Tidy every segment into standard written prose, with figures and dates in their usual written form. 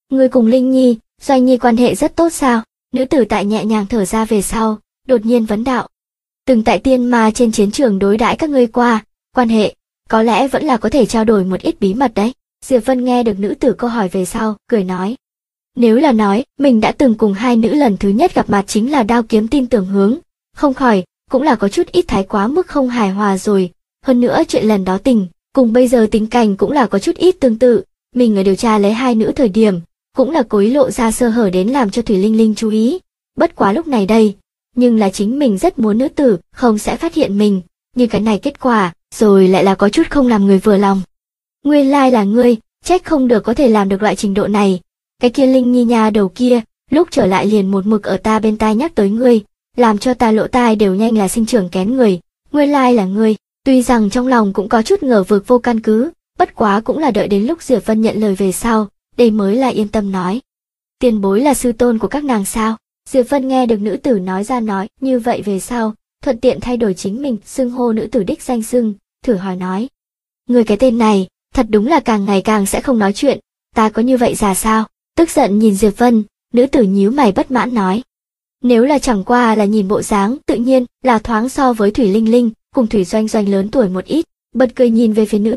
Ngươi cùng Linh Nhi, Doanh Nhi quan hệ rất tốt sao? Nữ tử tại nhẹ nhàng thở ra về sau, đột nhiên vấn đạo. Từng tại tiên ma trên chiến trường đối đãi các ngươi qua, quan hệ, có lẽ vẫn là có thể trao đổi một ít bí mật đấy. Diệp Vân nghe được nữ tử câu hỏi về sau, cười nói. Nếu là nói, mình đã từng cùng hai nữ lần thứ nhất gặp mặt chính là đao kiếm tin tưởng hướng, không khỏi, cũng là có chút ít thái quá mức không hài hòa rồi. Hơn nữa chuyện lần đó tình, cùng bây giờ tính cảnh cũng là có chút ít tương tự. Mình ở điều tra lấy hai nữ thời điểm, cũng là cố ý lộ ra sơ hở đến làm cho Thủy Linh Linh chú ý. Bất quá lúc này đây, nhưng là chính mình rất muốn nữ tử không sẽ phát hiện mình, như cái này kết quả, rồi lại là có chút không làm người vừa lòng. Nguyên lai là ngươi, trách không được có thể làm được loại trình độ này. Cái kia Linh Nhi nhà đầu kia, lúc trở lại liền một mực ở ta bên tai nhắc tới ngươi, làm cho ta lỗ tai đều nhanh là sinh trưởng kén người. Nguyên lai là ngươi. Tuy rằng trong lòng cũng có chút ngờ vực vô căn cứ, bất quá cũng là đợi đến lúc Diệp Vân nhận lời về sau, đây mới là yên tâm nói. Tiền bối là sư tôn của các nàng sao? Diệp Vân nghe được nữ tử nói ra nói như vậy về sau, thuận tiện thay đổi chính mình xưng hô nữ tử đích danh xưng, thử hỏi nói. Người cái tên này, thật đúng là càng ngày càng sẽ không nói chuyện, ta có như vậy già sao? Tức giận nhìn Diệp Vân, nữ tử nhíu mày bất mãn nói. Nếu là chẳng qua là nhìn bộ dáng, tự nhiên là thoáng so với Thủy Linh Linh, cùng Thủy Doanh Doanh lớn tuổi một ít, bật cười nhìn về phía nữ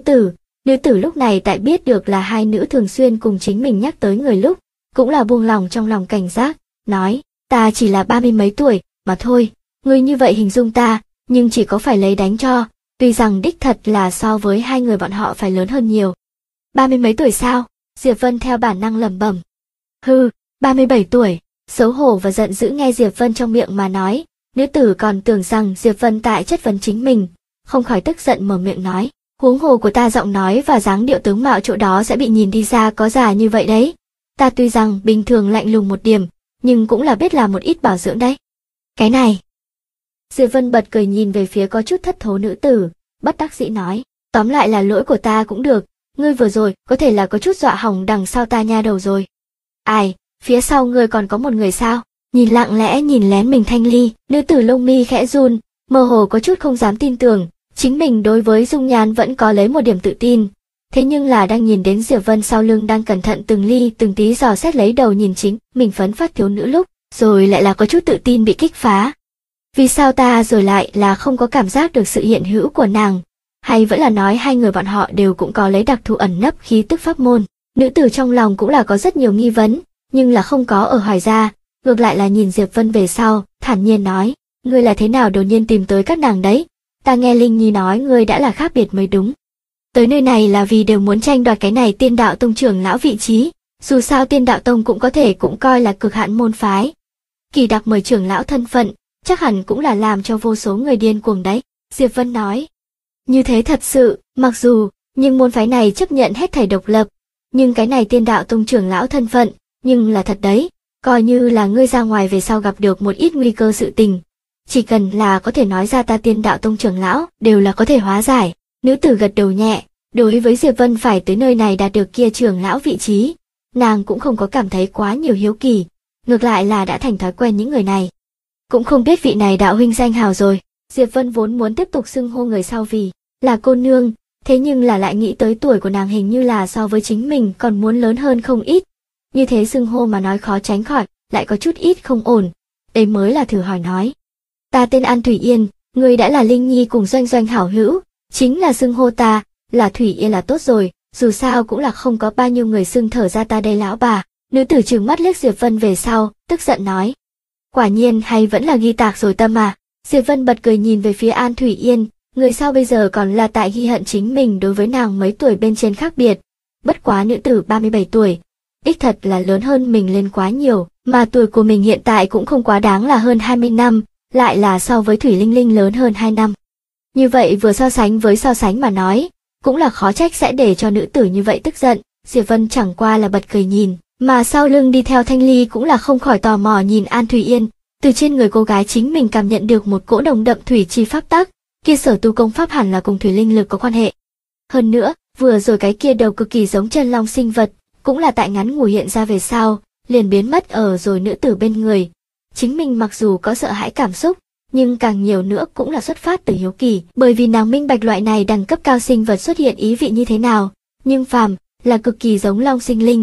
tử lúc này tại biết được là hai nữ thường xuyên cùng chính mình nhắc tới người lúc, cũng là buông lòng trong lòng cảnh giác, nói, ta chỉ là 30 mấy tuổi, mà thôi, ngươi như vậy hình dung ta, nhưng chỉ có phải lấy đánh cho, tuy rằng đích thật là so với hai người bọn họ phải lớn hơn nhiều. 30 mấy tuổi sao? Diệp Vân theo bản năng lẩm bẩm. Hừ, 37 tuổi, xấu hổ và giận dữ nghe Diệp Vân trong miệng mà nói, nữ tử còn tưởng rằng Diệp Vân tại chất vấn chính mình, không khỏi tức giận mở miệng nói, huống hồ của ta giọng nói và dáng điệu tướng mạo chỗ đó sẽ bị nhìn đi ra có già như vậy đấy. Ta tuy rằng bình thường lạnh lùng một điểm, nhưng cũng là biết làm một ít bảo dưỡng đấy. Cái này. Diệp Vân bật cười nhìn về phía có chút thất thố nữ tử, bất đắc dĩ nói, tóm lại là lỗi của ta cũng được, ngươi vừa rồi có thể là có chút dọa hỏng đằng sau ta nha đầu rồi. Ai, phía sau ngươi còn có một người sao? Nhìn lặng lẽ nhìn lén mình Thanh Ly, nữ tử lông mi khẽ run, mơ hồ có chút không dám tin tưởng, chính mình đối với dung nhan vẫn có lấy một điểm tự tin. Thế nhưng là đang nhìn đến Diệp Vân sau lưng đang cẩn thận từng ly từng tí dò xét lấy đầu nhìn chính mình phấn phát thiếu nữ lúc, rồi lại là có chút tự tin bị kích phá. Vì sao ta rồi lại là không có cảm giác được sự hiện hữu của nàng? Hay vẫn là nói hai người bọn họ đều cũng có lấy đặc thù ẩn nấp khí tức pháp môn? Nữ tử trong lòng cũng là có rất nhiều nghi vấn, nhưng là không có ở hỏi ra, ngược lại là nhìn Diệp Vân về sau, thản nhiên nói, ngươi là thế nào đột nhiên tìm tới các nàng đấy? Ta nghe Linh Nhi nói ngươi đã là khác biệt mới đúng. Tới nơi này là vì đều muốn tranh đoạt cái này Tiên Đạo Tông trưởng lão vị trí, dù sao Tiên Đạo Tông cũng có thể cũng coi là cực hạn môn phái. Kỳ đặc mời trưởng lão thân phận, chắc hẳn cũng là làm cho vô số người điên cuồng đấy, Diệp Vân nói. Như thế thật sự, mặc dù, nhưng môn phái này chấp nhận hết thảy độc lập, nhưng cái này Tiên Đạo Tông trưởng lão thân phận, nhưng là thật đấy, coi như là ngươi ra ngoài về sau gặp được một ít nguy cơ sự tình. Chỉ cần là có thể nói ra ta Tiên Đạo Tông trưởng lão, đều là có thể hóa giải. Nữ tử gật đầu nhẹ, đối với Diệp Vân phải tới nơi này đạt được kia trưởng lão vị trí, nàng cũng không có cảm thấy quá nhiều hiếu kỳ, ngược lại là đã thành thói quen những người này. Cũng không biết vị này đạo huynh danh hào rồi, Diệp Vân vốn muốn tiếp tục xưng hô người sau vì là cô nương, thế nhưng là lại nghĩ tới tuổi của nàng hình như là so với chính mình còn muốn lớn hơn không ít. Như thế xưng hô mà nói khó tránh khỏi, lại có chút ít không ổn, đấy mới là thử hỏi nói. Ta tên An Thủy Yên, người đã là Linh Nhi cùng Doanh Doanh hảo hữu, chính là xưng hô ta, là Thủy Yên là tốt rồi, dù sao cũng là không có bao nhiêu người xưng thở ra ta đây lão bà. Nữ tử trừng mắt liếc Diệp Vân về sau, tức giận nói. Quả nhiên hay vẫn là ghi tạc rồi tâm à. Diệp Vân bật cười nhìn về phía An Thủy Yên, người sao bây giờ còn là tại ghi hận chính mình đối với nàng mấy tuổi bên trên khác biệt. Bất quá nữ tử 37 tuổi, đích thật là lớn hơn mình lên quá nhiều, mà tuổi của mình hiện tại cũng không quá đáng là hơn 20 năm, lại là so với Thủy Linh Linh lớn hơn 2 năm. Như vậy vừa so sánh với so sánh mà nói, cũng là khó trách sẽ để cho nữ tử như vậy tức giận. Diệp Vân chẳng qua là bật cười nhìn, mà sau lưng đi theo Thanh Ly cũng là không khỏi tò mò nhìn An Thủy Yên, từ trên người cô gái chính mình cảm nhận được một cỗ nồng đậm thủy chi pháp tắc, kia sở tu công pháp hẳn là cùng thủy linh lực có quan hệ. Hơn nữa, vừa rồi cái kia đầu cực kỳ giống chân long sinh vật, cũng là tại ngắn ngủi hiện ra về sau, liền biến mất ở rồi nữ tử bên người. Chính mình mặc dù có sợ hãi cảm xúc, nhưng càng nhiều nữa cũng là xuất phát từ hiếu kỳ, bởi vì nàng minh bạch loại này đẳng cấp cao sinh vật xuất hiện ý vị như thế nào, nhưng phàm là cực kỳ giống long sinh linh,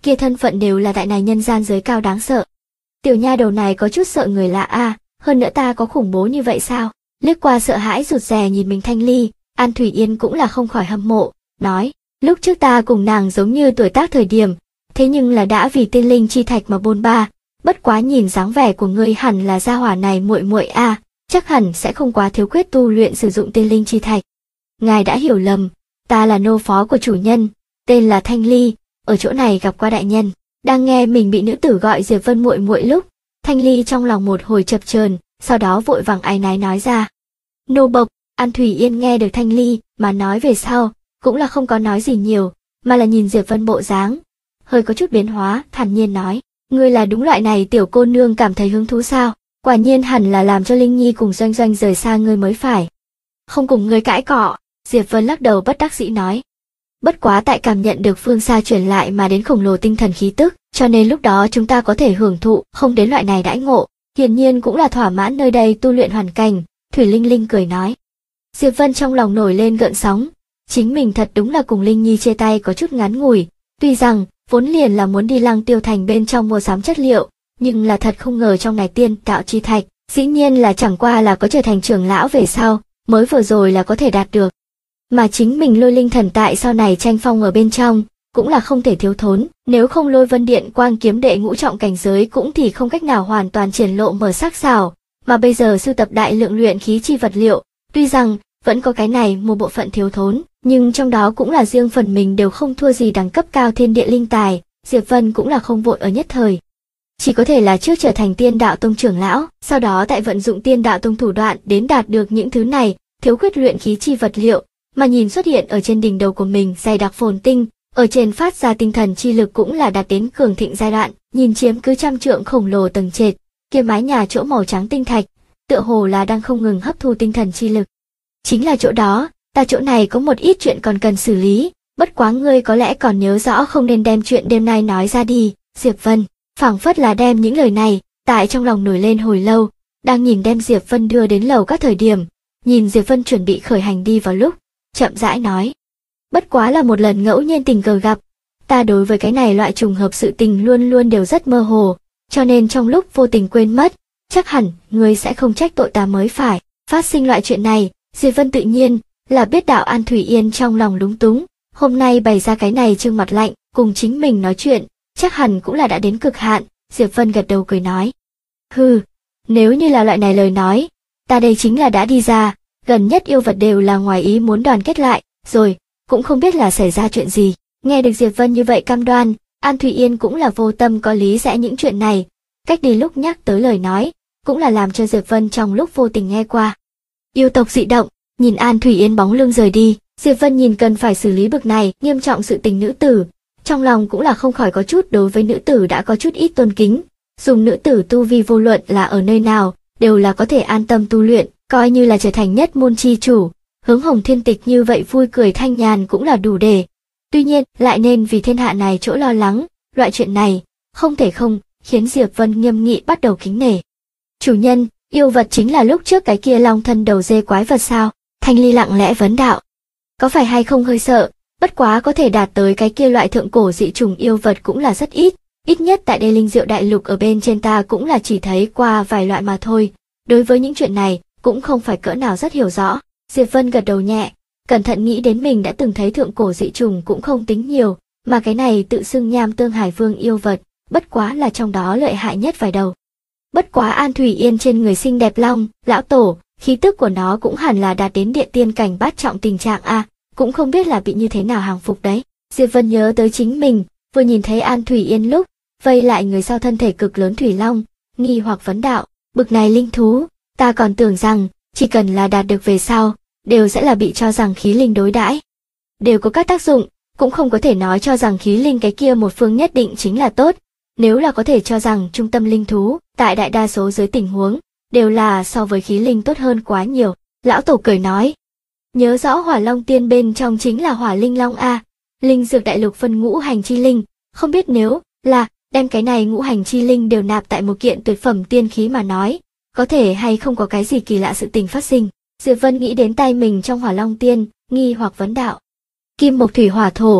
kia thân phận đều là tại này nhân gian giới cao đáng sợ. Tiểu nha đầu này có chút sợ người lạ a, hơn nữa ta có khủng bố như vậy sao? Liếc qua sợ hãi rụt rè nhìn mình Thanh Ly, An Thủy Yên cũng là không khỏi hâm mộ, nói, lúc trước ta cùng nàng giống như tuổi tác thời điểm, thế nhưng là đã vì tiên linh chi thạch mà bôn ba, bất quá nhìn dáng vẻ của ngươi hẳn là gia hỏa này muội muội a, chắc hẳn sẽ không quá thiếu khuyết tu luyện sử dụng tiên linh chi thạch. Ngài đã hiểu lầm, ta là nô phó của chủ nhân, tên là Thanh Ly, ở chỗ này gặp qua đại nhân. Đang nghe mình bị nữ tử gọi Diệp Vân muội muội lúc, Thanh Ly trong lòng một hồi chập chờn, sau đó vội vàng áy náy nói ra. Nô bộc, An Thủy Yên nghe được Thanh Ly mà nói về sau, cũng là không có nói gì nhiều, mà là nhìn Diệp Vân bộ dáng, hơi có chút biến hóa, thản nhiên nói, ngươi là đúng loại này tiểu cô nương cảm thấy hứng thú sao? Quả nhiên hẳn là làm cho Linh Nhi cùng Doanh Doanh rời xa ngươi mới phải. Không cùng ngươi cãi cọ, Diệp Vân lắc đầu bất đắc dĩ nói. Bất quá tại cảm nhận được phương xa truyền lại mà đến khổng lồ tinh thần khí tức, cho nên lúc đó chúng ta có thể hưởng thụ, không đến loại này đãi ngộ, hiển nhiên cũng là thỏa mãn nơi đây tu luyện hoàn cảnh, Thủy Linh Linh cười nói. Diệp Vân trong lòng nổi lên gợn sóng, chính mình thật đúng là cùng Linh Nhi chia tay có chút ngắn ngủi, tuy rằng vốn liền là muốn đi Lăng Tiêu Thành bên trong mua sắm chất liệu, nhưng là thật không ngờ trong này tiên đạo chi thạch, dĩ nhiên là chẳng qua là có trở thành trưởng lão về sau, mới vừa rồi là có thể đạt được. Mà chính mình Lôi Linh Thần tại sau này tranh phong ở bên trong, cũng là không thể thiếu thốn, nếu không Lôi Vân Điện Quang kiếm đệ ngũ trọng cảnh giới cũng thì không cách nào hoàn toàn triển lộ mở sắc sảo, mà bây giờ sưu tập đại lượng luyện khí chi vật liệu, tuy rằng vẫn có cái này một bộ phận thiếu thốn, nhưng trong đó cũng là riêng phần mình đều không thua gì đẳng cấp cao thiên địa linh tài, Diệp Vân cũng là không vội ở nhất thời. Chỉ có thể là trước trở thành tiên đạo tông trưởng lão, sau đó tại vận dụng tiên đạo tông thủ đoạn đến đạt được những thứ này, thiếu khuyết luyện khí chi vật liệu, mà nhìn xuất hiện ở trên đỉnh đầu của mình dày đặc phồn tinh, ở trên phát ra tinh thần chi lực cũng là đạt đến cường thịnh giai đoạn, nhìn chiếm cứ trăm trượng khổng lồ tầng trệt, kia mái nhà chỗ màu trắng tinh thạch, tựa hồ là đang không ngừng hấp thu tinh thần chi lực. Chính là chỗ đó, ta chỗ này có một ít chuyện còn cần xử lý, bất quá ngươi có lẽ còn nhớ rõ không nên đem chuyện đêm nay nói ra đi, Diệp Vân, phảng phất là đem những lời này, tại trong lòng nổi lên hồi lâu, đang nhìn đem Diệp Vân đưa đến lầu các thời điểm, nhìn Diệp Vân chuẩn bị khởi hành đi vào lúc, chậm rãi nói. Bất quá là một lần ngẫu nhiên tình cờ gặp, ta đối với cái này loại trùng hợp sự tình luôn luôn đều rất mơ hồ, cho nên trong lúc vô tình quên mất, chắc hẳn ngươi sẽ không trách tội ta mới phải. Phát sinh loại chuyện này, Diệp Vân tự nhiên là biết đạo An Thủy Yên trong lòng lúng túng, hôm nay bày ra cái này trương mặt lạnh, cùng chính mình nói chuyện, chắc hẳn cũng là đã đến cực hạn, Diệp Vân gật đầu cười nói. Hừ, nếu như là loại này lời nói, ta đây chính là đã đi ra, gần nhất yêu vật đều là ngoài ý muốn đoàn kết lại, rồi, cũng không biết là xảy ra chuyện gì. Nghe được Diệp Vân như vậy cam đoan, An Thủy Yên cũng là vô tâm có lý sẽ những chuyện này, cách đi lúc nhắc tới lời nói, cũng là làm cho Diệp Vân trong lúc vô tình nghe qua. Yêu tộc dị động, nhìn An Thủy Yên bóng lưng rời đi, Diệp Vân nhìn cần phải xử lý bực này nghiêm trọng sự tình nữ tử, trong lòng cũng là không khỏi có chút đối với nữ tử đã có chút ít tôn kính, dùng nữ tử tu vi vô luận là ở nơi nào, đều là có thể an tâm tu luyện, coi như là trở thành nhất môn chi chủ, hướng Hồng Thiên Tịch như vậy vui cười thanh nhàn cũng là đủ để. Tuy nhiên, lại nên vì thiên hạ này chỗ lo lắng, loại chuyện này, không thể không, khiến Diệp Vân nghiêm nghị bắt đầu kính nể. Chủ nhân, yêu vật chính là lúc trước cái kia long thân đầu dê quái vật sao? Thanh Ly lặng lẽ vấn đạo. Có phải hay không hơi sợ, bất quá có thể đạt tới cái kia loại thượng cổ dị trùng yêu vật cũng là rất ít nhất tại đây linh diệu đại lục ở bên trên ta cũng là chỉ thấy qua vài loại mà thôi. Đối với những chuyện này, cũng không phải cỡ nào rất hiểu rõ. Diệp Vân gật đầu nhẹ, cẩn thận nghĩ đến mình đã từng thấy thượng cổ dị trùng cũng không tính nhiều, mà cái này tự xưng Nham Tương Hải Vương yêu vật, bất quá là trong đó lợi hại nhất vài đầu. Bất quá An Thủy Yên trên người xinh đẹp long, lão tổ, khí tức của nó cũng hẳn là đạt đến địa tiên cảnh bát trọng tình trạng a, cũng không biết là bị như thế nào hàng phục đấy. Diệp Vân nhớ tới chính mình, vừa nhìn thấy An Thủy Yên lúc, vây lại người sau thân thể cực lớn thủy long, nghi hoặc vấn đạo, bực này linh thú, ta còn tưởng rằng, chỉ cần là đạt được về sau, đều sẽ là bị cho rằng khí linh đối đãi. Đều có các tác dụng, cũng không có thể nói cho rằng khí linh cái kia một phương nhất định chính là tốt, nếu là có thể cho rằng trung tâm linh thú, tại đại đa số dưới tình huống, đều là so với khí linh tốt hơn quá nhiều. Lão tổ cười nói, nhớ rõ Hỏa Long Tiên bên trong chính là Hỏa Linh Long a, linh dược đại lục phân ngũ hành chi linh, không biết nếu là đem cái này ngũ hành chi linh đều nạp tại một kiện tuyệt phẩm tiên khí mà nói, có thể hay không có cái gì kỳ lạ sự tình phát sinh. Diệp Vân nghĩ đến tay mình trong Hỏa Long Tiên, nghi hoặc vấn đạo. Kim mộc thủy hỏa thổ,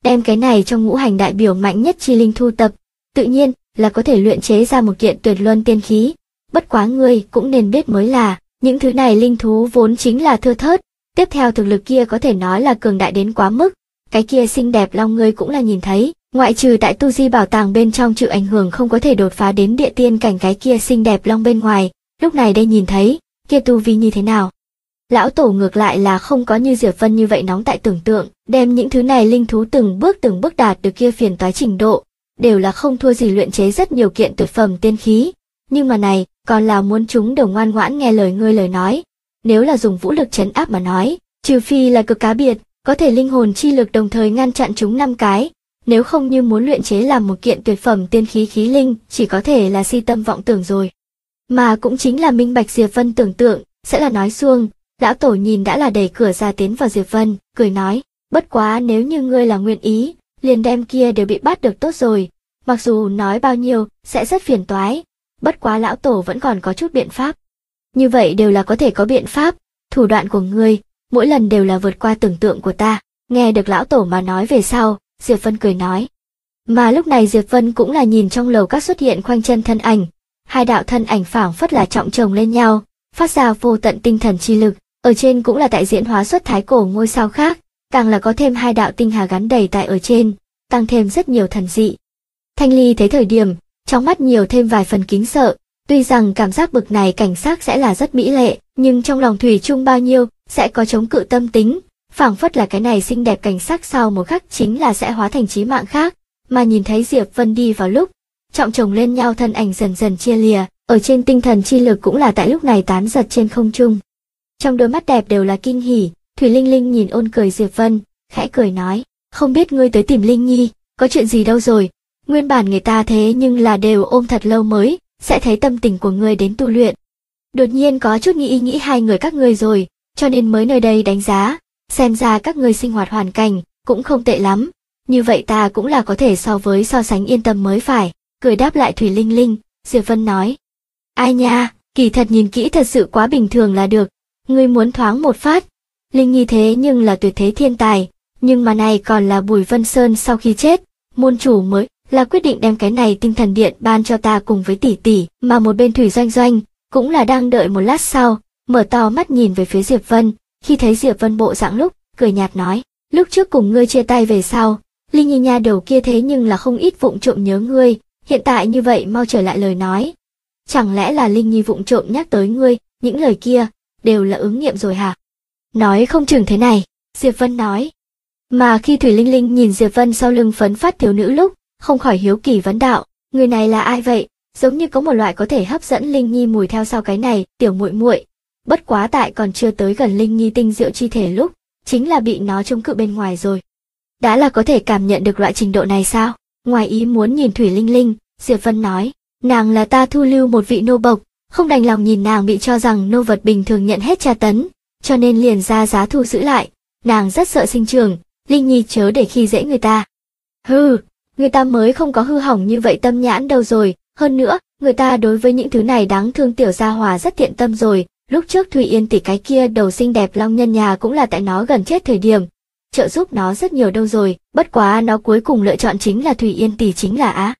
đem cái này trong ngũ hành đại biểu mạnh nhất chi linh thu tập, tự nhiên là có thể luyện chế ra một kiện tuyệt luân tiên khí. Bất quá ngươi cũng nên biết mới là, những thứ này linh thú vốn chính là thưa thớt, tiếp theo thực lực kia có thể nói là cường đại đến quá mức. Cái kia xinh đẹp long ngươi cũng là nhìn thấy, ngoại trừ tại tu di bảo tàng bên trong chịu ảnh hưởng không có thể đột phá đến địa tiên cảnh cái kia xinh đẹp long bên ngoài, lúc này đây nhìn thấy, kia tu vi như thế nào. Lão tổ ngược lại là không có như Diệp Vân như vậy nóng tại tưởng tượng, đem những thứ này linh thú từng bước đạt được kia phiền toái trình độ, đều là không thua gì luyện chế rất nhiều kiện tuyệt phẩm tiên khí. Nhưng mà này, còn là muốn chúng đều ngoan ngoãn nghe lời ngươi lời nói. Nếu là dùng vũ lực trấn áp mà nói, trừ phi là cực cá biệt, có thể linh hồn chi lực đồng thời ngăn chặn chúng 5 cái. Nếu không như muốn luyện chế làm một kiện tuyệt phẩm tiên khí khí linh, chỉ có thể là si tâm vọng tưởng rồi. Mà cũng chính là minh bạch Diệp Vân tưởng tượng, sẽ là nói xuông. Lão tổ nhìn đã là đẩy cửa ra tiến vào Diệp Vân, cười nói, bất quá nếu như ngươi là nguyện ý, liền đem kia đều bị bắt được tốt rồi. Mặc dù nói bao nhiêu, sẽ rất phiền toái. Bất quá lão tổ vẫn còn có chút biện pháp. Như vậy đều là có thể có biện pháp, thủ đoạn của ngươi, mỗi lần đều là vượt qua tưởng tượng của ta. Nghe được lão tổ mà nói về sau, Diệp Vân cười nói. Mà lúc này Diệp Vân cũng là nhìn trong lầu các xuất hiện khoanh chân thân ảnh. Hai đạo thân ảnh phảng phất là trọng chồng lên nhau, phát ra vô tận tinh thần chi lực. Ở trên cũng là tại diễn hóa xuất thái cổ ngôi sao khác, càng là có thêm hai đạo tinh hà gắn đầy tại ở trên, tăng thêm rất nhiều thần dị. Thanh Ly thấy thời điểm, trong mắt nhiều thêm vài phần kính sợ, tuy rằng cảm giác bực này cảnh sắc sẽ là rất mỹ lệ, nhưng trong lòng thủy chung bao nhiêu sẽ có chống cự tâm tính, phảng phất là cái này xinh đẹp cảnh sắc sau một khắc chính là sẽ hóa thành chí mạng khác, mà nhìn thấy Diệp Vân đi vào lúc, trọng chồng lên nhau thân ảnh dần dần chia lìa, ở trên tinh thần chi lực cũng là tại lúc này tán giật trên không trung. Trong đôi mắt đẹp đều là kinh hỉ, Thủy Linh Linh nhìn ôn cười Diệp Vân, khẽ cười nói, không biết ngươi tới tìm Linh Nhi, có chuyện gì đâu rồi, nguyên bản người ta thế nhưng là đều ôm thật lâu mới, sẽ thấy tâm tình của ngươi đến tu luyện. Đột nhiên có chút nghĩ ý nghĩ hai người các ngươi rồi, cho nên mới nơi đây đánh giá, xem ra các ngươi sinh hoạt hoàn cảnh, cũng không tệ lắm, như vậy ta cũng là có thể so sánh yên tâm mới phải, cười đáp lại Thủy Linh Linh, Diệp Vân nói. Ai nha, kỳ thật nhìn kỹ thật sự quá bình thường là được. Ngươi muốn thoáng một phát, Linh Nhi thế nhưng là tuyệt thế thiên tài, nhưng mà này còn là Bùi Vân Sơn sau khi chết, môn chủ mới là quyết định đem cái này tinh thần điện ban cho ta cùng với tỷ tỷ, mà một bên Thủy Doanh Doanh cũng là đang đợi một lát sau, mở to mắt nhìn về phía Diệp Vân, khi thấy Diệp Vân bộ dạng lúc, cười nhạt nói, lúc trước cùng ngươi chia tay về sau, Linh Nhi nha đầu kia thế nhưng là không ít vụng trộm nhớ ngươi, hiện tại như vậy mau trở lại lời nói. Chẳng lẽ là Linh Nhi vụng trộm nhắc tới ngươi, những lời kia đều là ứng nghiệm rồi hả? Nói không chừng thế này, Diệp Vân nói. Mà khi Thủy Linh Linh nhìn Diệp Vân sau lưng phấn phát thiếu nữ lúc, không khỏi hiếu kỳ vấn đạo, người này là ai vậy? Giống như có một loại có thể hấp dẫn Linh Nhi mùi theo sau cái này, tiểu muội muội. Bất quá tại còn chưa tới gần Linh Nhi tinh diệu chi thể lúc, chính là bị nó chống cự bên ngoài rồi. Đã là có thể cảm nhận được loại trình độ này sao? Ngoài ý muốn nhìn Thủy Linh Linh, Diệp Vân nói, nàng là ta thu lưu một vị nô bộc, không đành lòng nhìn nàng bị cho rằng nô vật bình thường nhận hết tra tấn, cho nên liền ra giá thu giữ lại. Nàng rất sợ sinh trưởng, Linh Nhi chớ để khi dễ người ta. Hừ, người ta mới không có hư hỏng như vậy tâm nhãn đâu rồi, hơn nữa, người ta đối với những thứ này đáng thương tiểu gia hòa rất thiện tâm rồi, lúc trước Thủy Yên tỷ cái kia đầu xinh đẹp long nhân nhà cũng là tại nó gần chết thời điểm, trợ giúp nó rất nhiều đâu rồi, bất quá nó cuối cùng lựa chọn chính là Thủy Yên tỷ chính là á.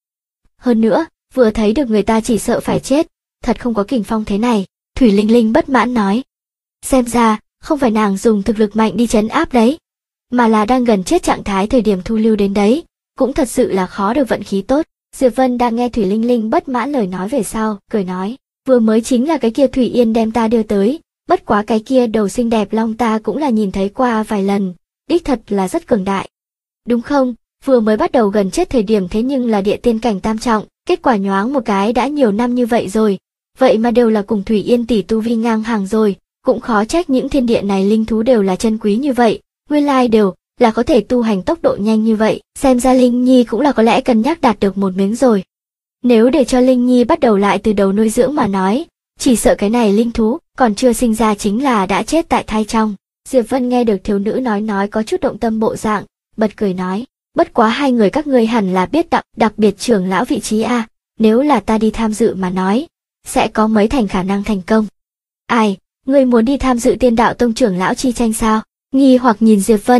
Hơn nữa, vừa thấy được người ta chỉ sợ phải chết, thật không có kình phong thế này, Thủy Linh Linh bất mãn nói. Xem ra, không phải nàng dùng thực lực mạnh đi trấn áp đấy, mà là đang gần chết trạng thái thời điểm thu lưu đến đấy, cũng thật sự là khó được vận khí tốt. Diệp Vân đang nghe Thủy Linh Linh bất mãn lời nói về sau, cười nói, vừa mới chính là cái kia Thủy Yên đem ta đưa tới, bất quá cái kia đầu xinh đẹp long ta cũng là nhìn thấy qua vài lần, đích thật là rất cường đại. Đúng không, vừa mới bắt đầu gần chết thời điểm thế nhưng là địa tiên cảnh tam trọng, kết quả nhoáng một cái đã nhiều năm như vậy rồi, vậy mà đều là cùng Thủy Yên tỷ tu vi ngang hàng rồi, cũng khó trách những thiên địa này linh thú đều là chân quý như vậy, nguyên lai đều là có thể tu hành tốc độ nhanh như vậy, xem ra Linh Nhi cũng là có lẽ cân nhắc đạt được một miếng rồi. Nếu để cho Linh Nhi bắt đầu lại từ đầu nuôi dưỡng mà nói, chỉ sợ cái này linh thú còn chưa sinh ra chính là đã chết tại thai trong. Diệp Vân nghe được thiếu nữ nói có chút động tâm bộ dạng, bật cười nói, bất quá hai người các ngươi hẳn là biết đặc biệt trưởng lão vị trí a, nếu là ta đi tham dự mà nói, sẽ có mấy thành khả năng thành công. Ai, ngươi muốn đi tham dự Tiên Đạo Tông trưởng lão chi tranh sao? Nghi hoặc nhìn Diệp Vân,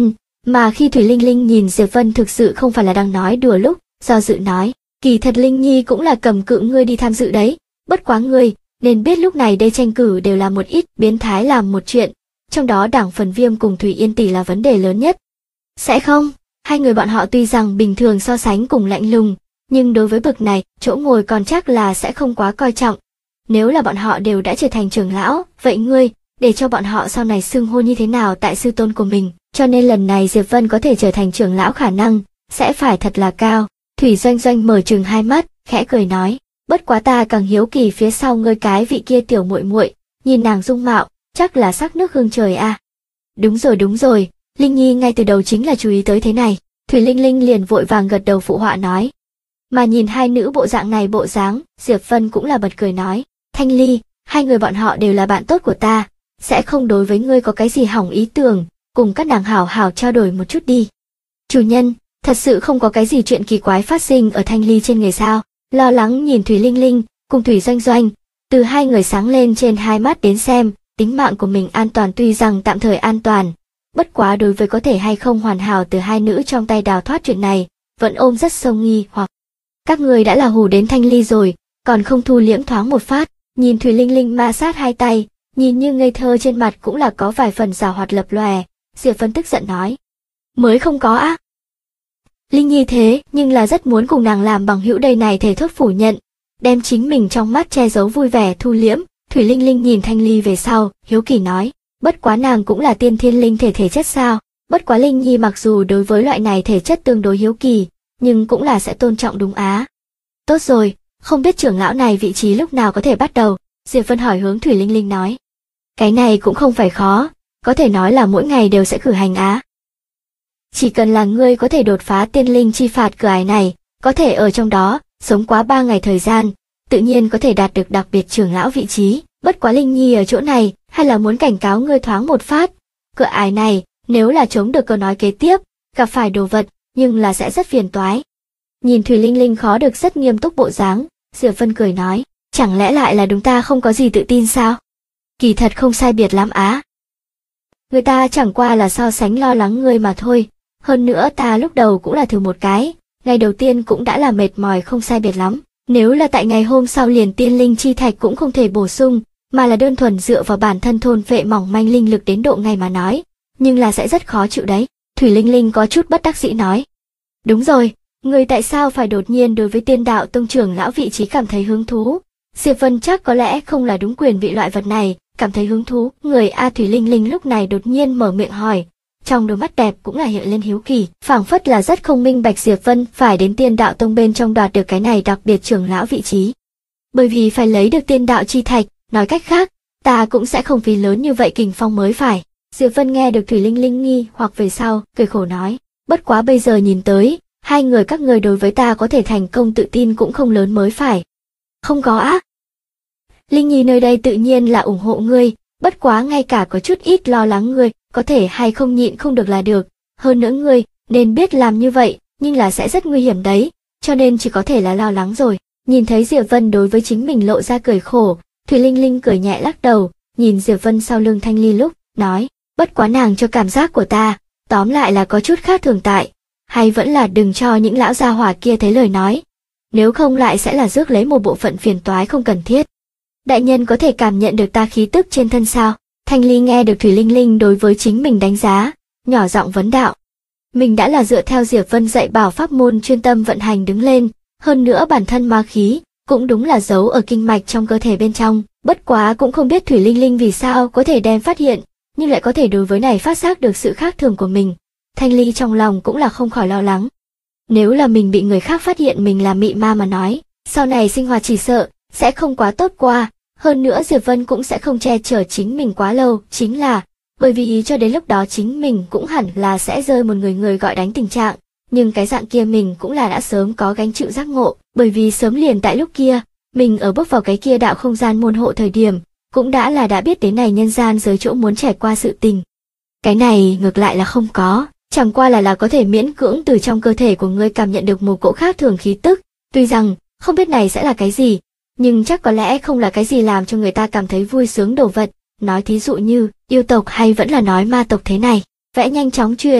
Mà khi Thủy Linh Linh nhìn Diệp Vân thực sự không phải là đang nói đùa lúc, do dự nói, kỳ thật Linh Nhi cũng là cầm cự ngươi đi tham dự đấy, bất quá ngươi nên biết lúc này đây tranh cử đều là một ít biến thái làm một chuyện, trong đó Đảng Phần Viêm cùng Thủy Yên tỷ là vấn đề lớn nhất. Sẽ không, hai người bọn họ tuy rằng bình thường so sánh cùng lạnh lùng, nhưng đối với bậc này, chỗ ngồi còn chắc là sẽ không quá coi trọng. Nếu là bọn họ đều đã trở thành trưởng lão, vậy ngươi, để cho bọn họ sau này xưng hô như thế nào tại sư tôn của mình, cho nên lần này Diệp Vân có thể trở thành trưởng lão khả năng, sẽ phải thật là cao. Thủy Doanh Doanh mở trừng hai mắt, khẽ cười nói, bất quá ta càng hiếu kỳ phía sau ngươi cái vị kia tiểu muội muội, nhìn nàng dung mạo, chắc là sắc nước hương trời a. Đúng rồi, Linh Nhi ngay từ đầu chính là chú ý tới thế này. Thủy Linh Linh liền vội vàng gật đầu phụ họa nói. Mà nhìn hai nữ bộ dạng này bộ dáng, Diệp Vân cũng là bật cười nói, Thanh Ly, hai người bọn họ đều là bạn tốt của ta, sẽ không đối với ngươi có cái gì hỏng ý tưởng, cùng các nàng hảo hảo trao đổi một chút đi. Chủ nhân, thật sự không có cái gì chuyện kỳ quái phát sinh ở Thanh Ly trên người sao? Lo lắng nhìn Thủy Linh Linh cùng Thủy Doanh Doanh, từ hai người sáng lên trên hai mắt đến xem, tính mạng của mình an toàn tuy rằng tạm thời an toàn, bất quá đối với có thể hay không hoàn hảo từ hai nữ trong tay đào thoát chuyện này, vẫn ôm rất sâu nghi hoặc. Các người đã là hù đến Thanh Ly rồi, còn không thu liễm thoáng một phát, nhìn Thủy Linh Linh ma sát hai tay, nhìn như ngây thơ trên mặt cũng là có vài phần giảo hoạt lập lòe, Diệp Vân tức giận nói. Mới không có á. Linh Nhi thế nhưng là rất muốn cùng nàng làm bằng hữu đây này, thể thốt phủ nhận, đem chính mình trong mắt che giấu vui vẻ thu liễm. Thủy Linh Linh nhìn Thanh Ly về sau, hiếu kỳ nói, bất quá nàng cũng là tiên thiên linh thể chất sao? Bất quá Linh Nhi mặc dù đối với loại này thể chất tương đối hiếu kỳ, nhưng cũng là sẽ tôn trọng đúng á. Tốt rồi, không biết trưởng lão này vị trí lúc nào có thể bắt đầu? Diệp Vân hỏi hướng Thủy Linh Linh nói. Cái này cũng không phải khó, có thể nói là mỗi ngày đều sẽ cử hành á. Chỉ cần là ngươi có thể đột phá tiên linh chi phạt cửa ải này, có thể ở trong đó, sống quá 3 ngày thời gian, tự nhiên có thể đạt được đặc biệt trưởng lão vị trí. Bất quá Linh Nhi ở chỗ này, hay là muốn cảnh cáo ngươi thoáng một phát. Cửa ải này, nếu là chống được câu nói kế tiếp, gặp phải đồ vật, nhưng là sẽ rất phiền toái. Nhìn Thủy Linh Linh khó được rất nghiêm túc bộ dáng, Diệp Vân cười nói, chẳng lẽ lại là đúng ta không có gì tự tin sao? Kỳ thật không sai biệt lắm á. Người ta chẳng qua là so sánh lo lắng ngươi mà thôi, hơn nữa ta lúc đầu cũng là thử một cái, ngày đầu tiên cũng đã là mệt mỏi không sai biệt lắm. Nếu là tại ngày hôm sau liền tiên linh chi thạch cũng không thể bổ sung, mà là đơn thuần dựa vào bản thân thôn vệ mỏng manh linh lực đến độ ngày mà nói, nhưng là sẽ rất khó chịu đấy. Thủy Linh Linh có chút bất đắc dĩ nói. Đúng rồi, người tại sao phải đột nhiên đối với tiên đạo tông trưởng lão vị trí cảm thấy hứng thú? Diệp Vân chắc có lẽ không là đúng quyền vị loại vật này, cảm thấy hứng thú. Người A Thủy Linh Linh lúc này đột nhiên mở miệng hỏi, trong đôi mắt đẹp cũng là hiện lên hiếu kỳ, phảng phất là rất không minh bạch Diệp Vân phải đến tiên đạo tông bên trong đoạt được cái này đặc biệt trưởng lão vị trí. Bởi vì phải lấy được tiên đạo chi thạch, nói cách khác, ta cũng sẽ không phí lớn như vậy kình phong mới phải. Diệp Vân nghe được Thủy Linh Linh nghi hoặc về sau, cười khổ nói, bất quá bây giờ nhìn tới, hai người các người đối với ta có thể thành công tự tin cũng không lớn mới phải. Không có á. Linh Nhi nơi đây tự nhiên là ủng hộ ngươi, bất quá ngay cả có chút ít lo lắng ngươi, có thể hay không nhịn không được là được, hơn nữa ngươi, nên biết làm như vậy, nhưng là sẽ rất nguy hiểm đấy, cho nên chỉ có thể là lo lắng rồi. Nhìn thấy Diệp Vân đối với chính mình lộ ra cười khổ, Thủy Linh Linh cười nhẹ lắc đầu, nhìn Diệp Vân sau lưng Thanh Ly lúc, nói, bất quá nàng cho cảm giác của ta, tóm lại là có chút khác thường tại, hay vẫn là đừng cho những lão gia hỏa kia thấy lời nói, nếu không lại sẽ là rước lấy một bộ phận phiền toái không cần thiết. Đại nhân có thể cảm nhận được ta khí tức trên thân sao? Thanh Ly nghe được Thủy Linh Linh đối với chính mình đánh giá, nhỏ giọng vấn đạo. Mình đã là dựa theo Diệp Vân dạy bảo pháp môn chuyên tâm vận hành đứng lên, hơn nữa bản thân ma khí, cũng đúng là giấu ở kinh mạch trong cơ thể bên trong, bất quá cũng không biết Thủy Linh Linh vì sao có thể đem phát hiện, nhưng lại có thể đối với này phát giác được sự khác thường của mình. Thanh Ly trong lòng cũng là không khỏi lo lắng. Nếu là mình bị người khác phát hiện mình là mị ma mà nói, sau này sinh hoạt chỉ sợ sẽ không quá tốt qua, hơn nữa Diệp Vân cũng sẽ không che chở chính mình quá lâu, chính là bởi vì cho đến lúc đó chính mình cũng hẳn là sẽ rơi một người gọi đánh tình trạng, nhưng cái dạng kia mình cũng là đã sớm có gánh chịu giác ngộ, bởi vì sớm liền tại lúc kia, mình ở bước vào cái kia đạo không gian môn hộ thời điểm, cũng đã biết đến này nhân gian giới chỗ muốn trải qua sự tình. Cái này ngược lại là không có, chẳng qua là có thể miễn cưỡng từ trong cơ thể của ngươi cảm nhận được một cỗ khác thường khí tức, tuy rằng không biết này sẽ là cái gì, nhưng chắc có lẽ không là cái gì làm cho người ta cảm thấy vui sướng đồ vật, nói thí dụ như yêu tộc hay vẫn là nói ma tộc thế này. Vẽ nhanh chóng truyền,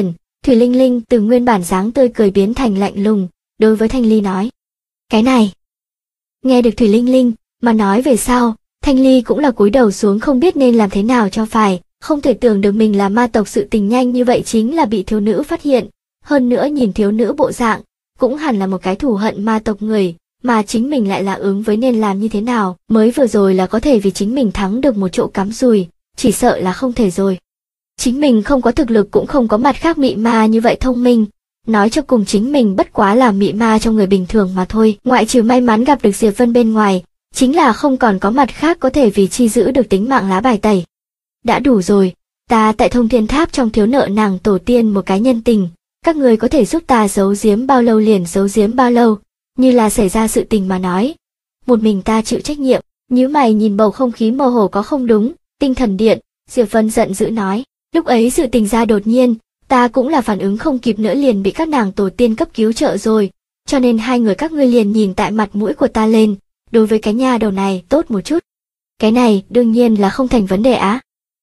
Thủy Linh Linh từ nguyên bản dáng tươi cười biến thành lạnh lùng, đối với Thanh Ly nói. Cái này. Nghe được Thủy Linh Linh mà nói về sau, Thanh Ly cũng là cúi đầu xuống không biết nên làm thế nào cho phải, không thể tưởng được mình là ma tộc, sự tình nhanh như vậy chính là bị thiếu nữ phát hiện, hơn nữa nhìn thiếu nữ bộ dạng, cũng hẳn là một cái thù hận ma tộc người, mà chính mình lại là ứng với nên làm như thế nào, mới vừa rồi là có thể vì chính mình thắng được một chỗ cắm rùi, chỉ sợ là không thể rồi. Chính mình không có thực lực cũng không có mặt khác mị ma như vậy thông minh, nói cho cùng chính mình bất quá là mị ma trong người bình thường mà thôi, ngoại trừ may mắn gặp được Diệp Vân bên ngoài, chính là không còn có mặt khác có thể vì chi giữ được tính mạng lá bài tẩy. Đã đủ rồi, ta tại Thông Thiên Tháp trong thiếu nợ nàng tổ tiên một cái nhân tình, các người có thể giúp ta giấu giếm bao lâu liền giấu giếm bao lâu, như là xảy ra sự tình mà nói. Một mình ta chịu trách nhiệm, nhíu mày nhìn bầu không khí mơ hồ có không đúng, Tinh Thần Điện, Diệp Vân giận dữ nói, lúc ấy sự tình ra đột nhiên, ta cũng là phản ứng không kịp nữa liền bị các nàng tổ tiên cấp cứu trợ rồi, cho nên hai người các ngươi liền nhìn tại mặt mũi của ta lên, đối với cái nha đầu này tốt một chút. Cái này đương nhiên là không thành vấn đề á.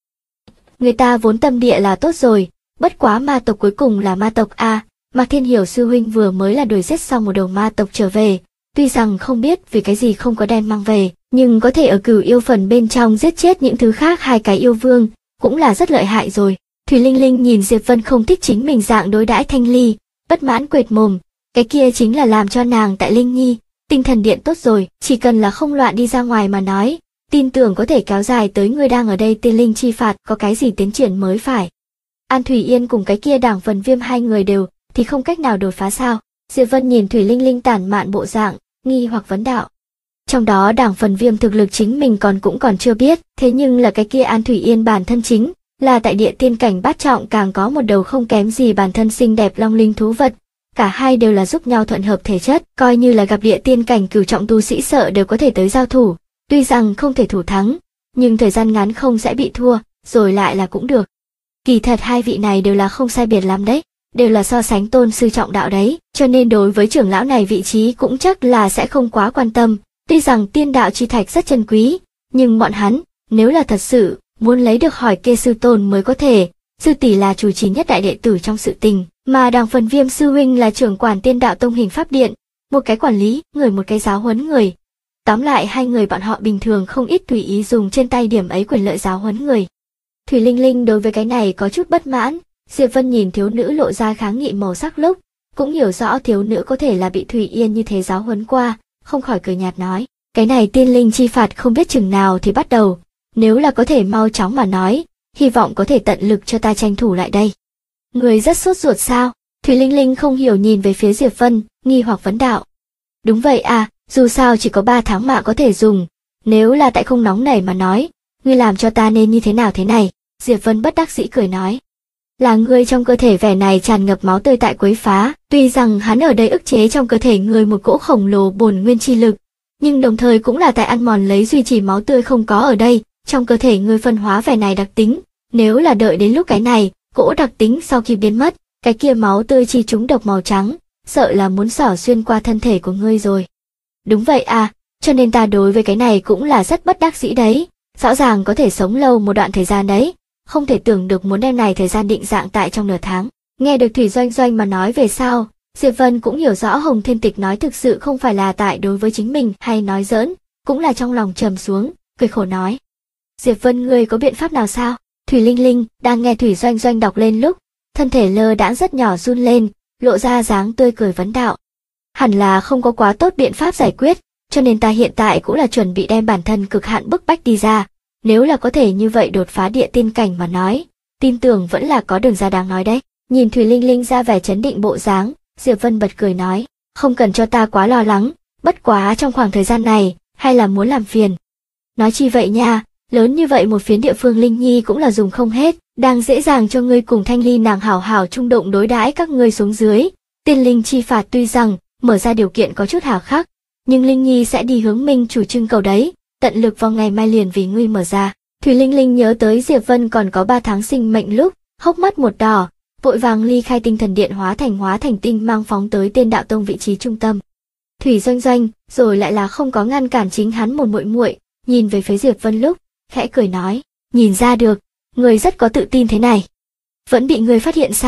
Người ta vốn tâm địa là tốt rồi, bất quá ma tộc cuối cùng là ma tộc a. Mạc Thiên Hiểu sư huynh vừa mới là đuổi giết xong một đầu ma tộc trở về, tuy rằng không biết vì cái gì không có đem mang về, nhưng có thể ở Cửu Yêu phần bên trong giết chết những thứ khác hai cái yêu vương, cũng là rất lợi hại rồi. Thủy Linh Linh nhìn Diệp Vân không thích chính mình dạng đối đãi Thanh Ly, bất mãn quệt mồm, cái kia chính là làm cho nàng tại Linh Nhi, Tinh Thần Điện tốt rồi, chỉ cần là không loạn đi ra ngoài mà nói, tin tưởng có thể kéo dài tới người đang ở đây tiên linh chi phạt có cái gì tiến triển mới phải. An Thủy Yên cùng cái kia Đảng Phần Viêm hai người đều thì không cách nào đột phá sao? Diệp Vân nhìn Thủy Linh Linh tản mạn bộ dạng, nghi hoặc vấn đạo. Trong đó Đảng Phần Viêm thực lực chính mình cũng còn chưa biết, thế nhưng là cái kia An Thủy Yên bản thân chính là tại địa tiên cảnh bát trọng, càng có một đầu không kém gì bản thân xinh đẹp long linh thú vật. Cả hai đều là giúp nhau thuận hợp thể chất, coi như là gặp địa tiên cảnh cửu trọng tu sĩ sợ đều có thể tới giao thủ, tuy rằng không thể thủ thắng, nhưng thời gian ngắn không sẽ bị thua, rồi lại là cũng được. Kỳ thật hai vị này đều là không sai biệt lắm đấy, đều là so sánh tôn sư trọng đạo đấy, cho nên đối với trưởng lão này vị trí cũng chắc là sẽ không quá quan tâm. Tuy rằng tiên đạo chi thạch rất chân quý, nhưng bọn hắn, nếu là thật sự muốn lấy được hỏi kê sư tôn mới có thể, sư tỷ là chủ trì nhất đại đệ tử trong sự tình, mà Đảng Phần Viêm sư huynh là trưởng quản tiên đạo tông hình pháp điện, một cái quản lý người một cái giáo huấn người. Tóm lại hai người bọn họ bình thường không ít tùy ý dùng trên tay điểm ấy quyền lợi giáo huấn người. Thủy Linh Linh đối với cái này có chút bất mãn, Diệp Vân nhìn thiếu nữ lộ ra kháng nghị màu sắc lúc, cũng hiểu rõ thiếu nữ có thể là bị Thủy Yên như thế giáo huấn qua, không khỏi cười nhạt nói, cái này tiên linh chi phạt không biết chừng nào thì bắt đầu, nếu là có thể mau chóng mà nói, hy vọng có thể tận lực cho ta tranh thủ lại đây. Người rất sốt ruột sao? Thủy Linh Linh không hiểu nhìn về phía Diệp Vân, nghi hoặc vấn đạo. Đúng vậy à, dù sao chỉ có 3 tháng mà có thể dùng, nếu là tại không nóng nảy mà nói, ngươi làm cho ta nên như thế nào thế này? Diệp Vân bất đắc dĩ cười nói. Là ngươi trong cơ thể vẻ này tràn ngập máu tươi tại quấy phá, tuy rằng hắn ở đây ức chế trong cơ thể ngươi một cỗ khổng lồ bổn nguyên chi lực, nhưng đồng thời cũng là tại ăn mòn lấy duy trì máu tươi không có ở đây, trong cơ thể ngươi phân hóa vẻ này đặc tính, nếu là đợi đến lúc cái này, cỗ đặc tính sau khi biến mất, cái kia máu tươi chi trúng độc màu trắng, sợ là muốn xỏ xuyên qua thân thể của ngươi rồi. Đúng vậy à, cho nên ta đối với cái này cũng là rất bất đắc dĩ đấy, rõ ràng có thể sống lâu một đoạn thời gian đấy, không thể tưởng được muốn đem này thời gian định dạng tại trong nửa tháng. Nghe được Thủy Doanh Doanh mà nói về sau, Diệp Vân cũng hiểu rõ Hồng Thiên Tịch nói thực sự không phải là tại đối với chính mình hay nói giỡn, cũng là trong lòng trầm xuống, cười khổ nói. Diệp Vân ngươi có biện pháp nào sao? Thủy Linh Linh đang nghe Thủy Doanh Doanh đọc lên lúc, thân thể lơ đãng rất nhỏ run lên, lộ ra dáng tươi cười vấn đạo. Hẳn là không có quá tốt biện pháp giải quyết, cho nên ta hiện tại cũng là chuẩn bị đem bản thân cực hạn bức bách đi ra, nếu là có thể như vậy đột phá địa tiên cảnh mà nói, tin tưởng vẫn là có đường ra đáng nói đấy. Nhìn Thủy Linh Linh ra vẻ chấn định bộ dáng, Diệp Vân bật cười nói, không cần cho ta quá lo lắng, bất quá trong khoảng thời gian này, hay là muốn làm phiền. Nói chi vậy nha, lớn như vậy một phiến địa phương Linh Nhi cũng là dùng không hết, đang dễ dàng cho ngươi cùng Thanh Ly nàng hảo hảo trung động đối đãi các ngươi xuống dưới. Tiên linh chi phạt tuy rằng mở ra điều kiện có chút hà khắc, nhưng Linh Nhi sẽ đi hướng minh chủ trưng cầu đấy, tận lực vào ngày mai liền vì ngươi mở ra. Thủy Linh Linh nhớ tới Diệp Vân còn có 3 tháng sinh mệnh lúc, hốc mắt một đỏ, vội vàng ly khai Tinh Thần Điện hóa thành tinh mang phóng tới Tiên Đạo Tông vị trí trung tâm. Thủy Doanh Doanh rồi lại là không có ngăn cản chính hắn một muội muội, nhìn về phía Diệp Vân lúc, khẽ cười nói, nhìn ra được, người rất có tự tin thế này. Vẫn bị người phát hiện sao?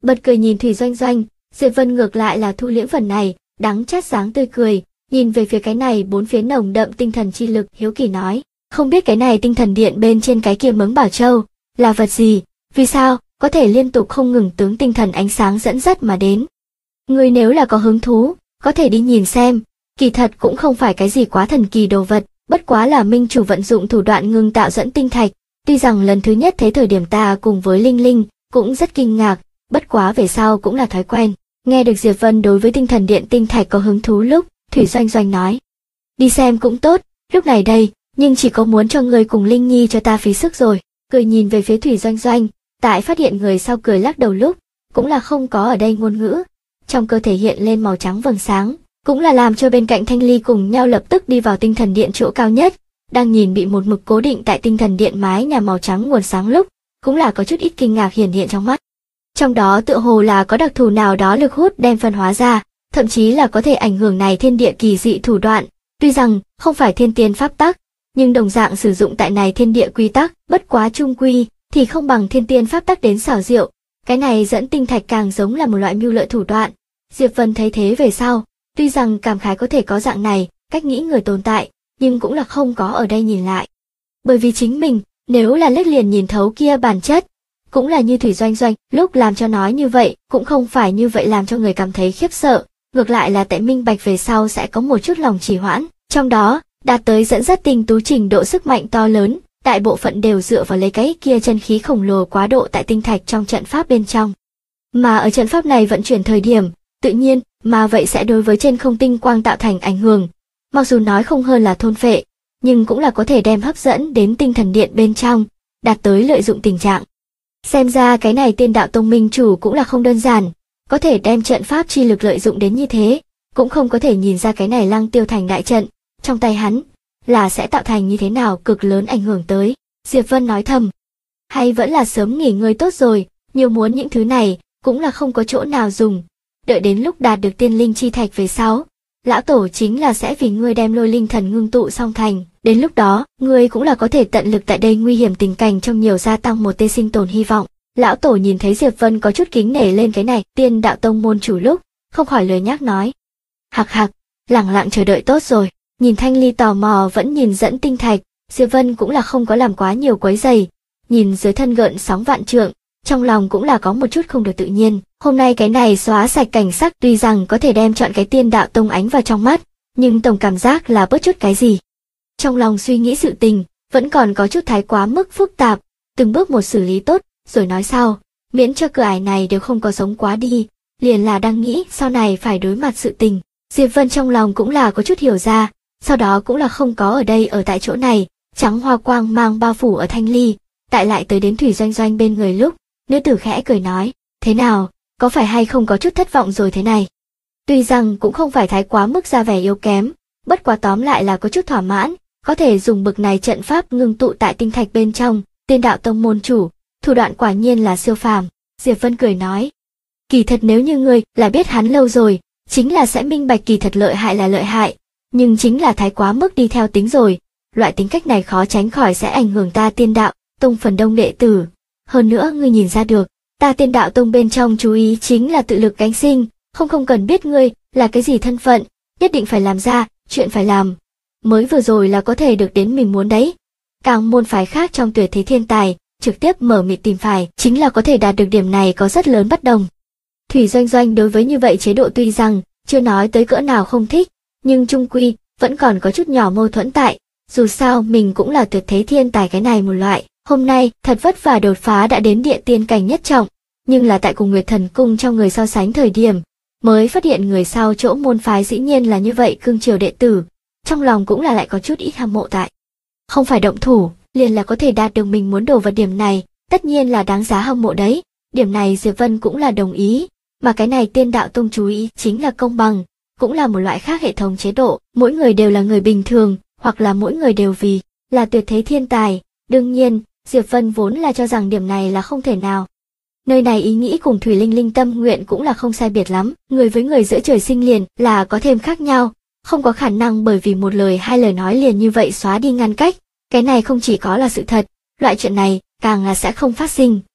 Bật cười nhìn Thủy Doanh Doanh, Diệp Vân ngược lại là thu liễm phần này, đắng chát dáng tươi cười, nhìn về phía cái này bốn phía nồng đậm tinh thần chi lực, hiếu kỳ nói, không biết cái này tinh thần điện bên trên cái kia Mống Bảo Châu là vật gì, vì sao có thể liên tục không ngừng tướng tinh thần ánh sáng dẫn dắt mà đến. Người nếu là có hứng thú, có thể đi nhìn xem, kỳ thật cũng không phải cái gì quá thần kỳ đồ vật, bất quá là minh chủ vận dụng thủ đoạn ngưng tạo dẫn tinh thạch. Tuy rằng lần thứ nhất thấy thời điểm ta cùng với Linh Linh cũng rất kinh ngạc, bất quá về sau cũng là thói quen. Nghe được Diệp Vân đối với tinh thần điện tinh thạch có hứng thú lúc, Thủy Doanh Doanh nói, đi xem cũng tốt, lúc này đây, nhưng chỉ có muốn cho người cùng Linh Nhi cho ta phí sức rồi. Cười nhìn về phía Thủy Doanh Doanh, tại phát hiện người sau cười lắc đầu lúc, cũng là không có ở đây ngôn ngữ, trong cơ thể hiện lên màu trắng vầng sáng, cũng là làm cho bên cạnh Thanh Ly cùng nhau lập tức đi vào tinh thần điện chỗ cao nhất, đang nhìn bị một mực cố định tại tinh thần điện mái nhà màu trắng nguồn sáng lúc, cũng là có chút ít kinh ngạc hiển hiện trong mắt. Trong đó tựa hồ là có đặc thù nào đó lực hút đem phân hóa ra, thậm chí là có thể ảnh hưởng này thiên địa kỳ dị thủ đoạn, tuy rằng không phải thiên tiên pháp tắc, nhưng đồng dạng sử dụng tại này thiên địa quy tắc, bất quá trung quy thì không bằng thiên tiên pháp tắc đến xảo diệu. Cái này dẫn tinh thạch càng giống là một loại mưu lợi thủ đoạn. Diệp Vân thấy thế về sau, tuy rằng cảm khái có thể có dạng này cách nghĩ người tồn tại, nhưng cũng là không có ở đây nhìn lại. Bởi vì chính mình, nếu là liếc liền nhìn thấu kia bản chất, cũng là như Thủy Doanh Doanh lúc làm cho nói như vậy, cũng không phải như vậy làm cho người cảm thấy khiếp sợ, ngược lại là tại minh bạch về sau sẽ có một chút lòng trì hoãn, trong đó đạt tới dẫn dắt tinh tú trình độ sức mạnh to lớn, đại bộ phận đều dựa vào lấy cái kia chân khí khổng lồ quá độ tại tinh thạch trong trận pháp bên trong. Mà ở trận pháp này vận chuyển thời điểm, tự nhiên mà vậy sẽ đối với trên không tinh quang tạo thành ảnh hưởng, mặc dù nói không hơn là thôn phệ, nhưng cũng là có thể đem hấp dẫn đến tinh thần điện bên trong, đạt tới lợi dụng tình trạng. Xem ra cái này Tiên Đạo Tông minh chủ cũng là không đơn giản, có thể đem trận pháp chi lực lợi dụng đến như thế, cũng không có thể nhìn ra cái này Lăng Tiêu Thành đại trận, trong tay hắn là sẽ tạo thành như thế nào cực lớn ảnh hưởng tới. Diệp Vân nói thầm, hay vẫn là sớm nghỉ ngơi tốt rồi, nhiều muốn những thứ này cũng là không có chỗ nào dùng. Đợi đến lúc đạt được tiên linh chi thạch về sau, lão tổ chính là sẽ vì ngươi đem lôi linh thần ngưng tụ song thành, đến lúc đó ngươi cũng là có thể tận lực tại đây nguy hiểm tình cảnh trong nhiều gia tăng một tia sinh tồn hy vọng. Lão tổ nhìn thấy Diệp Vân có chút kính nể lên cái này Tiên Đạo Tông môn chủ lúc, không khỏi lời nhắc nói, hạc hạc, lẳng lặng chờ đợi tốt rồi. Nhìn Thanh Ly tò mò vẫn nhìn dẫn tinh thạch, Diệp Vân cũng là không có làm quá nhiều quấy rầy, nhìn dưới thân gợn sóng vạn trượng, trong lòng cũng là có một chút không được tự nhiên. Hôm nay cái này xóa sạch cảnh sắc tuy rằng có thể đem chọn cái Tiên Đạo Tông ánh vào trong mắt, nhưng tổng cảm giác là bớt chút cái gì. Trong lòng suy nghĩ sự tình, vẫn còn có chút thái quá mức phức tạp, từng bước một xử lý tốt, rồi nói sau, miễn cho cửa ải này đều không có sống quá đi, liền là đang nghĩ sau này phải đối mặt sự tình. Diệp Vân trong lòng cũng là có chút hiểu ra, sau đó cũng là không có ở đây ở tại chỗ này, trắng hoa quang mang bao phủ ở Thanh Ly, tại lại tới đến Thủy Doanh Doanh bên người lúc, nữ tử khẽ cười nói, thế nào, có phải hay không có chút thất vọng rồi thế này? Tuy rằng cũng không phải thái quá mức ra vẻ yếu kém, bất quá tóm lại là có chút thỏa mãn, có thể dùng bực này trận pháp ngưng tụ tại tinh thạch bên trong, Tiên Đạo Tông môn chủ, thủ đoạn quả nhiên là siêu phàm. Diệp Vân cười nói, kỳ thật nếu như ngươi là biết hắn lâu rồi, chính là sẽ minh bạch kỳ thật lợi hại là lợi hại, nhưng chính là thái quá mức đi theo tính rồi, loại tính cách này khó tránh khỏi sẽ ảnh hưởng ta Tiên Đạo Tông phần đông đệ tử. Hơn nữa ngươi nhìn ra được, ta Tiên Đạo Tông bên trong chú ý chính là tự lực cánh sinh, không cần biết ngươi là cái gì thân phận, nhất định phải làm ra chuyện phải làm, mới vừa rồi là có thể được đến mình muốn đấy. Càng môn phái khác trong tuyệt thế thiên tài, trực tiếp mở miệng tìm phải, chính là có thể đạt được điểm này có rất lớn bất đồng. Thủy Doanh Doanh đối với như vậy chế độ tuy rằng chưa nói tới cỡ nào không thích, nhưng trung quy vẫn còn có chút nhỏ mâu thuẫn tại, dù sao mình cũng là tuyệt thế thiên tài cái này một loại. Hôm nay thật vất vả đột phá đã đến địa tiên cảnh nhất trọng, nhưng là tại cùng Nguyệt Thần Cung trong người so sánh thời điểm, mới phát hiện người sau chỗ môn phái dĩ nhiên là như vậy cương triều đệ tử, trong lòng cũng là lại có chút ít hâm mộ tại. Không phải động thủ, liền là có thể đạt được mình muốn đổ vào điểm này, tất nhiên là đáng giá hâm mộ đấy. Điểm này Diệp Vân cũng là đồng ý, mà cái này Tiên Đạo Tông chú ý chính là công bằng, cũng là một loại khác hệ thống chế độ, mỗi người đều là người bình thường, hoặc là mỗi người đều vì là tuyệt thế thiên tài. Đương nhiên, Diệp Vân vốn là cho rằng điểm này là không thể nào. Nơi này ý nghĩ cùng Thủy Linh Linh tâm nguyện cũng là không sai biệt lắm, người với người giữa trời sinh liền là có thêm khác nhau, không có khả năng bởi vì một lời hai lời nói liền như vậy xóa đi ngăn cách, cái này không chỉ có là sự thật, loại chuyện này càng là sẽ không phát sinh.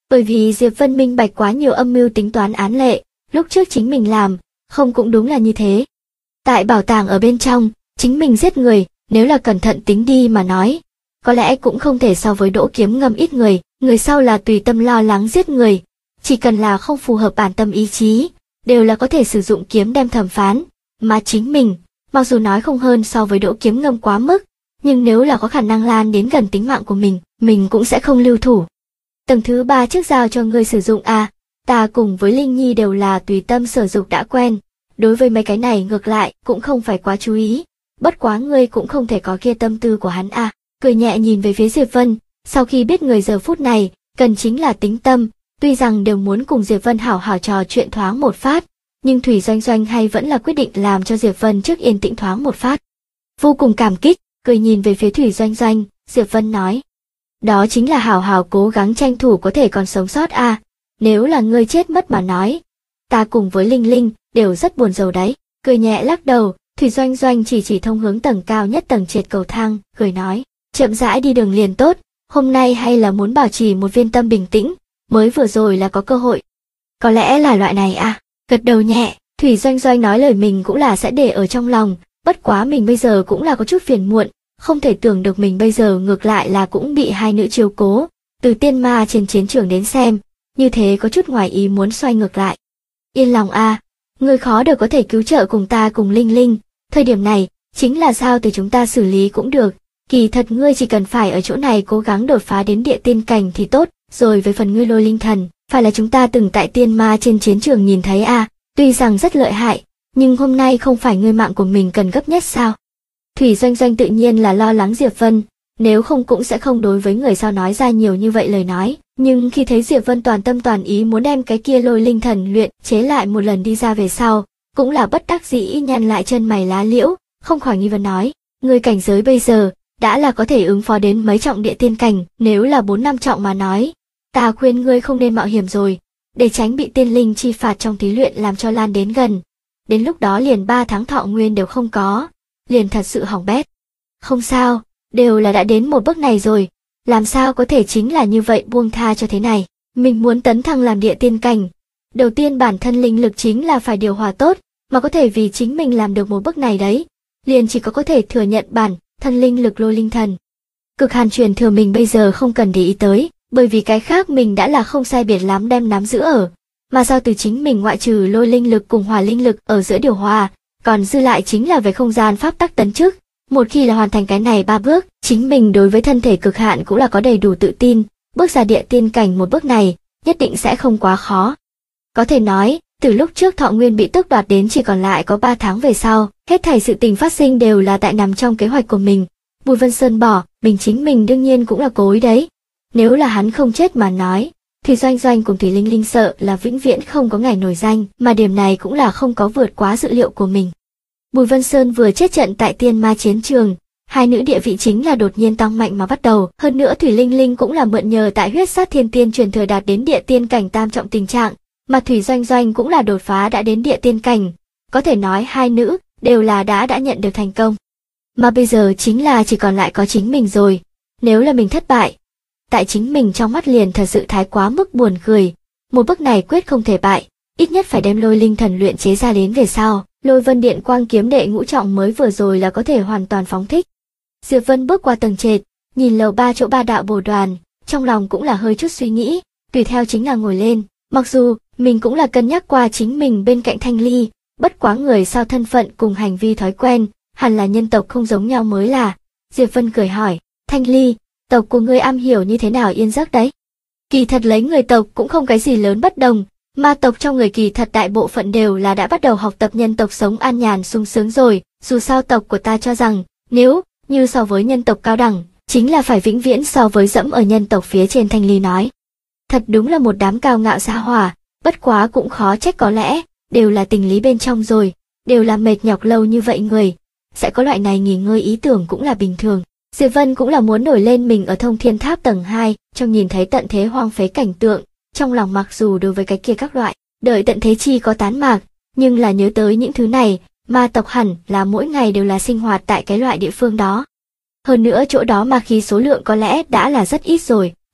Bởi vì Diệp Vân minh bạch quá nhiều âm mưu tính toán án lệ, lúc trước chính mình làm, không cũng đúng là như thế. Tại bảo tàng ở bên trong, chính mình giết người, nếu là cẩn thận tính đi mà nói, có lẽ cũng không thể so với Đỗ Kiếm Ngâm ít người, người sau là tùy tâm lo lắng giết người, chỉ cần là không phù hợp bản tâm ý chí, đều là có thể sử dụng kiếm đem thẩm phán, mà chính mình, mặc dù nói không hơn so với Đỗ Kiếm Ngâm quá mức, nhưng nếu là có khả năng lan đến gần tính mạng của mình cũng sẽ không lưu thủ. Tầng thứ 3 trước giao cho ngươi sử dụng ta cùng với Linh Nhi đều là tùy tâm sở dục đã quen, đối với mấy cái này ngược lại cũng không phải quá chú ý, bất quá ngươi cũng không thể có kia tâm tư của hắn cười nhẹ nhìn về phía Diệp Vân, sau khi biết người giờ phút này, cần chính là tính tâm, tuy rằng đều muốn cùng Diệp Vân hảo hảo trò chuyện thoáng một phát, nhưng Thủy Doanh Doanh hay vẫn là quyết định làm cho Diệp Vân trước yên tĩnh thoáng một phát. Vô cùng cảm kích, cười nhìn về phía Thủy Doanh Doanh, Diệp Vân nói. Đó chính là hảo hảo cố gắng tranh thủ có thể còn sống sót nếu là ngươi chết mất mà nói. Ta cùng với Linh Linh, đều rất buồn rầu đấy, cười nhẹ lắc đầu, Thủy Doanh Doanh chỉ thông hướng tầng cao nhất tầng trệt cầu thang, cười nói, chậm rãi đi đường liền tốt, hôm nay hay là muốn bảo trì một viên tâm bình tĩnh, mới vừa rồi là có cơ hội. Có lẽ là loại này gật đầu nhẹ, Thủy Doanh Doanh nói lời mình cũng là sẽ để ở trong lòng, bất quá mình bây giờ cũng là có chút phiền muộn, không thể tưởng được mình bây giờ ngược lại là cũng bị hai nữ chiếu cố, từ tiên ma trên chiến trường đến xem, như thế có chút ngoài ý muốn xoay ngược lại. Yên lòng người khó được có thể cứu trợ cùng ta cùng Linh Linh, thời điểm này, chính là sao từ chúng ta xử lý cũng được, kỳ thật ngươi chỉ cần phải ở chỗ này cố gắng đột phá đến địa tiên cảnh thì tốt, rồi với phần ngươi Lôi Linh Thần, phải là chúng ta từng tại tiên ma trên chiến trường nhìn thấy tuy rằng rất lợi hại, nhưng hôm nay không phải ngươi mạng của mình cần gấp nhất sao? Thủy Doanh Doanh tự nhiên là lo lắng Diệp Vân, nếu không cũng sẽ không đối với người sau nói ra nhiều như vậy lời nói, nhưng khi thấy Diệp Vân toàn tâm toàn ý muốn đem cái kia Lôi Linh Thần luyện chế lại một lần đi ra về sau, cũng là bất đắc dĩ nhăn lại chân mày lá liễu, không khỏi nghi vấn nói, người cảnh giới bây giờ đã là có thể ứng phó đến mấy trọng địa tiên cảnh, nếu là 4-5 trọng mà nói, ta khuyên ngươi không nên mạo hiểm rồi, để tránh bị tiên linh chi phạt trong thí luyện làm cho lan đến gần. Đến lúc đó liền 3 tháng thọ nguyên đều không có, liền thật sự hỏng bét. Không sao, đều là đã đến một bước này rồi, làm sao có thể chính là như vậy buông tha cho thế này. Mình muốn tấn thăng làm địa tiên cảnh, đầu tiên bản thân linh lực chính là phải điều hòa tốt, mà có thể vì chính mình làm được một bước này đấy, liền chỉ có thể thừa nhận bản thân linh lực Lôi Linh Thần. Cực hàn truyền thừa mình bây giờ không cần để ý tới, bởi vì cái khác mình đã là không sai biệt lắm đem nắm giữ ở, mà sao từ chính mình ngoại trừ lôi linh lực cùng hỏa linh lực ở giữa điều hòa, còn dư lại chính là về không gian pháp tắc tấn chức. Một khi là hoàn thành cái này 3 bước, chính mình đối với thân thể cực hạn cũng là có đầy đủ tự tin, bước ra địa tiên cảnh một bước này, nhất định sẽ không quá khó. Có thể nói, từ lúc trước thọ nguyên bị tước đoạt đến chỉ còn lại có 3 tháng về sau, hết thảy sự tình phát sinh đều là tại nằm trong kế hoạch của mình. Bùi Vân Sơn bỏ, mình chính mình đương nhiên cũng là cố ý đấy. Nếu là hắn không chết mà nói, Thủy Doanh Doanh cùng Thủy Linh Linh sợ là vĩnh viễn không có ngày nổi danh, mà điểm này cũng là không có vượt quá dự liệu của mình. Bùi Vân Sơn vừa chết trận tại tiên ma chiến trường, hai nữ địa vị chính là đột nhiên tăng mạnh mà bắt đầu, hơn nữa Thủy Linh Linh cũng là mượn nhờ tại huyết sát thiên tiên truyền thừa đạt đến địa tiên cảnh tam trọng tình trạng, mà Thủy Doanh Doanh cũng là đột phá đã đến địa tiên cảnh, có thể nói hai nữ đều là đã nhận được thành công. Mà bây giờ chính là chỉ còn lại có chính mình rồi, nếu là mình thất bại, tại chính mình trong mắt liền thật sự thái quá mức buồn cười, một bước này quyết không thể bại, ít nhất phải đem Lôi Linh Thần luyện chế ra đến về sau, Lôi Vân Điện Quang kiếm đệ ngũ trọng mới vừa rồi là có thể hoàn toàn phóng thích. Diệp Vân bước qua tầng trệt, nhìn lầu 3 chỗ 3 đạo bồ đoàn, trong lòng cũng là hơi chút suy nghĩ, tùy theo chính là ngồi lên, mặc dù mình cũng là cân nhắc qua chính mình bên cạnh Thanh Ly, bất quá người sao thân phận cùng hành vi thói quen, hẳn là nhân tộc không giống nhau mới là. Diệp Vân cười hỏi, Thanh Ly, tộc của ngươi am hiểu như thế nào yên giấc đấy? Kỳ thật lấy người tộc cũng không cái gì lớn bất đồng, ma tộc trong người kỳ thật đại bộ phận đều là đã bắt đầu học tập nhân tộc sống an nhàn sung sướng rồi, dù sao tộc của ta cho rằng, nếu như so với nhân tộc cao đẳng, chính là phải vĩnh viễn so với dẫm ở nhân tộc phía trên. Thanh Ly nói. Thật đúng là một đám cao ngạo gia hỏa, bất quá cũng khó trách, có lẽ đều là tình lý bên trong rồi, đều là mệt nhọc lâu như vậy người, sẽ có loại này nghỉ ngơi ý tưởng cũng là bình thường. Diệp Vân cũng là muốn nổi lên mình ở Thông Thiên Tháp tầng 2, trong nhìn thấy tận thế hoang phế cảnh tượng, trong lòng mặc dù đối với cái kia các loại, đợi tận thế chi có tán mạc, nhưng là nhớ tới những thứ này, ma tộc hẳn là mỗi ngày đều là sinh hoạt tại cái loại địa phương đó. Hơn nữa chỗ đó ma khí số lượng có lẽ đã là rất ít rồi,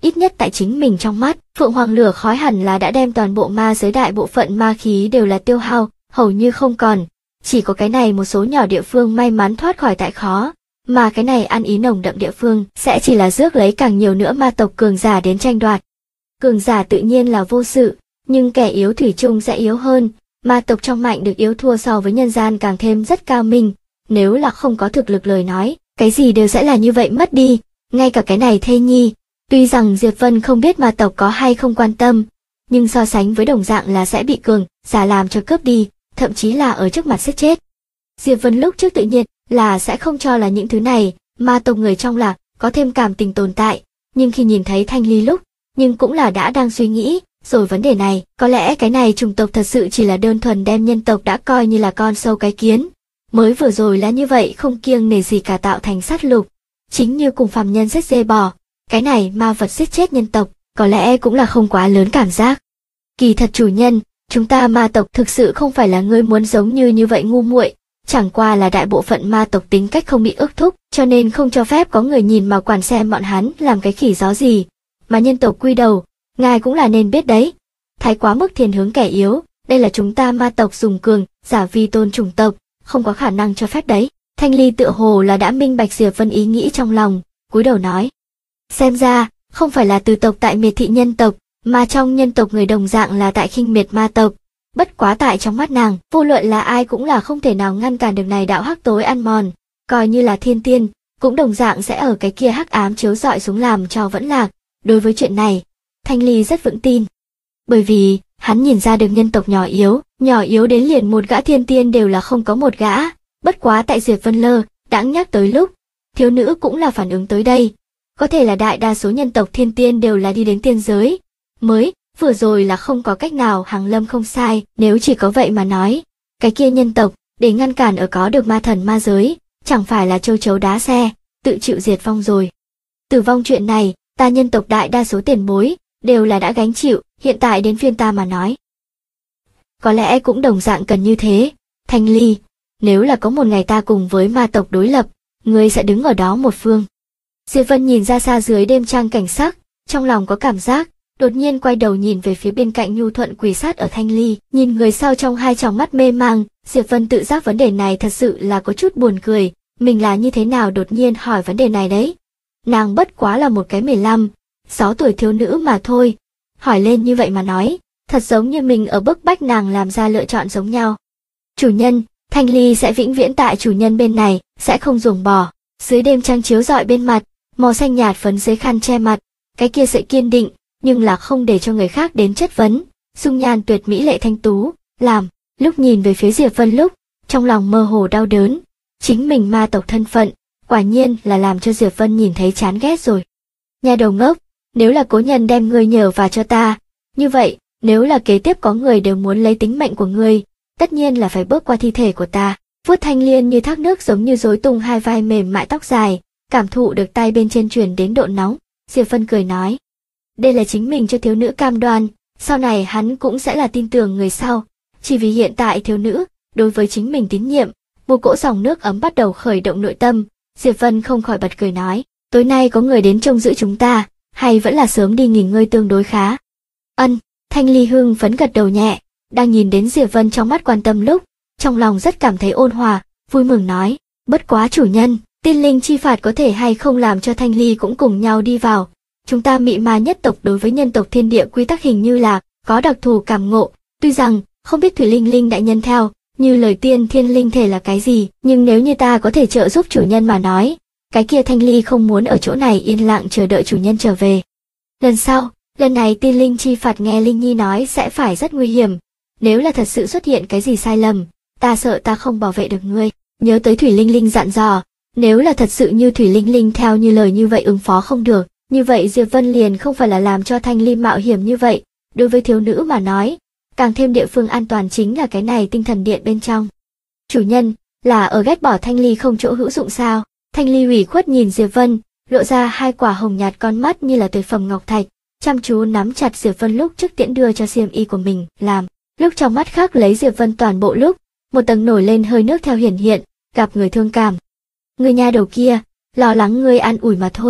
ít nhất tại chính mình trong mắt, Phượng Hoàng lửa khói hẳn là đã đem toàn bộ ma giới đại bộ phận ma khí đều là tiêu hao, hầu như không còn. Chỉ có cái này một số nhỏ địa phương may mắn thoát khỏi tại khó, mà cái này ăn ý nồng đậm địa phương sẽ chỉ là rước lấy càng nhiều nữa ma tộc cường giả đến tranh đoạt. Cường giả tự nhiên là vô sự, nhưng kẻ yếu thủy chung sẽ yếu hơn, ma tộc trong mạnh được yếu thua so với nhân gian càng thêm rất cao minh, nếu là không có thực lực lời nói, cái gì đều sẽ là như vậy mất đi, ngay cả cái này thê nhi. Tuy rằng Diệp Vân không biết ma tộc có hay không quan tâm, nhưng so sánh với đồng dạng là sẽ bị cường giả làm cho cướp đi, thậm chí là ở trước mặt giết chết. Diệp Vân lúc trước tự nhiên là sẽ không cho là những thứ này, ma tộc người trong là có thêm cảm tình tồn tại, nhưng khi nhìn thấy Thanh Ly lúc, nhưng cũng là đã đang suy nghĩ, rồi vấn đề này, có lẽ cái này chủng tộc thật sự chỉ là đơn thuần đem nhân tộc đã coi như là con sâu cái kiến. Mới vừa rồi là như vậy không kiêng nể gì cả tạo thành sát lục, chính như cùng phàm nhân giết dê bò, cái này ma vật giết chết nhân tộc, có lẽ cũng là không quá lớn cảm giác. Kỳ thật chủ nhân, chúng ta ma tộc thực sự không phải là ngươi muốn giống như vậy ngu muội, chẳng qua là đại bộ phận ma tộc tính cách không bị ước thúc, cho nên không cho phép có người nhìn mà quản xem bọn hắn làm cái khỉ gió gì. Mà nhân tộc quy đầu, ngài cũng là nên biết đấy. Thái quá mức thiên hướng kẻ yếu, đây là chúng ta ma tộc dùng cường, giả vi tôn chủng tộc, không có khả năng cho phép đấy. Thanh Ly tựa hồ là đã minh bạch Diệp Vân ý nghĩ trong lòng, cúi đầu nói. Xem ra, không phải là từ tộc tại miệt thị nhân tộc, mà trong nhân tộc người đồng dạng là tại khinh miệt ma tộc. Bất quá tại trong mắt nàng, vô luận là ai cũng là không thể nào ngăn cản được này đạo hắc tối ăn mòn, coi như là thiên tiên, cũng đồng dạng sẽ ở cái kia hắc ám chiếu rọi xuống làm cho vẫn lạc. Đối với chuyện này, Thanh Ly rất vững tin. Bởi vì, hắn nhìn ra được nhân tộc nhỏ yếu đến liền một gã thiên tiên đều là không có một gã, bất quá tại Diệp Vân Lơ, đãng nhắc tới lúc, thiếu nữ cũng là phản ứng tới đây. Có thể là đại đa số nhân tộc thiên tiên đều là đi đến tiên giới, mới, vừa rồi là không có cách nào Hàng Lâm không sai, nếu chỉ có vậy mà nói, cái kia nhân tộc, để ngăn cản ở có được ma thần ma giới, chẳng phải là châu chấu đá xe, tự chịu diệt vong rồi. Tử vong chuyện này, ta nhân tộc đại đa số tiền bối, đều là đã gánh chịu, hiện tại đến phiên ta mà nói. Có lẽ cũng đồng dạng cần như thế, Thanh Ly, nếu là có một ngày ta cùng với ma tộc đối lập, ngươi sẽ đứng ở đó một phương. Diệp Vân nhìn ra xa dưới đêm trăng cảnh sắc, trong lòng có cảm giác, đột nhiên quay đầu nhìn về phía bên cạnh nhu thuận quỳ sát ở Thanh Ly, nhìn người sau trong hai tròng mắt mê mang, Diệp Vân tự giác vấn đề này thật sự là có chút buồn cười, mình là như thế nào đột nhiên hỏi vấn đề này đấy. Nàng bất quá là một cái 15, 6 tuổi thiếu nữ mà thôi, hỏi lên như vậy mà nói, thật giống như mình ở bức bách nàng làm ra lựa chọn giống nhau. Chủ nhân, Thanh Ly sẽ vĩnh viễn tại chủ nhân bên này, sẽ không ruồng bỏ. Dưới đêm trăng chiếu rọi bên mặt, màu xanh nhạt phấn dưới khăn che mặt, cái kia sợi kiên định, nhưng là không để cho người khác đến chất vấn, dung nhan tuyệt mỹ lệ thanh tú, làm, lúc nhìn về phía Diệp Vân lúc, trong lòng mơ hồ đau đớn, chính mình ma tộc thân phận, quả nhiên là làm cho Diệp Vân nhìn thấy chán ghét rồi. Nhà đầu ngốc, nếu là cố nhân đem ngươi nhờ vào cho ta, như vậy, nếu là kế tiếp có người đều muốn lấy tính mệnh của ngươi, tất nhiên là phải bước qua thi thể của ta. Vuốt Thanh Liên như thác nước giống như rối tung hai vai mềm mại tóc dài, cảm thụ được tay bên trên truyền đến độ nóng, Diệp Vân cười nói. Đây là chính mình cho thiếu nữ cam đoan, sau này hắn cũng sẽ là tin tưởng người sau, chỉ vì hiện tại thiếu nữ, đối với chính mình tín nhiệm, một cỗ dòng nước ấm bắt đầu khởi động nội tâm, Diệp Vân không khỏi bật cười nói, tối nay có người đến trông giữ chúng ta, hay vẫn là sớm đi nghỉ ngơi tương đối khá. Ân, Thanh Ly hưng phấn gật đầu nhẹ, đang nhìn đến Diệp Vân trong mắt quan tâm lúc, trong lòng rất cảm thấy ôn hòa, vui mừng nói, bất quá chủ nhân, tiên linh chi phạt có thể hay không làm cho Thanh Ly cũng cùng nhau đi vào. Chúng ta mị ma nhất tộc đối với nhân tộc thiên địa quy tắc hình như là có đặc thù cảm ngộ, tuy rằng không biết Thủy Linh Linh đại nhân theo như lời tiên thiên linh thể là cái gì, nhưng nếu như ta có thể trợ giúp chủ nhân mà nói, cái kia Thanh Ly không muốn ở chỗ này yên lặng chờ đợi chủ nhân trở về. Lần này tiên linh chi phạt nghe Linh Nhi nói sẽ phải rất nguy hiểm, nếu là thật sự xuất hiện cái gì sai lầm, ta sợ ta không bảo vệ được ngươi. Nhớ tới Thủy Linh Linh dặn dò, nếu là thật sự như Thủy Linh Linh theo như lời như vậy ứng phó không được, như vậy Diệp Vân liền không phải là làm cho Thanh Ly mạo hiểm như vậy. Đối với thiếu nữ mà nói, càng thêm địa phương an toàn chính là cái này tinh thần điện bên trong. Chủ nhân, là ở ghét bỏ Thanh Ly không chỗ hữu dụng sao? Thanh Ly ủy khuất nhìn Diệp Vân, lộ ra hai quả hồng nhạt con mắt như là tuyệt phẩm ngọc thạch, chăm chú nắm chặt Diệp Vân lúc trước tiễn đưa cho xiêm y của mình làm. Lúc trong mắt khác lấy Diệp Vân toàn bộ lúc, một tầng nổi lên hơi nước theo hiển hiện, gặp người thương cảm. Người nhà đầu kia, lo lắng ngươi an ủi mà thôi,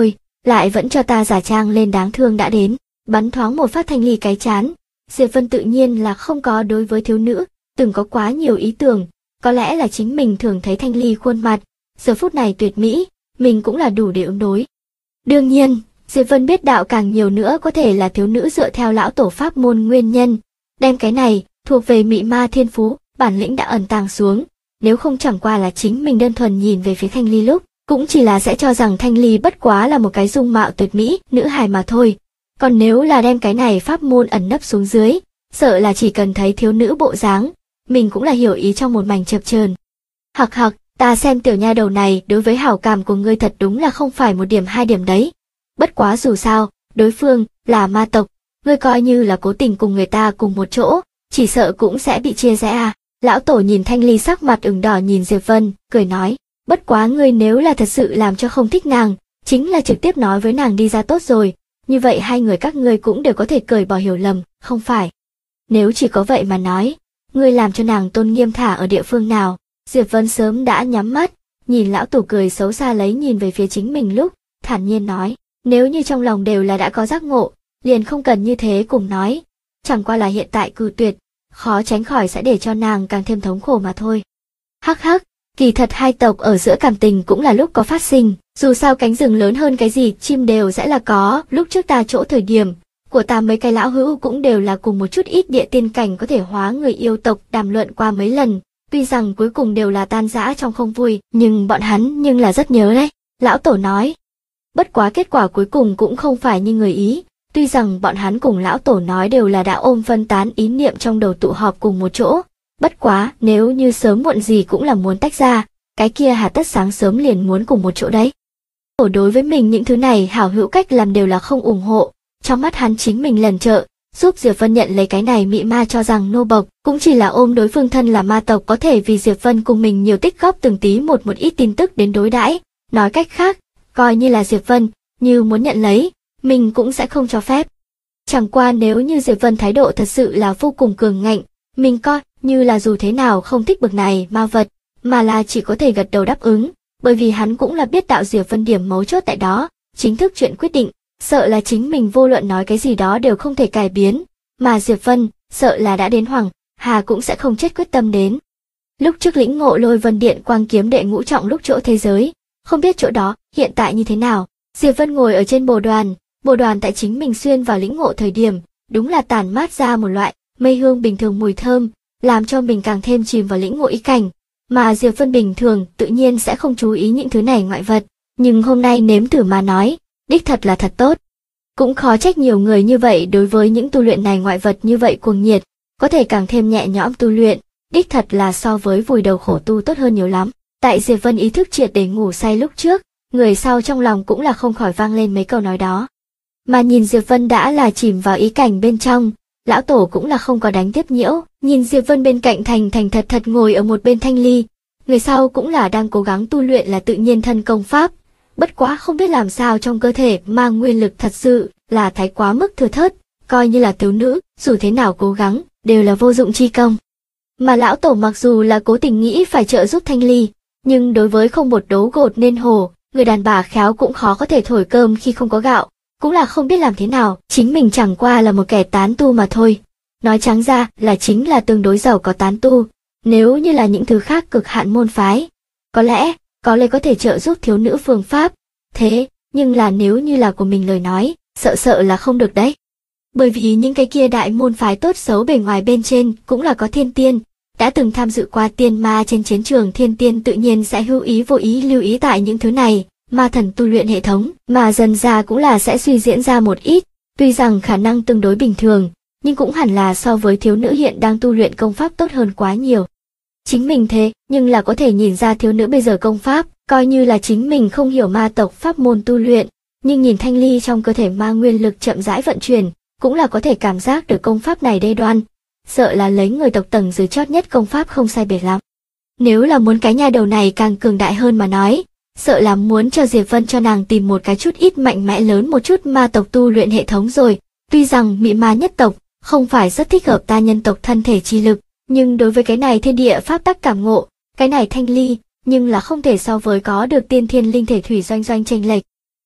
lại vẫn cho ta giả trang lên đáng thương đã đến, bắn thoáng một phát Thanh Ly cái chán. Diệp Vân tự nhiên là không có đối với thiếu nữ, từng có quá nhiều ý tưởng, có lẽ là chính mình thường thấy Thanh Ly khuôn mặt, giờ phút này tuyệt mỹ, mình cũng là đủ để ứng đối. Đương nhiên, Diệp Vân biết đạo càng nhiều nữa có thể là thiếu nữ dựa theo lão tổ pháp môn nguyên nhân, đem cái này, thuộc về mị ma thiên phú, bản lĩnh đã ẩn tàng xuống, nếu không chẳng qua là chính mình đơn thuần nhìn về phía Thanh Ly lúc, cũng chỉ là sẽ cho rằng Thanh Ly bất quá là một cái dung mạo tuyệt mỹ, nữ hài mà thôi. Còn nếu là đem cái này pháp môn ẩn nấp xuống dưới, sợ là chỉ cần thấy thiếu nữ bộ dáng, mình cũng là hiểu ý trong một mảnh chập chờn. Hặc hặc, ta xem tiểu nha đầu này đối với hảo cảm của ngươi thật đúng là không phải một điểm hai điểm đấy. Bất quá dù sao, đối phương là ma tộc, ngươi coi như là cố tình cùng người ta cùng một chỗ, chỉ sợ cũng sẽ bị chia rẽ à. Lão tổ nhìn Thanh Ly sắc mặt ửng đỏ nhìn Diệp Vân, cười nói, bất quá ngươi nếu là thật sự làm cho không thích nàng, chính là trực tiếp nói với nàng đi ra tốt rồi, như vậy hai người các ngươi cũng đều có thể cởi bỏ hiểu lầm, không phải? Nếu chỉ có vậy mà nói, ngươi làm cho nàng tôn nghiêm thả ở địa phương nào? Diệp Vân sớm đã nhắm mắt, nhìn lão tổ cười xấu xa lấy nhìn về phía chính mình lúc, thản nhiên nói, nếu như trong lòng đều là đã có giác ngộ, liền không cần như thế cùng nói, chẳng qua là hiện tại cự tuyệt, khó tránh khỏi sẽ để cho nàng càng thêm thống khổ mà thôi. Hắc hắc, kỳ thật hai tộc ở giữa cảm tình cũng là lúc có phát sinh, dù sao cánh rừng lớn hơn cái gì chim đều sẽ là có, lúc trước ta chỗ thời điểm của ta mấy cái lão hữu cũng đều là cùng một chút ít địa tiên cảnh có thể hóa người yêu tộc đàm luận qua mấy lần, tuy rằng cuối cùng đều là tan rã trong không vui, nhưng bọn hắn nhưng là rất nhớ đấy, lão tổ nói. Bất quá kết quả cuối cùng cũng không phải như người ý, tuy rằng bọn hắn cùng lão tổ nói đều là đã ôm phân tán ý niệm trong đầu tụ họp cùng một chỗ, bất quá nếu như sớm muộn gì cũng là muốn tách ra, cái kia hà tất sáng sớm liền muốn cùng một chỗ đấy. Tổ đối với mình những thứ này hảo hữu cách làm đều là không ủng hộ, trong mắt hắn chính mình lần trợ, giúp Diệp Vân nhận lấy cái này mị ma cho rằng nô bộc, cũng chỉ là ôm đối phương thân là ma tộc có thể vì Diệp Vân cùng mình nhiều tích góp từng tí một ít tin tức đến đối đãi, nói cách khác, coi như là Diệp Vân, như muốn nhận lấy, mình cũng sẽ không cho phép. Chẳng qua nếu như Diệp Vân thái độ thật sự là vô cùng cường ngạnh, mình coi như là dù thế nào không thích bực này ma vật, mà là chỉ có thể gật đầu đáp ứng, bởi vì hắn cũng là biết đạo Diệp Vân điểm mấu chốt tại đó, chính thức chuyện quyết định, sợ là chính mình vô luận nói cái gì đó đều không thể cải biến, mà Diệp Vân, sợ là đã đến Hoàng Hà cũng sẽ không chết quyết tâm đến. Lúc trước lĩnh ngộ Lôi Vân Điện quang kiếm đệ ngũ trọng lúc chỗ thế giới, không biết chỗ đó hiện tại như thế nào. Diệp Vân ngồi ở trên bồ đoàn tại chính mình xuyên vào lĩnh ngộ thời điểm, đúng là tản mát ra một loại mây hương bình thường mùi thơm, làm cho mình càng thêm chìm vào lĩnh ngộ ý cảnh. Mà Diệp Vân bình thường tự nhiên sẽ không chú ý những thứ này ngoại vật, nhưng hôm nay nếm thử mà nói, đích thật là thật tốt. Cũng khó trách nhiều người như vậy đối với những tu luyện này ngoại vật như vậy cuồng nhiệt, có thể càng thêm nhẹ nhõm tu luyện, đích thật là so với vùi đầu khổ tu tốt hơn nhiều lắm. Tại Diệp Vân ý thức triệt để ngủ say lúc trước, người sau trong lòng cũng là không khỏi vang lên mấy câu nói đó. Mà nhìn Diệp Vân đã là chìm vào ý cảnh bên trong, lão tổ cũng là không có đánh tiếp nhiễu, nhìn Diệp Vân bên cạnh thành thật ngồi ở một bên Thanh Ly, người sau cũng là đang cố gắng tu luyện là tự nhiên thân công pháp, bất quá không biết làm sao trong cơ thể mang nguyên lực thật sự là thái quá mức thừa thớt, coi như là thiếu nữ, dù thế nào cố gắng, đều là vô dụng chi công. Mà lão tổ mặc dù là cố tình nghĩ phải trợ giúp Thanh Ly, nhưng đối với không một đấu gột nên hồ, người đàn bà khéo cũng khó có thể thổi cơm khi không có gạo, cũng là không biết làm thế nào, chính mình chẳng qua là một kẻ tán tu mà thôi. Nói trắng ra là chính là tương đối giàu có tán tu, nếu như là những thứ khác cực hạn môn phái, có lẽ có thể trợ giúp thiếu nữ phương pháp, thế, nhưng là nếu như là của mình lời nói, sợ là không được đấy. Bởi vì những cái kia đại môn phái tốt xấu bề ngoài bên trên cũng là có thiên tiên, đã từng tham dự qua tiên ma trên chiến trường thiên tiên tự nhiên sẽ hữu ý vô ý lưu ý tại những thứ này, ma thần tu luyện hệ thống, mà dần ra cũng là sẽ suy diễn ra một ít, tuy rằng khả năng tương đối bình thường, nhưng cũng hẳn là so với thiếu nữ hiện đang tu luyện công pháp tốt hơn quá nhiều. Chính mình thế, nhưng là có thể nhìn ra thiếu nữ bây giờ công pháp, coi như là chính mình không hiểu ma tộc pháp môn tu luyện, nhưng nhìn Thanh Ly trong cơ thể ma nguyên lực chậm rãi vận chuyển, cũng là có thể cảm giác được công pháp này đê đoan, sợ là lấy người tộc tầng dưới chót nhất công pháp không sai biệt lắm. Nếu là muốn cái nhà đầu này càng cường đại hơn mà nói, sợ là muốn cho Diệp Vân cho nàng tìm một cái chút ít mạnh mẽ lớn một chút ma tộc tu luyện hệ thống rồi, tuy rằng mị ma nhất tộc không phải rất thích hợp ta nhân tộc thân thể chi lực, nhưng đối với cái này thiên địa pháp tắc cảm ngộ, cái này Thanh Ly, nhưng là không thể so với có được tiên thiên linh thể thủy doanh chênh lệch.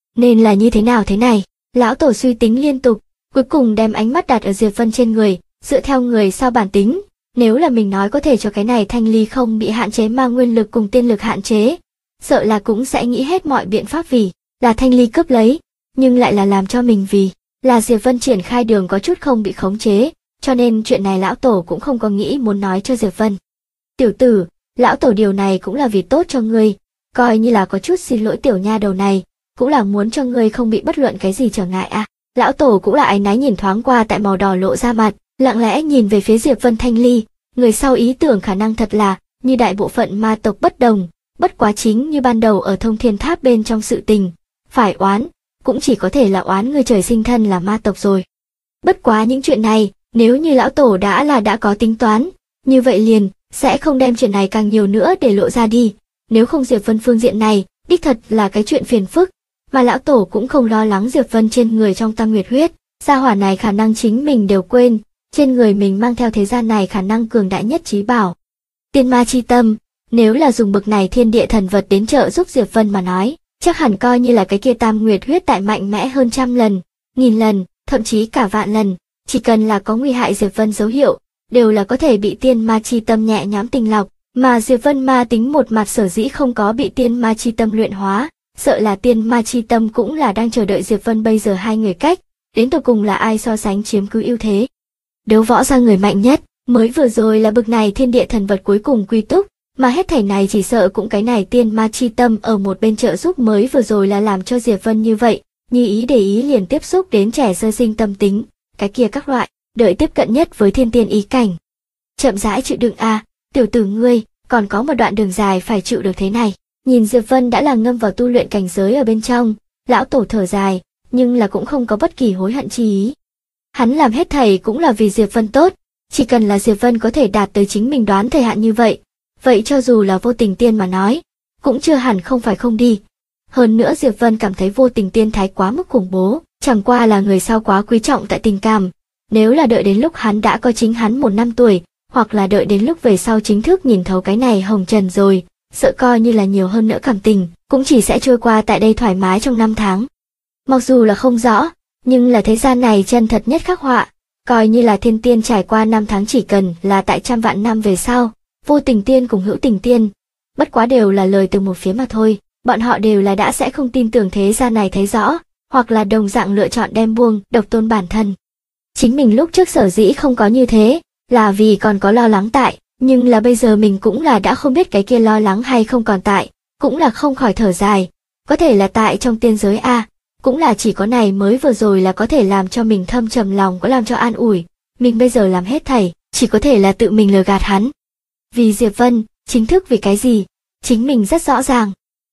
Nên là như thế nào thế này? Lão Tổ suy tính liên tục, cuối cùng đem ánh mắt đặt ở Diệp Vân trên người, dựa theo người sao bản tính. Nếu là mình nói có thể cho cái này thanh ly không bị hạn chế mang nguyên lực cùng tiên lực hạn chế, sợ là cũng sẽ nghĩ hết mọi biện pháp vì là thanh ly cướp lấy, nhưng lại là làm cho mình vì là Diệp Vân triển khai đường có chút không bị khống chế, cho nên chuyện này lão Tổ cũng không có nghĩ muốn nói cho Diệp Vân. Tiểu tử, lão Tổ điều này cũng là vì tốt cho ngươi, coi như là có chút xin lỗi tiểu nha đầu này, cũng là muốn cho ngươi không bị bất luận cái gì trở ngại à. Lão Tổ cũng là áy náy nhìn thoáng qua tại màu đỏ lộ ra mặt, lặng lẽ nhìn về phía Diệp Vân Thanh Ly, người sau ý tưởng khả năng thật là như đại bộ phận ma tộc bất đồng, bất quá chính như ban đầu ở Thông Thiên Tháp bên trong sự tình, phải oán, cũng chỉ có thể là oán người trời sinh thân là ma tộc rồi. Bất quá những chuyện này, nếu như lão Tổ đã có tính toán, như vậy liền sẽ không đem chuyện này càng nhiều nữa để lộ ra đi, nếu không Diệp Vân phương diện này, đích thật là cái chuyện phiền phức, mà lão Tổ cũng không lo lắng Diệp Vân trên người trong tam nguyệt huyết, gia hỏa này khả năng chính mình đều quên, trên người mình mang theo thế gian này khả năng cường đại nhất trí bảo. Tiên ma chi tâm, nếu là dùng bực này thiên địa thần vật đến trợ giúp Diệp Vân mà nói, chắc hẳn coi như là cái kia tam nguyệt huyết tại mạnh mẽ hơn 100 lần, 1000 lần, thậm chí cả vạn lần, chỉ cần là có nguy hại Diệp Vân dấu hiệu, đều là có thể bị tiên ma chi tâm nhẹ nhõm tinh lọc, mà Diệp Vân ma tính một mặt sở dĩ không có bị tiên ma chi tâm luyện hóa, sợ là tiên ma chi tâm cũng là đang chờ đợi Diệp Vân bây giờ hai người cách, đến tột cùng là ai so sánh chiếm cứ ưu thế. Đấu võ ra người mạnh nhất, mới vừa rồi là bực này thiên địa thần vật cuối cùng quy túc, mà hết thảy này chỉ sợ cũng cái này tiên ma chi tâm ở một bên trợ giúp mới vừa rồi là làm cho Diệp Vân như vậy, như ý để ý liền tiếp xúc đến trẻ sơ sinh tâm tính, cái kia các loại, đợi tiếp cận nhất với thiên tiên ý cảnh. Chậm rãi chịu đựng a, tiểu tử ngươi, còn có một đoạn đường dài phải chịu được thế này. Nhìn Diệp Vân đã là ngâm vào tu luyện cảnh giới ở bên trong, lão Tổ thở dài, nhưng là cũng không có bất kỳ hối hận chi ý. Hắn làm hết thảy cũng là vì Diệp Vân tốt, chỉ cần là Diệp Vân có thể đạt tới chính mình đoán thời hạn như vậy, vậy cho dù là vô tình tiên mà nói, cũng chưa hẳn không phải không đi. Hơn nữa Diệp Vân cảm thấy vô tình tiên thái quá mức khủng bố, chẳng qua là người sau quá quý trọng tại tình cảm. Nếu là đợi đến lúc hắn đã coi chính hắn 1 năm tuổi, hoặc là đợi đến lúc về sau chính thức nhìn thấu cái này hồng trần rồi, sợ coi như là nhiều hơn nữa cảm tình, cũng chỉ sẽ trôi qua tại đây thoải mái trong 5 tháng. Mặc dù là không rõ, nhưng là thế gian này chân thật nhất khắc họa, coi như là thiên tiên trải qua 5 tháng chỉ cần là tại 100 vạn năm về sau, vô tình tiên cùng hữu tình tiên, bất quá đều là lời từ một phía mà thôi, bọn họ đều là đã sẽ không tin tưởng thế gian này thấy rõ, hoặc là đồng dạng lựa chọn đem buông, độc tôn bản thân. Chính mình lúc trước sở dĩ không có như thế, là vì còn có lo lắng tại, nhưng là bây giờ mình cũng là đã không biết cái kia lo lắng hay không còn tại, cũng là không khỏi thở dài, có thể là tại trong tiên giới a, cũng là chỉ có này mới vừa rồi là có thể làm cho mình thâm trầm lòng có làm cho an ủi, mình bây giờ làm hết thảy, chỉ có thể là tự mình lừa gạt hắn. Vì Diệp Vân, chính thức vì cái gì, chính mình rất rõ ràng.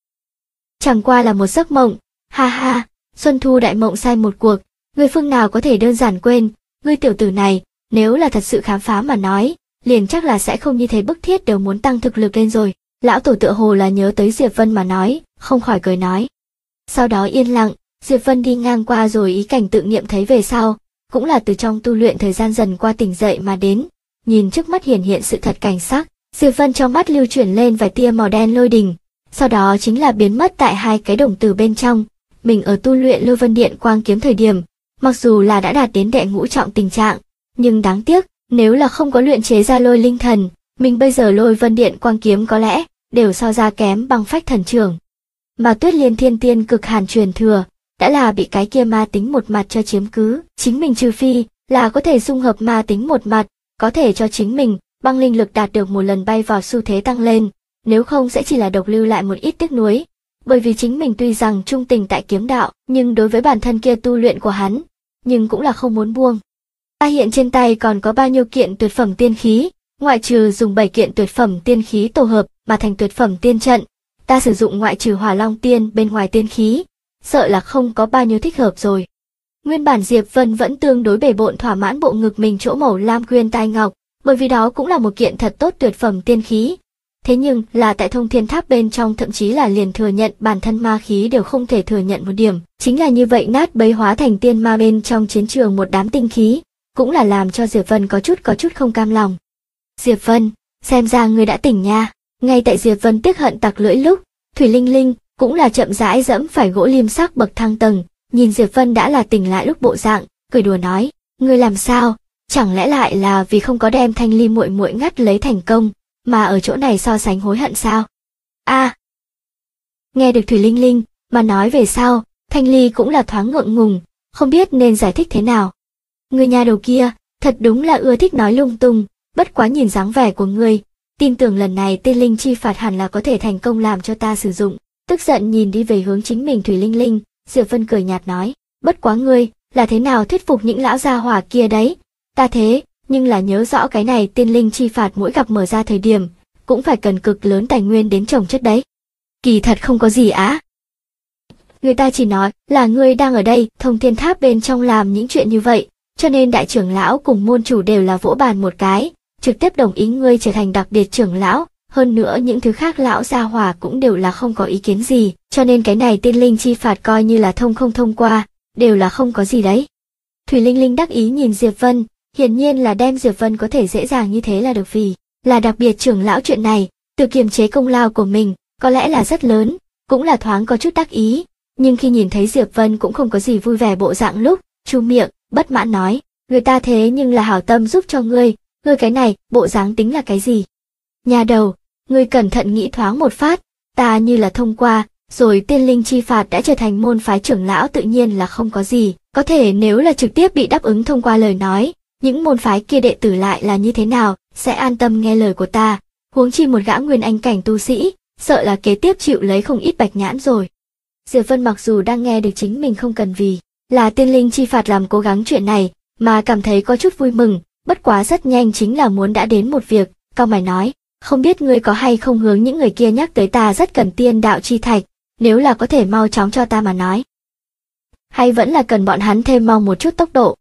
Chẳng qua là một giấc mộng, ha ha, Xuân Thu đại mộng sai một cuộc, người phương nào có thể đơn giản quên, ngươi tiểu tử này, nếu là thật sự khám phá mà nói, liền chắc là sẽ không như thế bức thiết đều muốn tăng thực lực lên rồi. Lão Tổ tựa hồ là nhớ tới Diệp Vân mà nói, không khỏi cười nói. Sau đó yên lặng, Diệp Vân đi ngang qua rồi ý cảnh tự nghiệm thấy về sau, cũng là từ trong tu luyện thời gian dần qua tỉnh dậy mà đến, nhìn trước mắt hiển hiện sự thật cảnh sắc, Diệp Vân trong mắt lưu chuyển lên vài tia màu đen lôi đình, sau đó chính là biến mất tại hai cái đồng tử bên trong. Mình ở tu luyện Lôi Vân Điện Quang Kiếm thời điểm, mặc dù là đã đạt đến đệ ngũ trọng tình trạng, nhưng đáng tiếc, nếu là không có luyện chế ra lôi linh thần, mình bây giờ Lôi Vân Điện Quang Kiếm có lẽ đều so ra kém Băng Phách Thần Trưởng. Mà Tuyết Liên Thiên Tiên cực hàn truyền thừa, đã là bị cái kia ma tính một mặt cho chiếm cứ, chính mình trừ phi là có thể dung hợp ma tính một mặt, có thể cho chính mình băng linh lực đạt được một lần bay vào xu thế tăng lên, nếu không sẽ chỉ là độc lưu lại một ít tiếc nuối. Bởi vì chính mình tuy rằng trung tình tại kiếm đạo, nhưng đối với bản thân kia tu luyện của hắn, nhưng cũng là không muốn buông. Ta hiện trên tay còn có bao nhiêu kiện tuyệt phẩm tiên khí, ngoại trừ dùng 7 kiện tuyệt phẩm tiên khí tổ hợp mà thành tuyệt phẩm tiên trận, ta sử dụng ngoại trừ Hỏa Long Tiên bên ngoài tiên khí, sợ là không có bao nhiêu thích hợp rồi. Nguyên bản Diệp Vân vẫn tương đối bể bộn thỏa mãn bộ ngực mình chỗ màu lam khuyên tai ngọc, bởi vì đó cũng là một kiện thật tốt tuyệt phẩm tiên khí. Thế nhưng là tại Thông Thiên Tháp bên trong thậm chí là liền thừa nhận bản thân ma khí đều không thể thừa nhận một điểm, chính là như vậy nát bấy hóa thành tiên ma bên trong chiến trường một đám tinh khí, cũng là làm cho Diệp Vân có chút không cam lòng. Diệp Vân, xem ra ngươi đã tỉnh nha. Ngay tại Diệp Vân tiếc hận tặc lưỡi lúc, Thủy Linh Linh, cũng là chậm rãi dẫm phải gỗ lim sắc bậc thang tầng, nhìn Diệp Vân đã là tỉnh lại lúc bộ dạng, cười đùa nói, ngươi làm sao, chẳng lẽ lại là vì không có đem Thanh Ly muội muội ngắt lấy thành công, mà ở chỗ này so sánh hối hận sao? Nghe được Thủy Linh Linh mà nói về sau, Thanh Ly cũng là thoáng ngượng ngùng, không biết nên giải thích thế nào. Người nhà đầu kia, thật đúng là ưa thích nói lung tung, bất quá nhìn dáng vẻ của ngươi, tin tưởng lần này tiên linh chi phạt hẳn là có thể thành công làm cho ta sử dụng. Tức giận nhìn đi về hướng chính mình Thủy Linh Linh, Diệp Vân cười nhạt nói, bất quá ngươi, là thế nào thuyết phục những lão gia hỏa kia đấy? Ta thế, nhưng là nhớ rõ cái này tiên linh chi phạt mỗi gặp mở ra thời điểm, cũng phải cần cực lớn tài nguyên đến trồng chất đấy. Kỳ thật không có gì á. Người ta chỉ nói là ngươi đang ở đây Thông Thiên Tháp bên trong làm những chuyện như vậy, cho nên đại trưởng lão cùng môn chủ đều là vỗ bàn một cái, trực tiếp đồng ý ngươi trở thành đặc biệt trưởng lão, hơn nữa những thứ khác lão gia hỏa cũng đều là không có ý kiến gì, cho nên cái này tiên linh chi phạt coi như là không thông qua, đều là không có gì đấy. Thủy Linh Linh đắc ý nhìn Diệp Vân, hiển nhiên là đem Diệp Vân có thể dễ dàng như thế là được vì là đặc biệt trưởng lão chuyện này, tự kiềm chế công lao của mình, có lẽ là rất lớn, cũng là thoáng có chút đắc ý, nhưng khi nhìn thấy Diệp Vân cũng không có gì vui vẻ bộ dạng lúc, chu miệng, bất mãn nói, người ta thế nhưng là hảo tâm giúp cho ngươi cái này, bộ dáng tính là cái gì? Nhà đầu, ngươi cẩn thận nghĩ thoáng một phát, ta như là thông qua, rồi tiên linh chi phạt đã trở thành môn phái trưởng lão tự nhiên là không có gì, có thể nếu là trực tiếp bị đáp ứng thông qua lời nói, những môn phái kia đệ tử lại là như thế nào, sẽ an tâm nghe lời của ta, huống chi một gã nguyên anh cảnh tu sĩ, sợ là kế tiếp chịu lấy không ít bạch nhãn rồi. Diệp Vân mặc dù đang nghe được chính mình không cần vì là tiên linh chi phạt làm cố gắng chuyện này, mà cảm thấy có chút vui mừng, bất quá rất nhanh chính là muốn đã đến một việc, cau mày nói, không biết ngươi có hay không hướng những người kia nhắc tới ta rất cần tiên đạo chi thạch, nếu là có thể mau chóng cho ta mà nói. Hay vẫn là cần bọn hắn thêm mau một chút tốc độ.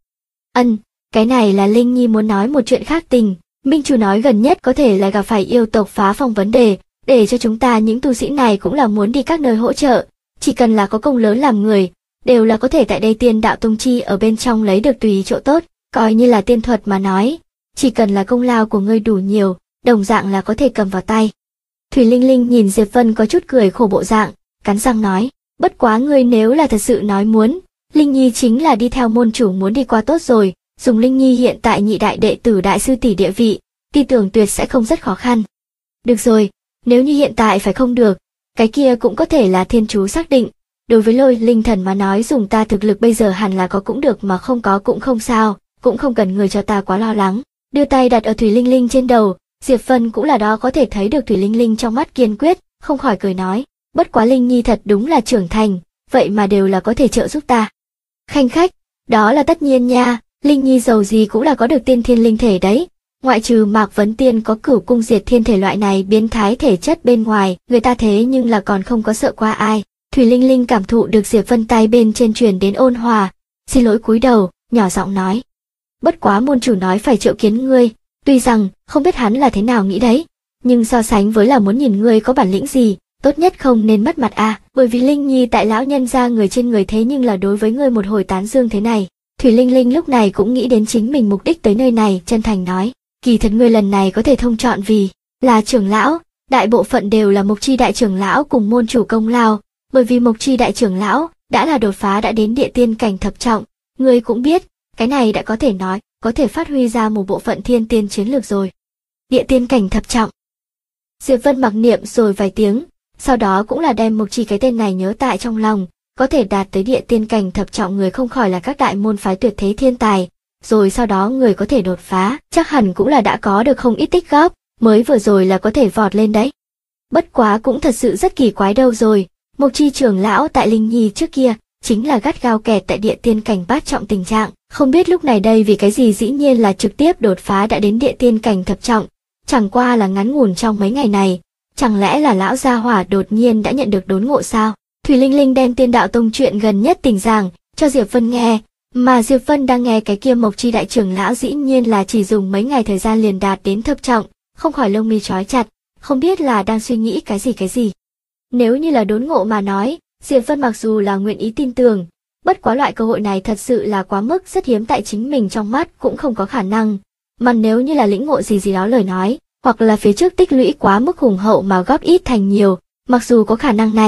Cái này là Linh Nhi muốn nói một chuyện khác tình, Minh Chủ nói gần nhất có thể là gặp phải yêu tộc phá phong vấn đề, để cho chúng ta những tu sĩ này cũng là muốn đi các nơi hỗ trợ, chỉ cần là có công lớn làm người, đều là có thể tại đây tiên đạo tông chi ở bên trong lấy được tùy ý chỗ tốt, coi như là tiên thuật mà nói, chỉ cần là công lao của ngươi đủ nhiều, đồng dạng là có thể cầm vào tay. Thủy Linh Linh nhìn Diệp Vân có chút cười khổ bộ dạng, cắn răng nói, bất quá ngươi nếu là thật sự nói muốn, Linh Nhi chính là đi theo môn chủ muốn đi qua tốt rồi, dùng Linh Nhi hiện tại nhị đại đệ tử đại sư tỷ địa vị, tin tưởng tuyệt sẽ không rất khó khăn. Được rồi, nếu như hiện tại phải không được, cái kia cũng có thể là thiên chú xác định, đối với Lôi Linh Thần mà nói dùng ta thực lực bây giờ hẳn là có cũng được mà không có cũng không sao, cũng không cần người cho ta quá lo lắng. Đưa tay đặt ở Thủy Linh Linh trên đầu, Diệp Vân cũng là đó có thể thấy được Thủy Linh Linh trong mắt kiên quyết, không khỏi cười nói, bất quá Linh Nhi thật đúng là trưởng thành, vậy mà đều là có thể trợ giúp ta. Khanh khách, đó là tất nhiên nha, Linh Nhi giàu gì cũng là có được tiên thiên linh thể đấy, ngoại trừ Mạc Vấn Tiên có Cửu Cung Diệt Thiên thể loại này biến thái thể chất bên ngoài, người ta thế nhưng là còn không có sợ qua ai. Thủy Linh Linh cảm thụ được Diệp Vân tay bên trên truyền đến ôn hòa, xin lỗi cúi đầu, nhỏ giọng nói. Bất quá môn chủ nói phải triệu kiến ngươi, tuy rằng không biết hắn là thế nào nghĩ đấy, nhưng so sánh với là muốn nhìn ngươi có bản lĩnh gì, tốt nhất không nên mất mặt bởi vì Linh Nhi tại lão nhân gia người trên người thế nhưng là đối với ngươi một hồi tán dương thế này. Thủy Linh Linh lúc này cũng nghĩ đến chính mình mục đích tới nơi này, chân thành nói, kỳ thật ngươi lần này có thể thông chọn vì là trưởng lão, đại bộ phận đều là Mộc Chi đại trưởng lão cùng môn chủ công lao, bởi vì Mộc Chi đại trưởng lão đã là đột phá đã đến địa tiên cảnh thập trọng, ngươi cũng biết, cái này đã có thể nói, có thể phát huy ra một bộ phận thiên tiên chiến lược rồi. Địa tiên cảnh thập trọng. Diệp Vân mặc niệm rồi vài tiếng, sau đó cũng là đem Mộc Chi cái tên này nhớ tại trong lòng, có thể đạt tới địa tiên cảnh thập trọng người không khỏi là các đại môn phái tuyệt thế thiên tài, rồi sau đó người có thể đột phá, chắc hẳn cũng là đã có được không ít tích góp, mới vừa rồi là có thể vọt lên đấy. Bất quá cũng thật sự rất kỳ quái đâu rồi, Mộc Chi trưởng lão tại Linh Nhi trước kia, chính là gắt gao kẹt tại địa tiên cảnh bát trọng tình trạng, không biết lúc này đây vì cái gì dĩ nhiên là trực tiếp đột phá đã đến địa tiên cảnh thập trọng, chẳng qua là ngắn ngủn trong mấy ngày này, chẳng lẽ là lão gia hỏa đột nhiên đã nhận được đốn ngộ sao? Thủy Linh Linh đem tiên đạo tông chuyện gần nhất tình giảng cho Diệp Vân nghe, mà Diệp Vân đang nghe cái kia Mộc Chi đại trưởng lão dĩ nhiên là chỉ dùng mấy ngày thời gian liền đạt đến thập trọng, không khỏi lông mi trói chặt, không biết là đang suy nghĩ cái gì. Nếu như là đốn ngộ mà nói, Diệp Vân mặc dù là nguyện ý tin tưởng, bất quá loại cơ hội này thật sự là quá mức rất hiếm tại chính mình trong mắt cũng không có khả năng, mà nếu như là lĩnh ngộ gì đó lời nói, hoặc là phía trước tích lũy quá mức hùng hậu mà góp ít thành nhiều, mặc dù có khả năng này,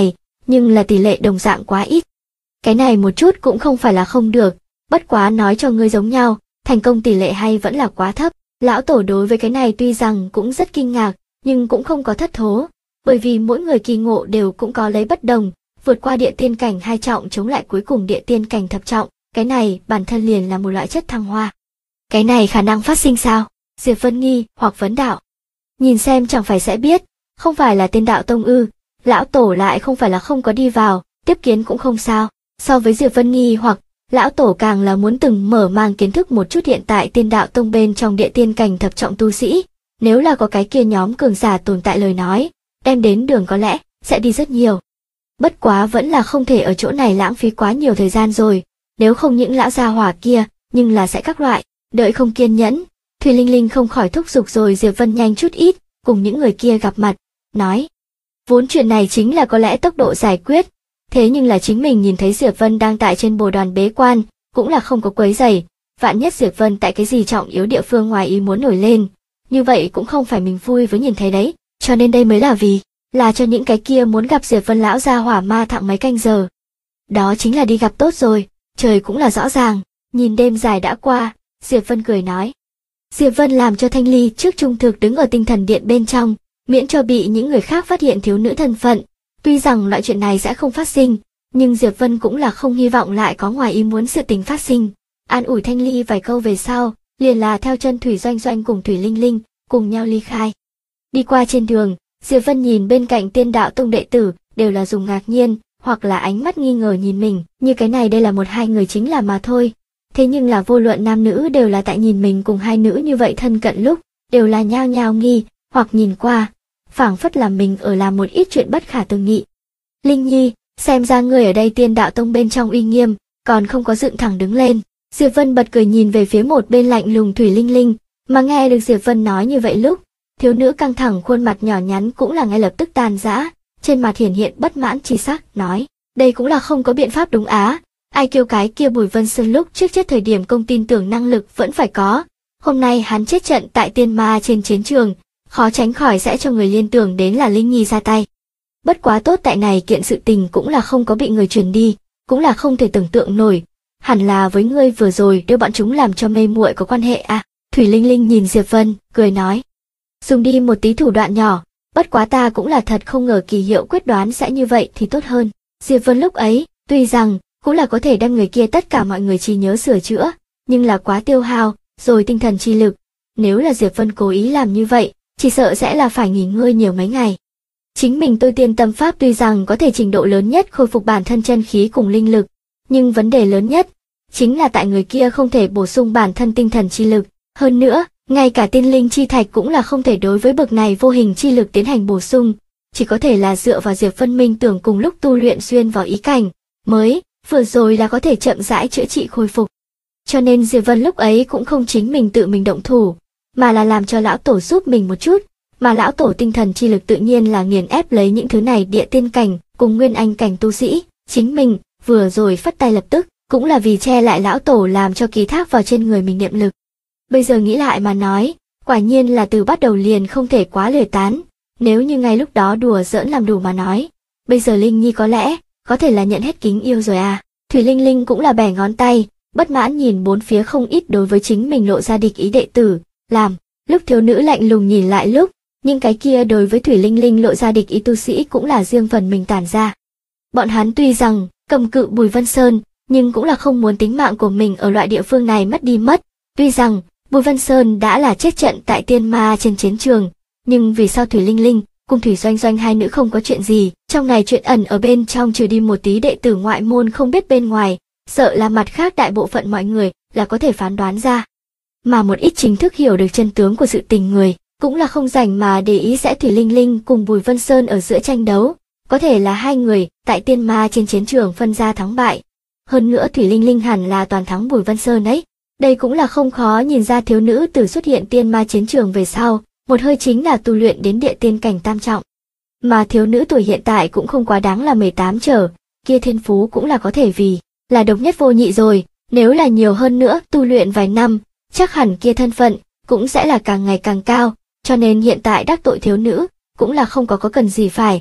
nhưng là tỷ lệ đồng dạng quá ít. Cái này một chút cũng không phải là không được, bất quá nói cho ngươi giống nhau, thành công tỷ lệ hay vẫn là quá thấp. Lão tổ đối với cái này tuy rằng cũng rất kinh ngạc, nhưng cũng không có thất thố, bởi vì mỗi người kỳ ngộ đều cũng có lấy bất đồng, vượt qua địa tiên cảnh 2 trọng chống lại cuối cùng địa tiên cảnh thập trọng, cái này bản thân liền là một loại chất thăng hoa. Cái này khả năng phát sinh sao? Diệp Vân nghi hoặc vấn đạo. Nhìn xem chẳng phải sẽ biết, không phải là Tiên Đạo Tông ư? Lão tổ lại không phải là không có đi vào, tiếp kiến cũng không sao. So với Diệp Vân nghi hoặc, lão tổ càng là muốn từng mở mang kiến thức một chút hiện tại Tiên Đạo Tông bên trong địa tiên cảnh thập trọng tu sĩ, nếu là có cái kia nhóm cường giả tồn tại lời nói, đem đến đường có lẽ sẽ đi rất nhiều. Bất quá vẫn là không thể ở chỗ này lãng phí quá nhiều thời gian rồi, nếu không những lão gia hỏa kia, nhưng là sẽ các loại, đợi không kiên nhẫn. Thủy Linh Linh không khỏi thúc giục rồi Diệp Vân nhanh chút ít, cùng những người kia gặp mặt, nói. Vốn chuyện này chính là có lẽ tốc độ giải quyết, thế nhưng là chính mình nhìn thấy Diệp Vân đang tại trên bồ đoàn bế quan, cũng là không có quấy rầy, vạn nhất Diệp Vân tại cái gì trọng yếu địa phương ngoài ý muốn nổi lên, như vậy cũng không phải mình vui với nhìn thấy đấy, cho nên đây mới là cho những cái kia muốn gặp Diệp Vân lão gia hỏa ma thẳng mấy canh giờ. Đó chính là đi gặp tốt rồi, trời cũng là rõ ràng, nhìn đêm dài đã qua, Diệp Vân cười nói. Diệp Vân làm cho Thanh Ly trước trung thực đứng ở tinh thần điện bên trong, miễn cho bị những người khác phát hiện thiếu nữ thân phận. Tuy rằng loại chuyện này sẽ không phát sinh, nhưng Diệp Vân cũng là không hy vọng lại có ngoài ý muốn sự tình phát sinh. An ủi Thanh Ly vài câu về sau, liền là theo chân Thủy Doanh Doanh cùng Thủy Linh Linh, cùng nhau ly khai. Đi qua trên đường, Diệp Vân nhìn bên cạnh Tiên Đạo Tông đệ tử, đều là dùng ngạc nhiên, hoặc là ánh mắt nghi ngờ nhìn mình, như cái này đây là một hai người chính là mà thôi. Thế nhưng là vô luận nam nữ đều là tại nhìn mình cùng hai nữ như vậy thân cận lúc, đều là nhao nhao nghi, hoặc nhìn qua, phảng phất là mình ở làm một ít chuyện bất khả tư nghị. Linh Nhi, xem ra ngươi ở đây Tiên Đạo Tông bên trong uy nghiêm, còn không có dựng thẳng đứng lên. Diệp Vân bật cười nhìn về phía một bên lạnh lùng Thủy Linh Linh, mà nghe được Diệp Vân nói như vậy lúc, thiếu nữ căng thẳng khuôn mặt nhỏ nhắn cũng là ngay lập tức tan rã, trên mặt hiển hiện bất mãn chi sắc, nói, đây cũng là không có biện pháp đúng á, ai kêu cái kia Bùi Vân Sơn lúc trước chết thời điểm công tin tưởng năng lực vẫn phải có, hôm nay hắn chết trận tại tiên ma trên chiến trường, khó tránh khỏi sẽ cho người liên tưởng đến là Linh Nhi ra tay. Bất quá tốt tại này kiện sự tình cũng là không có bị người truyền đi, cũng là không thể tưởng tượng nổi, hẳn là với ngươi vừa rồi đưa bọn chúng làm cho mê muội có quan hệ à. Thủy Linh Linh nhìn Diệp Vân, cười nói. Dùng đi một tí thủ đoạn nhỏ, bất quá ta cũng là thật không ngờ kỳ hiệu quyết đoán sẽ như vậy thì tốt hơn. Diệp Vân lúc ấy, tuy rằng, cũng là có thể đem người kia tất cả mọi người trí nhớ sửa chữa, nhưng là quá tiêu hao, rồi tinh thần chi lực. Nếu là Diệp Vân cố ý làm như vậy, chỉ sợ sẽ là phải nghỉ ngơi nhiều mấy ngày. Chính mình tôi tiên tâm pháp tuy rằng có thể trình độ lớn nhất khôi phục bản thân chân khí cùng linh lực, nhưng vấn đề lớn nhất, chính là tại người kia không thể bổ sung bản thân tinh thần chi lực. Hơn nữa, ngay cả tiên linh chi thạch cũng là không thể đối với bậc này vô hình chi lực tiến hành bổ sung, chỉ có thể là dựa vào Diệp Vân minh tưởng cùng lúc tu luyện xuyên vào ý cảnh, mới, vừa rồi là có thể chậm rãi chữa trị khôi phục. Cho nên Diệp Vân lúc ấy cũng không chính mình tự mình động thủ, mà là làm cho lão tổ giúp mình một chút, mà lão tổ tinh thần chi lực tự nhiên là nghiền ép lấy những thứ này địa tiên cảnh cùng nguyên anh cảnh tu sĩ, chính mình vừa rồi phất tay lập tức, cũng là vì che lại lão tổ làm cho ký thác vào trên người mình niệm lực. Bây giờ nghĩ lại mà nói, quả nhiên là từ bắt đầu liền không thể quá lười tán, nếu như ngay lúc đó đùa giỡn làm đủ mà nói, bây giờ Linh Nhi có lẽ, có thể là nhận hết kính yêu rồi à. Thủy Linh Linh cũng là bẻ ngón tay, bất mãn nhìn bốn phía không ít đối với chính mình lộ ra địch ý đệ tử, làm, lúc thiếu nữ lạnh lùng nhìn lại lúc, nhưng cái kia đối với Thủy Linh Linh lộ ra địch ý tu sĩ cũng là riêng phần mình tản ra. Bọn hắn tuy rằng, cầm cự Bùi Vân Sơn, nhưng cũng là không muốn tính mạng của mình ở loại địa phương này mất đi mất, tuy rằng, Bùi Vân Sơn đã là chết trận tại tiên ma trên chiến trường, nhưng vì sao Thủy Linh Linh cùng Thủy Doanh Doanh hai nữ không có chuyện gì, trong này chuyện ẩn ở bên trong trừ đi một tí đệ tử ngoại môn không biết bên ngoài, sợ là mặt khác đại bộ phận mọi người là có thể phán đoán ra. Mà một ít chính thức hiểu được chân tướng của sự tình người, cũng là không rảnh mà để ý sẽ Thủy Linh Linh cùng Bùi Vân Sơn ở giữa tranh đấu, có thể là hai người tại tiên ma trên chiến trường phân ra thắng bại. Hơn nữa Thủy Linh Linh hẳn là toàn thắng Bùi Vân Sơn ấy. Đây cũng là không khó nhìn ra thiếu nữ từ xuất hiện tiên ma chiến trường về sau, một hơi chính là tu luyện đến địa tiên cảnh tam trọng. Mà thiếu nữ tuổi hiện tại cũng không quá đáng là 18 trở, kia thiên phú cũng là có thể vì là độc nhất vô nhị rồi, nếu là nhiều hơn nữa tu luyện vài năm, chắc hẳn kia thân phận cũng sẽ là càng ngày càng cao, cho nên hiện tại đắc tội thiếu nữ cũng là không có cần gì phải.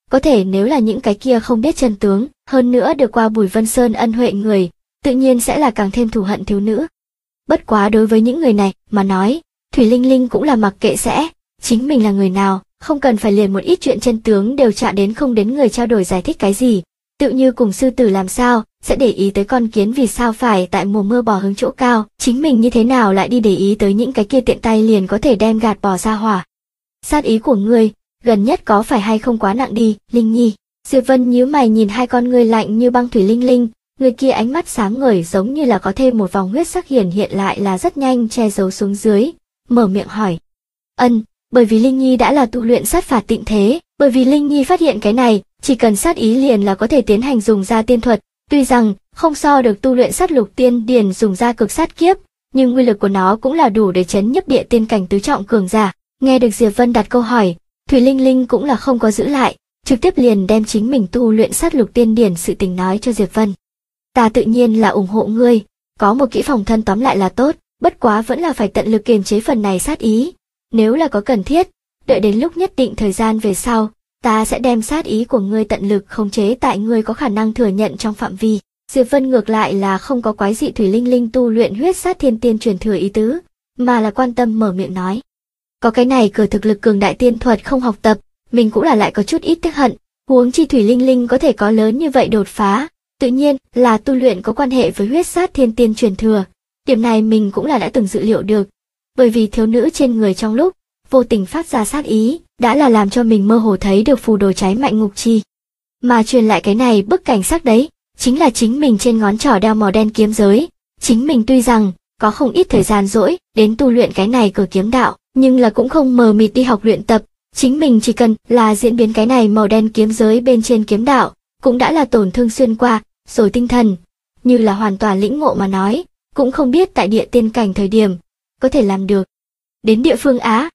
có thể nếu là những cái kia không biết chân tướng, hơn nữa được qua Bùi Vân Sơn ân huệ người, tự nhiên sẽ là càng thêm thù hận thiếu nữ. Bất quá đối với những người này mà nói, Thủy Linh Linh cũng là mặc kệ sẽ, chính mình là người nào, không cần phải liền một ít chuyện chân tướng đều chạm đến không đến người trao đổi giải thích cái gì. Tự như cùng sư tử làm sao, sẽ để ý tới con kiến vì sao phải tại mùa mưa bò hướng chỗ cao, chính mình như thế nào lại đi để ý tới những cái kia tiện tay liền có thể đem gạt bỏ ra hỏa. Sát ý của ngươi, gần nhất có phải hay không quá nặng đi, Linh Nhi. Diệp Vân nhíu mày nhìn hai con ngươi lạnh như băng Thủy Linh Linh, người kia ánh mắt sáng ngời giống như là có thêm một vòng huyết sắc hiển hiện lại là rất nhanh che giấu xuống dưới, mở miệng hỏi. Bởi vì Linh Nhi đã là tu luyện sát phạt tịnh thế, bởi vì Linh Nhi phát hiện cái này, chỉ cần sát ý liền là có thể tiến hành dùng ra tiên thuật, tuy rằng không so được tu luyện sát lục tiên điển dùng ra cực sát kiếp, nhưng uy lực của nó cũng là đủ để chấn nhấp địa tiên cảnh tứ trọng cường giả. Nghe được Diệp Vân đặt câu hỏi, Thủy Linh Linh cũng là không có giữ lại, trực tiếp liền đem chính mình tu luyện sát lục tiên điển sự tình nói cho Diệp Vân. Ta tự nhiên là ủng hộ ngươi, có một kỹ phòng thân tóm lại là tốt, bất quá vẫn là phải tận lực kiềm chế phần này sát ý. Nếu là có cần thiết, đợi đến lúc nhất định thời gian về sau, ta sẽ đem sát ý của ngươi tận lực khống chế tại ngươi có khả năng thừa nhận trong phạm vi. Diệp Vân ngược lại là không có quái dị Thủy Linh Linh tu luyện huyết sát thiên tiên truyền thừa ý tứ, mà là quan tâm mở miệng nói. Có cái này cờ thực lực cường đại tiên thuật không học tập, mình cũng là lại có chút ít tiếc hận, huống chi Thủy Linh Linh có thể có lớn như vậy đột phá, tự nhiên là tu luyện có quan hệ với huyết sát thiên tiên truyền thừa. Điểm này mình cũng là đã từng dự liệu được, bởi vì thiếu nữ trên người trong lúc vô tình phát ra sát ý, đã là làm cho mình mơ hồ thấy được phù đồ cháy mạnh ngục chi. Mà truyền lại cái này bức cảnh sắc đấy, chính là chính mình trên ngón trỏ đeo màu đen kiếm giới. Chính mình tuy rằng có không ít thời gian rỗi đến tu luyện cái này cờ kiếm đạo, nhưng là cũng không mờ mịt đi học luyện tập. Chính mình chỉ cần là diễn biến cái này màu đen kiếm giới bên trên kiếm đạo, cũng đã là tổn thương xuyên qua, rồi tinh thần, như là hoàn toàn lĩnh ngộ mà nói, cũng không biết tại địa tiên cảnh thời điểm, có thể làm được. Đến địa phương Á.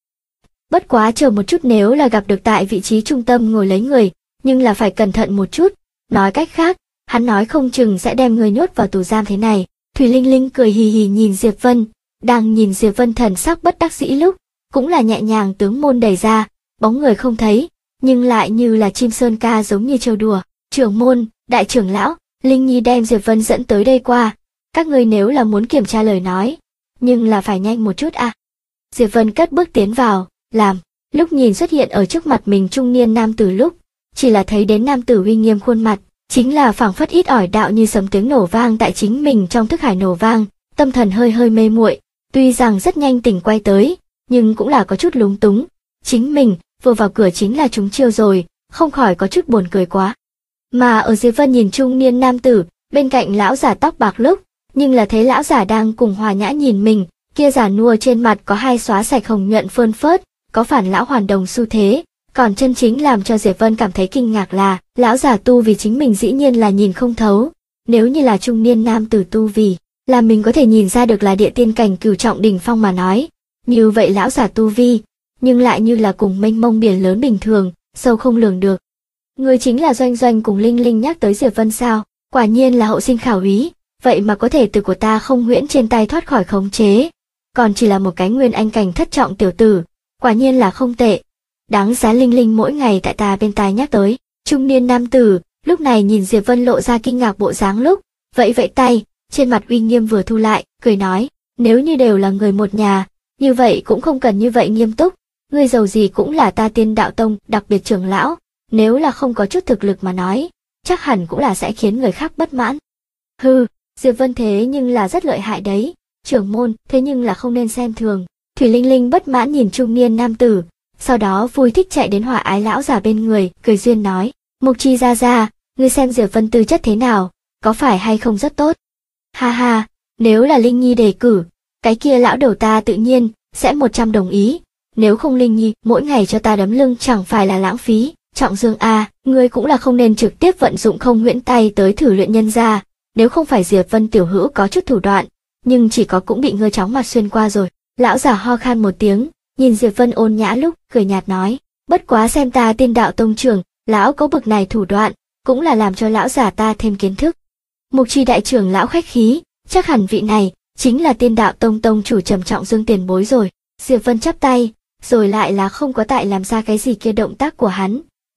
Bất quá chờ một chút nếu là gặp được tại vị trí trung tâm ngồi lấy người, nhưng là phải cẩn thận một chút. Nói cách khác, hắn nói không chừng sẽ đem người nhốt vào tù giam thế này. Thủy Linh Linh cười hì hì nhìn Diệp Vân, đang nhìn Diệp Vân thần sắc bất đắc dĩ lúc, cũng là nhẹ nhàng tướng môn đẩy ra, bóng người không thấy, nhưng lại như là chim sơn ca giống như trêu đùa. Trưởng môn, đại trưởng lão, Linh Nhi đem Diệp Vân dẫn tới đây qua. Các ngươi nếu là muốn kiểm tra lời nói, nhưng là phải nhanh một chút à. Diệp Vân cất bước tiến vào, làm, lúc nhìn xuất hiện ở trước mặt mình trung niên nam tử lúc, chỉ là thấy đến nam tử uy nghiêm khuôn mặt, chính là phảng phất ít ỏi đạo như sấm tiếng nổ vang tại chính mình trong thức hải nổ vang, tâm thần hơi hơi mê muội, tuy rằng rất nhanh tỉnh quay tới, nhưng cũng là có chút lúng túng. Chính mình vừa vào cửa chính là trúng chiêu rồi, không khỏi có chút buồn cười quá. Mà ở Diệp Vân nhìn trung niên nam tử, bên cạnh lão giả tóc bạc lúc, nhưng là thấy lão giả đang cùng hòa nhã nhìn mình, kia giả nua trên mặt có hai xóa sạch hồng nhuận phơn phớt, có phản lão hoàn đồng xu thế, còn chân chính làm cho Diệp Vân cảm thấy kinh ngạc là, lão giả tu vì chính mình dĩ nhiên là nhìn không thấu, nếu như là trung niên nam tử tu vì, là mình có thể nhìn ra được là địa tiên cảnh cửu trọng đỉnh phong mà nói, như vậy lão giả tu vi, nhưng lại như là cùng mênh mông biển lớn bình thường, sâu không lường được. Người chính là Doanh Doanh cùng Linh Linh nhắc tới Diệp Vân sao, quả nhiên là hậu sinh khảo úy, vậy mà có thể từ của ta không huyễn trên tay thoát khỏi khống chế, còn chỉ là một cái nguyên anh cảnh thất trọng tiểu tử, quả nhiên là không tệ. Đáng giá Linh Linh mỗi ngày tại ta bên tai nhắc tới. Trung niên nam tử, lúc này nhìn Diệp Vân lộ ra kinh ngạc bộ dáng lúc, vẫy vẫy tay, trên mặt uy nghiêm vừa thu lại, cười nói, nếu như đều là người một nhà, như vậy cũng không cần như vậy nghiêm túc, ngươi giàu gì cũng là ta Tiên Đạo Tông đặc biệt trưởng lão, nếu là không có chút thực lực mà nói, chắc hẳn cũng là sẽ khiến người khác bất mãn. Hừ, Diệp Vân thế nhưng là rất lợi hại đấy, trưởng môn, thế nhưng là không nên xem thường. Thủy Linh Linh bất mãn nhìn trung niên nam tử, sau đó vui thích chạy đến hòa ái lão già bên người, cười duyên nói, Mục Chi gia gia, ngươi xem Diệp Vân tư chất thế nào, có phải hay không rất tốt? Ha ha, nếu là Linh Nhi đề cử, cái kia lão đầu ta tự nhiên sẽ 100 đồng ý, nếu không Linh Nhi mỗi ngày cho ta đấm lưng chẳng phải là lãng phí. Trọng Dương a, ngươi cũng là không nên trực tiếp vận dụng không huyễn tay tới thử luyện nhân ra, nếu không phải Diệp Vân tiểu hữu có chút thủ đoạn, nhưng chỉ có cũng bị ngươi chóng mặt xuyên qua rồi. Lão giả ho khan một tiếng, nhìn Diệp Vân ôn nhã lúc, cười nhạt nói, bất quá xem ta Tiên Đạo Tông trưởng, lão có bực này thủ đoạn, cũng là làm cho lão giả ta thêm kiến thức. Mục Chi đại trưởng lão khách khí, chắc hẳn vị này chính là Tiên Đạo Tông tông chủ Trầm Trọng Dương tiền bối rồi. Diệp Vân chắp tay, rồi lại là không có tại làm ra cái gì kia động tác của hắn,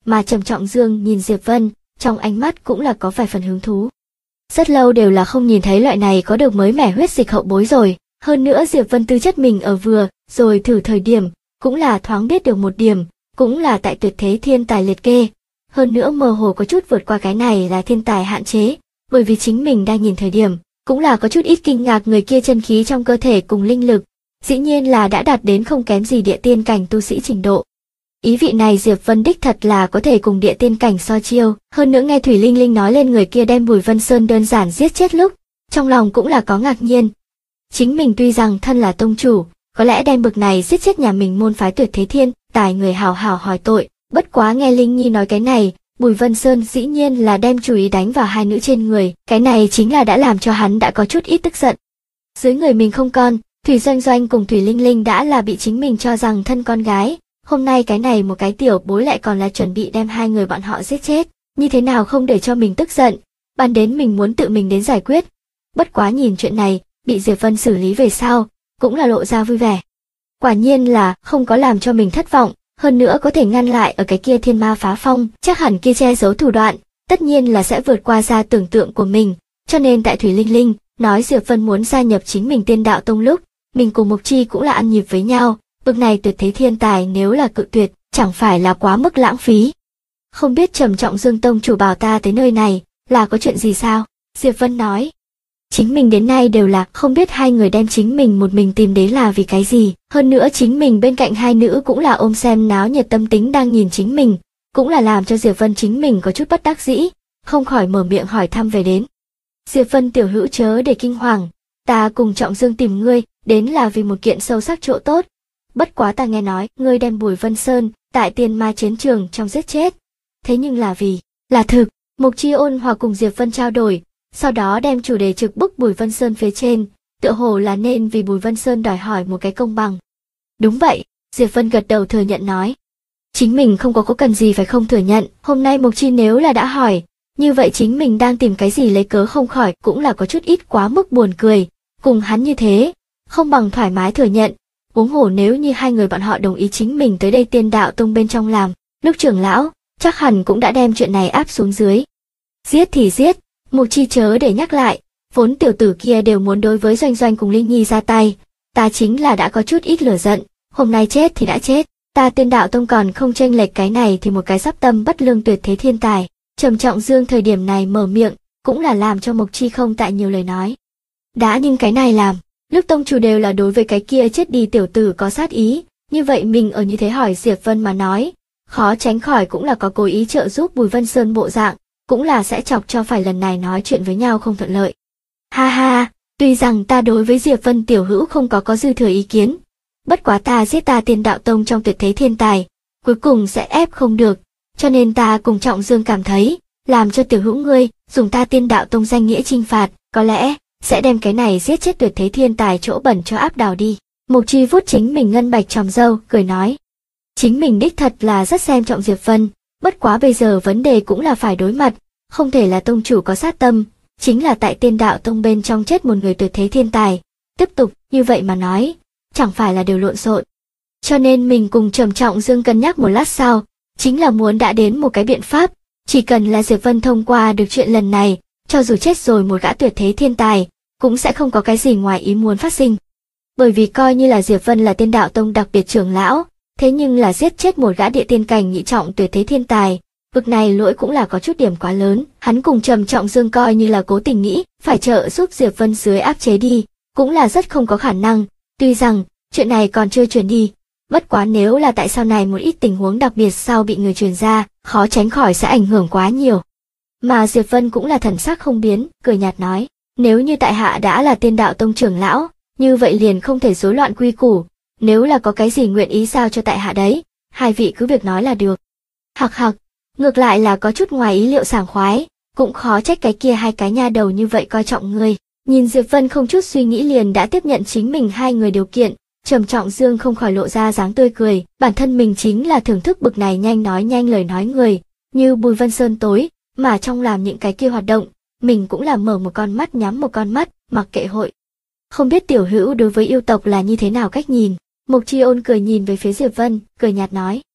mà Trầm Trọng Dương nhìn Diệp Vân, trong ánh mắt cũng là có vài phần hứng thú. Rất lâu đều là không nhìn thấy loại này có được mới mẻ huyết dịch hậu bối rồi, hơn nữa Diệp Vân tư chất mình ở vừa, rồi thử thời điểm, cũng là thoáng biết được một điểm, cũng là tại tuyệt thế thiên tài liệt kê. Hơn nữa mơ hồ có chút vượt qua cái này là thiên tài hạn chế, bởi vì chính mình đang nhìn thời điểm, cũng là có chút ít kinh ngạc người kia chân khí trong cơ thể cùng linh lực, dĩ nhiên là đã đạt đến không kém gì địa tiên cảnh tu sĩ trình độ. Ý vị này Diệp Vân đích thật là có thể cùng địa tiên cảnh so chiêu, hơn nữa nghe Thủy Linh Linh nói lên người kia đem Bùi Vân Sơn đơn giản giết chết lúc, trong lòng cũng là có ngạc nhiên. Chính mình tuy rằng thân là tông chủ, có lẽ đem bực này giết chết nhà mình môn phái tuyệt thế thiên tài người hào hào hỏi tội, bất quá nghe Linh Nhi nói cái này, Bùi Vân Sơn dĩ nhiên là đem chú ý đánh vào hai nữ trên người, cái này chính là đã làm cho hắn đã có chút ít tức giận. Dưới người mình không con, Thủy Doanh Doanh cùng Thủy Linh Linh đã là bị chính mình cho rằng thân con gái, hôm nay cái này một cái tiểu bối lại còn là chuẩn bị đem hai người bọn họ giết chết, như thế nào không để cho mình tức giận, ban đến mình muốn tự mình đến giải quyết. Bất quá nhìn chuyện này, bị Diệp Vân xử lý về sau, cũng là lộ ra vui vẻ. Quả nhiên là không có làm cho mình thất vọng, hơn nữa có thể ngăn lại ở cái kia thiên ma phá phong, chắc hẳn kia che giấu thủ đoạn, tất nhiên là sẽ vượt qua ra tưởng tượng của mình, cho nên tại Thủy Linh Linh nói Diệp Vân muốn gia nhập chính mình Tiên Đạo Tông lúc, mình cùng Mộc Chi cũng là ăn nhịp với nhau, bực này tuyệt thế thiên tài nếu là cự tuyệt, chẳng phải là quá mức lãng phí. Không biết Trầm Trọng Dương tông chủ bảo ta tới nơi này, là có chuyện gì sao? Diệp Vân nói. Chính mình đến nay đều là không biết hai người đem chính mình một mình tìm đến là vì cái gì, hơn nữa chính mình bên cạnh hai nữ cũng là ôm xem náo nhiệt tâm tính đang nhìn chính mình, cũng là làm cho Diệp Vân chính mình có chút bất đắc dĩ, không khỏi mở miệng hỏi thăm về đến. Diệp Vân tiểu hữu chớ để kinh hoàng, ta cùng Trọng Dương tìm ngươi, đến là vì một kiện sâu sắc chỗ tốt. Bất quá ta nghe nói, ngươi đem Bùi Vân Sơn, tại Tiên Ma chiến trường trong giết chết. Thế nhưng là vì, là thực, Mộc Chi ôn hòa cùng Diệp Vân trao đổi, sau đó đem chủ đề trực bức Bùi Vân Sơn phía trên, tựa hồ là nên vì Bùi Vân Sơn đòi hỏi một cái công bằng. Đúng vậy, Diệp Vân gật đầu thừa nhận nói. Chính mình không có cần gì phải không thừa nhận, hôm nay Mộc Chi nếu là đã hỏi, như vậy chính mình đang tìm cái gì lấy cớ không khỏi cũng là có chút ít quá mức buồn cười, cùng hắn như thế, không bằng thoải mái thừa nhận, huống hồ nếu như hai người bọn họ đồng ý chính mình tới đây Tiên Đạo Tông bên trong làm, lúc trưởng lão, chắc hẳn cũng đã đem chuyện này áp xuống dưới. Giết thì giết, Mộc Chi chớ để nhắc lại, vốn tiểu tử kia đều muốn đối với Doanh Doanh cùng Linh Nhi ra tay, ta chính là đã có chút ít lửa giận, hôm nay chết thì đã chết, ta Tiên Đạo Tông còn không chênh lệch cái này thì một cái sắp tâm bất lương tuyệt thế thiên tài. Trầm Trọng Dương thời điểm này mở miệng, cũng là làm cho Mộc Chi không tại nhiều lời nói. Đã nhưng cái này làm, lúc tông chủ đều là đối với cái kia chết đi tiểu tử có sát ý, như vậy mình ở như thế hỏi Diệp Vân mà nói, khó tránh khỏi cũng là có cố ý trợ giúp Bùi Vân Sơn bộ dạng, cũng là sẽ chọc cho phải lần này nói chuyện với nhau không thuận lợi. Ha ha, tuy rằng ta đối với Diệp Vân tiểu hữu không có dư thừa ý kiến, bất quá ta giết ta Tiên Đạo Tông trong tuyệt thế thiên tài, cuối cùng sẽ ép không được, cho nên ta cùng Trọng Dương cảm thấy, làm cho tiểu hữu ngươi dùng ta Tiên Đạo Tông danh nghĩa trinh phạt, có lẽ sẽ đem cái này giết chết tuyệt thế thiên tài chỗ bẩn cho áp đảo đi. Mộc Chi vuốt chính mình ngân bạch tròm râu, cười nói. Chính mình đích thật là rất xem trọng Diệp Vân, bất quá bây giờ vấn đề cũng là phải đối mặt, không thể là tông chủ có sát tâm, chính là tại Tiên Đạo Tông bên trong chết một người tuyệt thế thiên tài, tiếp tục như vậy mà nói, chẳng phải là đều lộn xộn. Cho nên mình cùng Trầm Trọng Dương cân nhắc một lát sau, chính là muốn đã đến một cái biện pháp, chỉ cần là Diệp Vân thông qua được chuyện lần này, cho dù chết rồi một gã tuyệt thế thiên tài, cũng sẽ không có cái gì ngoài ý muốn phát sinh. Bởi vì coi như là Diệp Vân là Tiên Đạo Tông đặc biệt trưởng lão, thế nhưng là giết chết một gã địa tiên cảnh nhị trọng tuyệt thế thiên tài, vực này lỗi cũng là có chút điểm quá lớn, hắn cùng Trầm Trọng Dương coi như là cố tình nghĩ, phải trợ giúp Diệp Vân dưới áp chế đi, cũng là rất không có khả năng, tuy rằng, chuyện này còn chưa truyền đi, bất quá nếu là tại sau này một ít tình huống đặc biệt sau bị người truyền ra, khó tránh khỏi sẽ ảnh hưởng quá nhiều. Mà Diệp Vân cũng là thần sắc không biến, cười nhạt nói, nếu như tại hạ đã là Tiên Đạo Tông trưởng lão, như vậy liền không thể rối loạn quy củ, nếu là có cái gì nguyện ý giao cho tại hạ đấy, hai vị cứ việc nói là được. Hặc hặc, ngược lại là có chút ngoài ý liệu sảng khoái, cũng khó trách cái kia hai cái nha đầu như vậy coi trọng ngươi. Nhìn Diệp Vân không chút suy nghĩ liền đã tiếp nhận chính mình hai người điều kiện, Trầm Trọng Dương không khỏi lộ ra dáng tươi cười, bản thân mình chính là thưởng thức bực này nhanh nói nhanh lời nói người, như Bùi Vân Sơn tối, mà trong làm những cái kia hoạt động, mình cũng là mở một con mắt nhắm một con mắt, mặc kệ hội. Không biết tiểu hữu đối với yêu tộc là như thế nào cách nhìn? Mộc Chi Ôn cười nhìn về phía Diệp Vân, cười nhạt nói.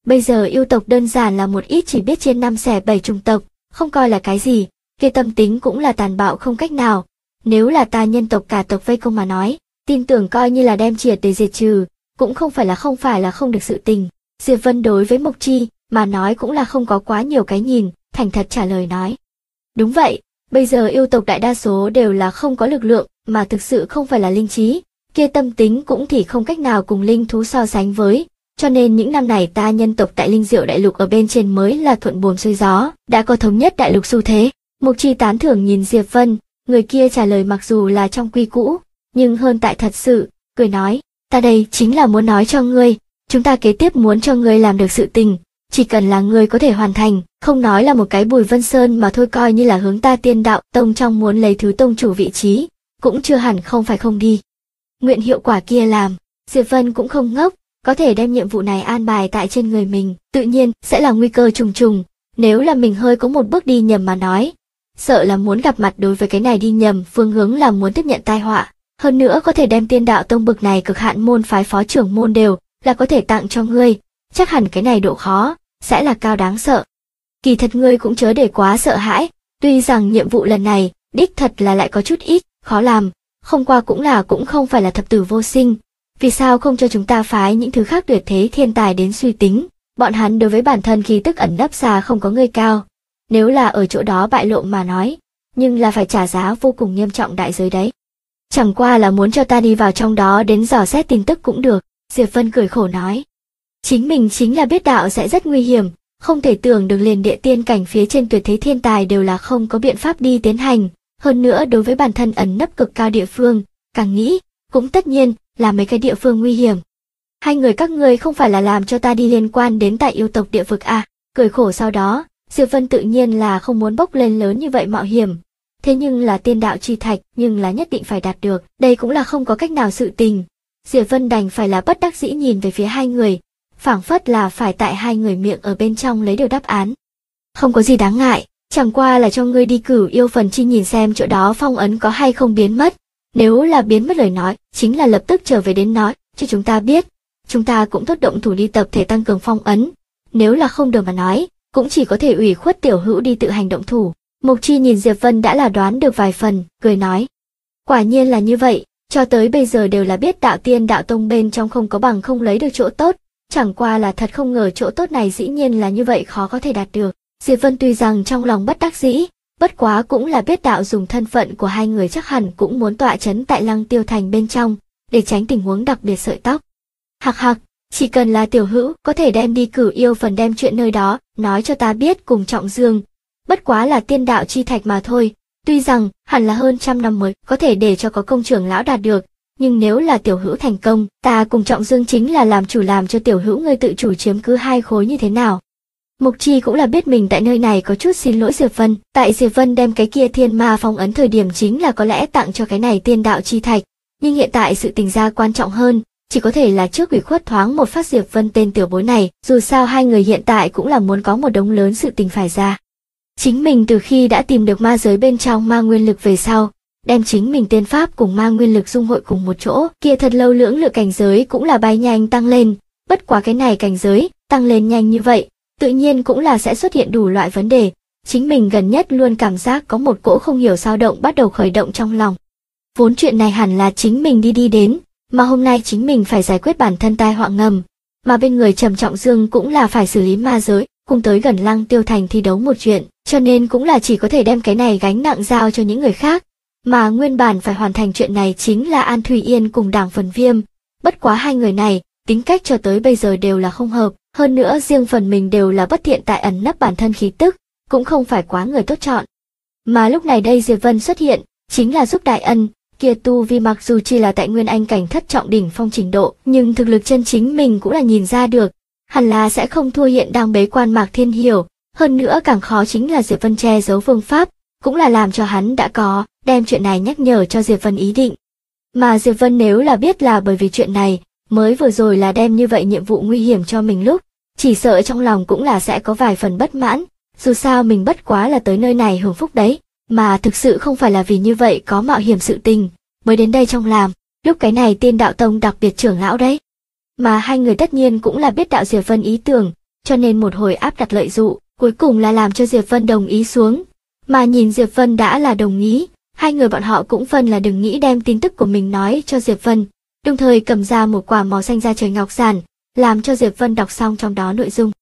Bây giờ yêu tộc đơn giản là một ít chỉ biết trên 5 xẻ 7 chủng tộc, không coi là cái gì, kia tâm tính cũng là tàn bạo không cách nào. Nếu là ta nhân tộc cả tộc vây công mà nói, tin tưởng coi như là đem triệt để diệt trừ, cũng không phải là không được sự tình. Diệp Vân đối với Mộc Chi mà nói cũng là không có quá nhiều cái nhìn, thành thật trả lời nói. Đúng vậy, bây giờ yêu tộc đại đa số đều là không có lực lượng, mà thực sự không phải là linh trí, kia tâm tính cũng thì không cách nào cùng linh thú so sánh với, cho nên những năm này ta nhân tộc tại Linh Diệu đại lục ở bên trên mới là thuận buồm xuôi gió, đã có thống nhất đại lục xu thế. Mộc Chi tán thưởng nhìn Diệp Vân, người kia trả lời mặc dù là trong quy cũ, nhưng hơn tại thật sự, cười nói, ta đây chính là muốn nói cho ngươi, chúng ta kế tiếp muốn cho ngươi làm được sự tình, chỉ cần là ngươi có thể hoàn thành, không nói là một cái Bùi Vân Sơn mà thôi, coi như là hướng ta Tiên Đạo Tông trong muốn lấy thứ tông chủ vị trí, cũng chưa hẳn không phải không đi. Nguyện hiệu quả kia làm, Diệp Vân cũng không ngốc, có thể đem nhiệm vụ này an bài tại trên người mình, tự nhiên sẽ là nguy cơ trùng trùng, nếu là mình hơi có một bước đi nhầm mà nói, sợ là muốn gặp mặt đối với cái này đi nhầm phương hướng là muốn tiếp nhận tai họa, hơn nữa có thể đem Tiên Đạo Tông bực này cực hạn môn phái phó trưởng môn đều là có thể tặng cho ngươi, chắc hẳn cái này độ khó sẽ là cao đáng sợ. Kỳ thật ngươi cũng chớ để quá sợ hãi, tuy rằng nhiệm vụ lần này đích thật là lại có chút ít khó làm, không qua cũng không phải là thập tử vô sinh, vì sao không cho chúng ta phái những thứ khác tuyệt thế thiên tài đến suy tính, bọn hắn đối với bản thân khí tức ẩn nấp xa không có ngươi cao, nếu là ở chỗ đó bại lộ mà nói, nhưng là phải trả giá vô cùng nghiêm trọng đại giới đấy. Chẳng qua là muốn cho ta đi vào trong đó đến dò xét tin tức cũng được, Diệp Vân cười khổ nói. Chính mình chính là biết đạo sẽ rất nguy hiểm, không thể tưởng được liền địa tiên cảnh phía trên tuyệt thế thiên tài đều là không có biện pháp đi tiến hành, hơn nữa đối với bản thân ẩn nấp cực cao địa phương, càng nghĩ, cũng tất nhiên là mấy cái địa phương nguy hiểm. Hai người các ngươi không phải là làm cho ta đi liên quan đến tại yêu tộc địa vực à, cười khổ sau đó, Diệp Vân tự nhiên là không muốn bốc lên lớn như vậy mạo hiểm. Thế nhưng là tiên đạo chi thạch nhưng là nhất định phải đạt được, đây cũng là không có cách nào sự tình. Diệp Vân đành phải là bất đắc dĩ nhìn về phía hai người, phảng phất là phải tại hai người miệng ở bên trong lấy được đáp án. Không có gì đáng ngại, chẳng qua là cho ngươi đi cửu yêu phần chi nhìn xem chỗ đó phong ấn có hay không biến mất. Nếu là biến mất lời nói, chính là lập tức trở về đến nói, cho chúng ta biết. Chúng ta cũng tốt động thủ đi tập thể tăng cường phong ấn. Nếu là không được mà nói, cũng chỉ có thể ủy khuất tiểu hữu đi tự hành động thủ. Mộc Chi nhìn Diệp Vân đã là đoán được vài phần, cười nói. Quả nhiên là như vậy, cho tới bây giờ đều là biết đạo tiên đạo tông bên trong không có bằng không lấy được chỗ tốt. Chẳng qua là thật không ngờ chỗ tốt này dĩ nhiên là như vậy khó có thể đạt được. Diệp Vân tuy rằng trong lòng bất đắc dĩ, bất quá cũng là biết đạo dùng thân phận của hai người chắc hẳn cũng muốn tọa chấn tại Lăng Tiêu Thành bên trong, để tránh tình huống đặc biệt sợi tóc. Hạc hạc, chỉ cần là tiểu hữu có thể đem đi cửu yêu phần đem chuyện nơi đó, nói cho ta biết cùng Trọng Dương. Bất quá là tiên đạo chi thạch mà thôi, tuy rằng hẳn là hơn 100 năm mới có thể để cho có công trưởng lão đạt được, nhưng nếu là tiểu hữu thành công, ta cùng Trọng Dương chính là làm chủ làm cho tiểu hữu ngươi tự chủ chiếm cứ 2 khối như thế nào. Mộc Chi cũng là biết mình tại nơi này có chút xin lỗi Diệp Vân, tại Diệp Vân đem cái kia thiên ma phong ấn thời điểm chính là có lẽ tặng cho cái này tiên đạo chi thạch, nhưng hiện tại sự tình ra quan trọng hơn, chỉ có thể là trước ủy khuất thoáng một phát Diệp Vân tên tiểu bối này, dù sao hai người hiện tại cũng là muốn có một đống lớn sự tình phải ra. Chính mình từ khi đã tìm được ma giới bên trong ma nguyên lực về sau, đem chính mình tiên pháp cùng ma nguyên lực dung hội cùng một chỗ, kia thật lâu lưỡng lự cảnh giới cũng là bay nhanh tăng lên, bất quá cái này cảnh giới tăng lên nhanh như vậy, tự nhiên cũng là sẽ xuất hiện đủ loại vấn đề, chính mình gần nhất luôn cảm giác có một cỗ không hiểu sao động bắt đầu khởi động trong lòng. Vốn chuyện này hẳn là chính mình đi đến, mà hôm nay chính mình phải giải quyết bản thân tai họa ngầm, mà bên người Trầm Trọng Dương cũng là phải xử lý ma giới, cùng tới gần Lăng Tiêu Thành thi đấu một chuyện, cho nên cũng là chỉ có thể đem cái này gánh nặng giao cho những người khác, mà nguyên bản phải hoàn thành chuyện này chính là An Thủy Yên cùng Đảng Phần Viêm, bất quá hai người này, tính cách cho tới bây giờ đều là không hợp, hơn nữa riêng phần mình đều là bất thiện tại ẩn nấp bản thân khí tức, cũng không phải quá người tốt chọn. Mà lúc này đây Diệp Vân xuất hiện, chính là giúp đại ân, kia tu vi mặc dù chỉ là tại nguyên anh cảnh thất trọng đỉnh phong trình độ, nhưng thực lực chân chính mình cũng là nhìn ra được, hẳn là sẽ không thua hiện đang bế quan Mạc Thiên Hiểu, hơn nữa càng khó chính là Diệp Vân che giấu phương pháp, cũng là làm cho hắn đã có, đem chuyện này nhắc nhở cho Diệp Vân ý định. Mà Diệp Vân nếu là biết là bởi vì chuyện này, mới vừa rồi là đem như vậy nhiệm vụ nguy hiểm cho mình lúc, chỉ sợ trong lòng cũng là sẽ có vài phần bất mãn, dù sao mình bất quá là tới nơi này hưởng phúc đấy, mà thực sự không phải là vì như vậy có mạo hiểm sự tình, mới đến đây trong làm, lúc cái này Tiên Đạo Tông đặc biệt trưởng lão đấy. Mà hai người tất nhiên cũng là biết đạo Diệp Vân ý tưởng, cho nên một hồi áp đặt lợi dụ, cuối cùng là làm cho Diệp Vân đồng ý xuống. Mà nhìn Diệp Vân đã là đồng ý, hai người bọn họ cũng phân là đừng nghĩ đem tin tức của mình nói cho Diệp Vân, đồng thời cầm ra một quả màu xanh da trời ngọc giản, làm cho Diệp Vân đọc xong trong đó nội dung.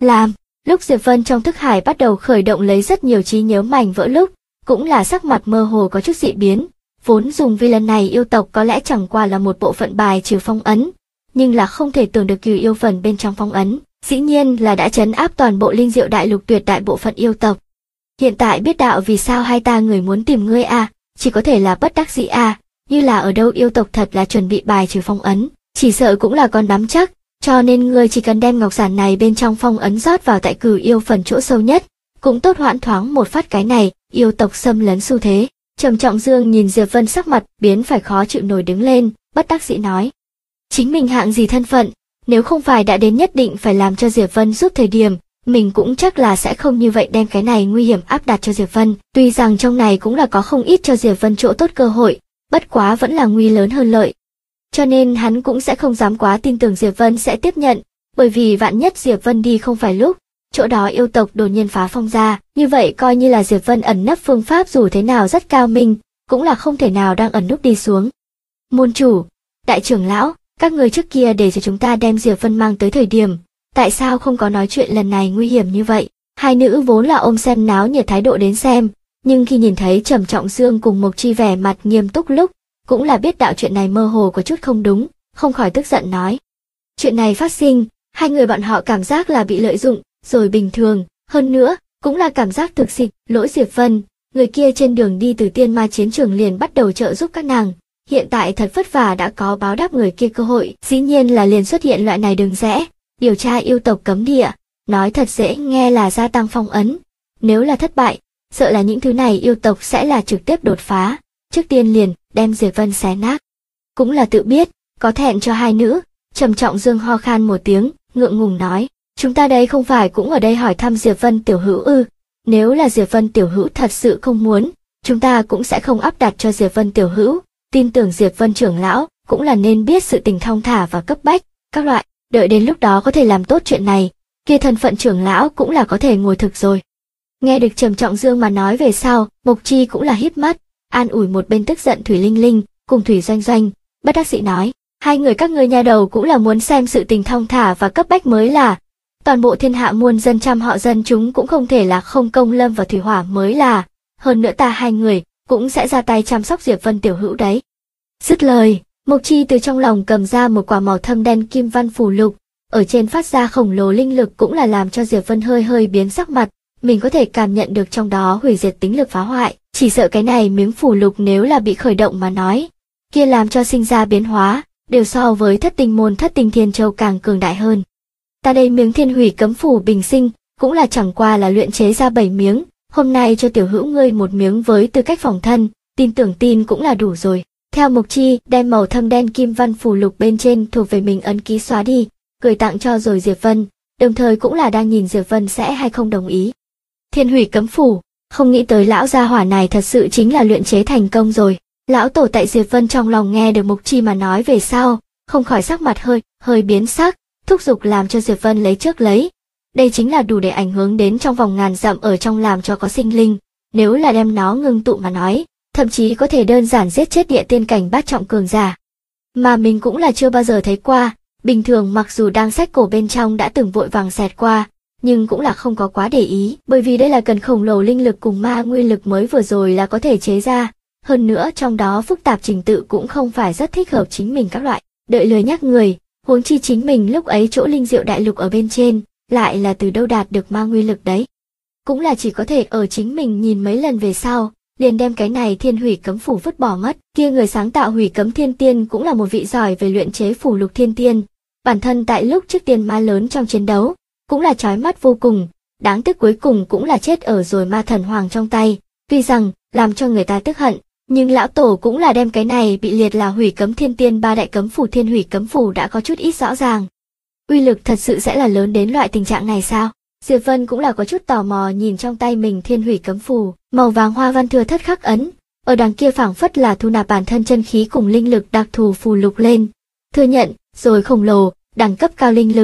Lúc Diệp Vân trong thức hải bắt đầu khởi động lấy rất nhiều trí nhớ mảnh vỡ lúc, cũng là sắc mặt mơ hồ có chút dị biến, vốn dùng vì lần này yêu tộc có lẽ chẳng qua là một bộ phận bài trừ phong ấn, nhưng là không thể tưởng được cửu yêu phần bên trong phong ấn, dĩ nhiên là đã trấn áp toàn bộ linh diệu đại lục tuyệt đại bộ phận yêu tộc. Hiện tại biết đạo vì sao hai ta người muốn tìm ngươi chỉ có thể là bất đắc dĩ như là ở đâu yêu tộc thật là chuẩn bị bài trừ phong ấn, chỉ sợ cũng là con nắm chắc, cho nên ngươi chỉ cần đem ngọc giản này bên trong phong ấn rót vào tại cửu yêu phần chỗ sâu nhất, cũng tốt hoãn thoáng một phát cái này, yêu tộc xâm lấn xu thế. Trầm Trọng Dương nhìn Diệp Vân sắc mặt biến phải khó chịu nổi đứng lên, bất đắc dĩ nói. Chính mình hạng gì thân phận, nếu không phải đã đến nhất định phải làm cho Diệp Vân giúp thời điểm, mình cũng chắc là sẽ không như vậy đem cái này nguy hiểm áp đặt cho Diệp Vân. Tuy rằng trong này cũng là có không ít cho Diệp Vân chỗ tốt cơ hội, bất quá vẫn là nguy lớn hơn lợi. Cho nên hắn cũng sẽ không dám quá tin tưởng Diệp Vân sẽ tiếp nhận, bởi vì vạn nhất Diệp Vân đi không phải lúc, chỗ đó yêu tộc đột nhiên phá phong ra, như vậy coi như là Diệp Vân ẩn nấp phương pháp dù thế nào rất cao minh, cũng là không thể nào đang ẩn núp đi xuống. Môn chủ, đại trưởng lão, các người trước kia để cho chúng ta đem Diệp Vân mang tới thời điểm, tại sao không có nói chuyện lần này nguy hiểm như vậy? Hai nữ vốn là ôm xem náo nhiệt thái độ đến xem, nhưng khi nhìn thấy Trầm Trọng Dương cùng Mộc Chi vẻ mặt nghiêm túc lúc, cũng là biết đạo chuyện này mơ hồ có chút không đúng, không khỏi tức giận nói. Chuyện này phát sinh, hai người bọn họ cảm giác là bị lợi dụng, rồi bình thường, hơn nữa, cũng là cảm giác thực sự, lỗi Diệp Vân, người kia trên đường đi từ tiên ma chiến trường liền bắt đầu trợ giúp các nàng, hiện tại thật vất vả đã có báo đáp người kia cơ hội, dĩ nhiên là liền xuất hiện loại này đường rẽ, điều tra yêu tộc cấm địa, nói thật dễ nghe là gia tăng phong ấn, nếu là thất bại, sợ là những thứ này yêu tộc sẽ là trực tiếp đột phá, trước tiên liền đem Diệp Vân xé nát. Cũng là tự biết, có thẹn cho hai nữ, Trầm Trọng Dương ho khan một tiếng, ngượng ngùng nói, chúng ta đây không phải cũng ở đây hỏi thăm Diệp Vân tiểu hữu nếu là Diệp Vân tiểu hữu thật sự không muốn, chúng ta cũng sẽ không áp đặt cho Diệp Vân tiểu hữu, tin tưởng Diệp Vân trưởng lão cũng là nên biết sự tình thong thả và cấp bách, các loại, đợi đến lúc đó có thể làm tốt chuyện này, kia thân phận trưởng lão cũng là có thể ngồi thực rồi. Nghe được Trầm Trọng Dương mà nói về sau, Mộc Chi cũng là híp mắt, an ủi một bên tức giận Thủy Linh Linh, cùng Thủy Doanh Doanh, bất đắc dĩ nói, hai người các ngươi nhà đầu cũng là muốn xem sự tình thong thả và cấp bách mới là, toàn bộ thiên hạ muôn dân trăm họ dân chúng cũng không thể là không công lâm và thủy hỏa mới là, hơn nữa ta hai người cũng sẽ ra tay chăm sóc Diệp Vân tiểu hữu đấy. Dứt lời, Mộc Chi từ trong lòng cầm ra một quả màu thâm đen kim văn phù lục, ở trên phát ra khổng lồ linh lực cũng là làm cho Diệp Vân hơi hơi biến sắc mặt, mình có thể cảm nhận được trong đó hủy diệt tính lực phá hoại, chỉ sợ cái này miếng phù lục nếu là bị khởi động mà nói, kia làm cho sinh ra biến hóa, đều so với thất tinh môn thất tinh thiên châu càng cường đại hơn. Ta đây miếng thiên hủy cấm phù bình sinh, cũng là chẳng qua là luyện chế ra 7 miếng, hôm nay cho tiểu hữu ngươi một miếng với tư cách phòng thân, tin tưởng tin cũng là đủ rồi. Theo Mộc Chi, đem màu thâm đen kim văn phù lục bên trên thuộc về mình ấn ký xóa đi, gửi tặng cho rồi Diệp Vân, đồng thời cũng là đang nhìn Diệp Vân sẽ hay không đồng ý. Thiên hủy cấm phù, không nghĩ tới lão gia hỏa này thật sự chính là luyện chế thành công rồi. Lão tổ tại Diệp Vân trong lòng nghe được Mộc Chi mà nói về sau, không khỏi sắc mặt hơi biến sắc, thúc giục làm cho Diệp Vân lấy trước lấy. Đây chính là đủ để ảnh hưởng đến trong vòng ngàn dặm ở trong làm cho có sinh linh, nếu là đem nó ngưng tụ mà nói, thậm chí có thể đơn giản giết chết địa tiên cảnh bát trọng cường giả. Mà mình cũng là chưa bao giờ thấy qua, bình thường mặc dù đang sách cổ bên trong đã từng vội vàng xẹt qua, nhưng cũng là không có quá để ý, bởi vì đây là cần khổng lồ linh lực cùng ma nguyên lực mới vừa rồi là có thể chế ra, hơn nữa trong đó phức tạp trình tự cũng không phải rất thích hợp chính mình các loại, đợi lời nhắc người, huống chi chính mình lúc ấy chỗ linh diệu đại lục ở bên trên, lại là từ đâu đạt được ma nguyên lực đấy. Cũng là chỉ có thể ở chính mình nhìn mấy lần về sau, liền đem cái này thiên hủy cấm phủ vứt bỏ mất, kia người sáng tạo hủy cấm thiên tiên cũng là một vị giỏi về luyện chế phủ lục thiên tiên, bản thân tại lúc trước tiên ma lớn trong chiến đấu, cũng là chói mắt vô cùng, đáng tiếc cuối cùng cũng là chết ở rồi ma thần hoàng trong tay, tuy rằng, làm cho người ta tức hận, nhưng lão tổ cũng là đem cái này bị liệt là hủy cấm thiên tiên ba đại cấm phủ thiên hủy cấm phủ đã có chút ít rõ ràng. Uy lực thật sự sẽ là lớn đến loại tình trạng này sao? Diệp Vân cũng là có chút tò mò nhìn trong tay mình thiên hủy cấm phù, màu vàng hoa văn thừa thất khắc ấn, ở đằng kia phảng phất là thu nạp bản thân chân khí cùng linh lực đặc thù phù lục lên. Thừa nhận, rồi khổng lồ, đẳng cấp cao linh lực,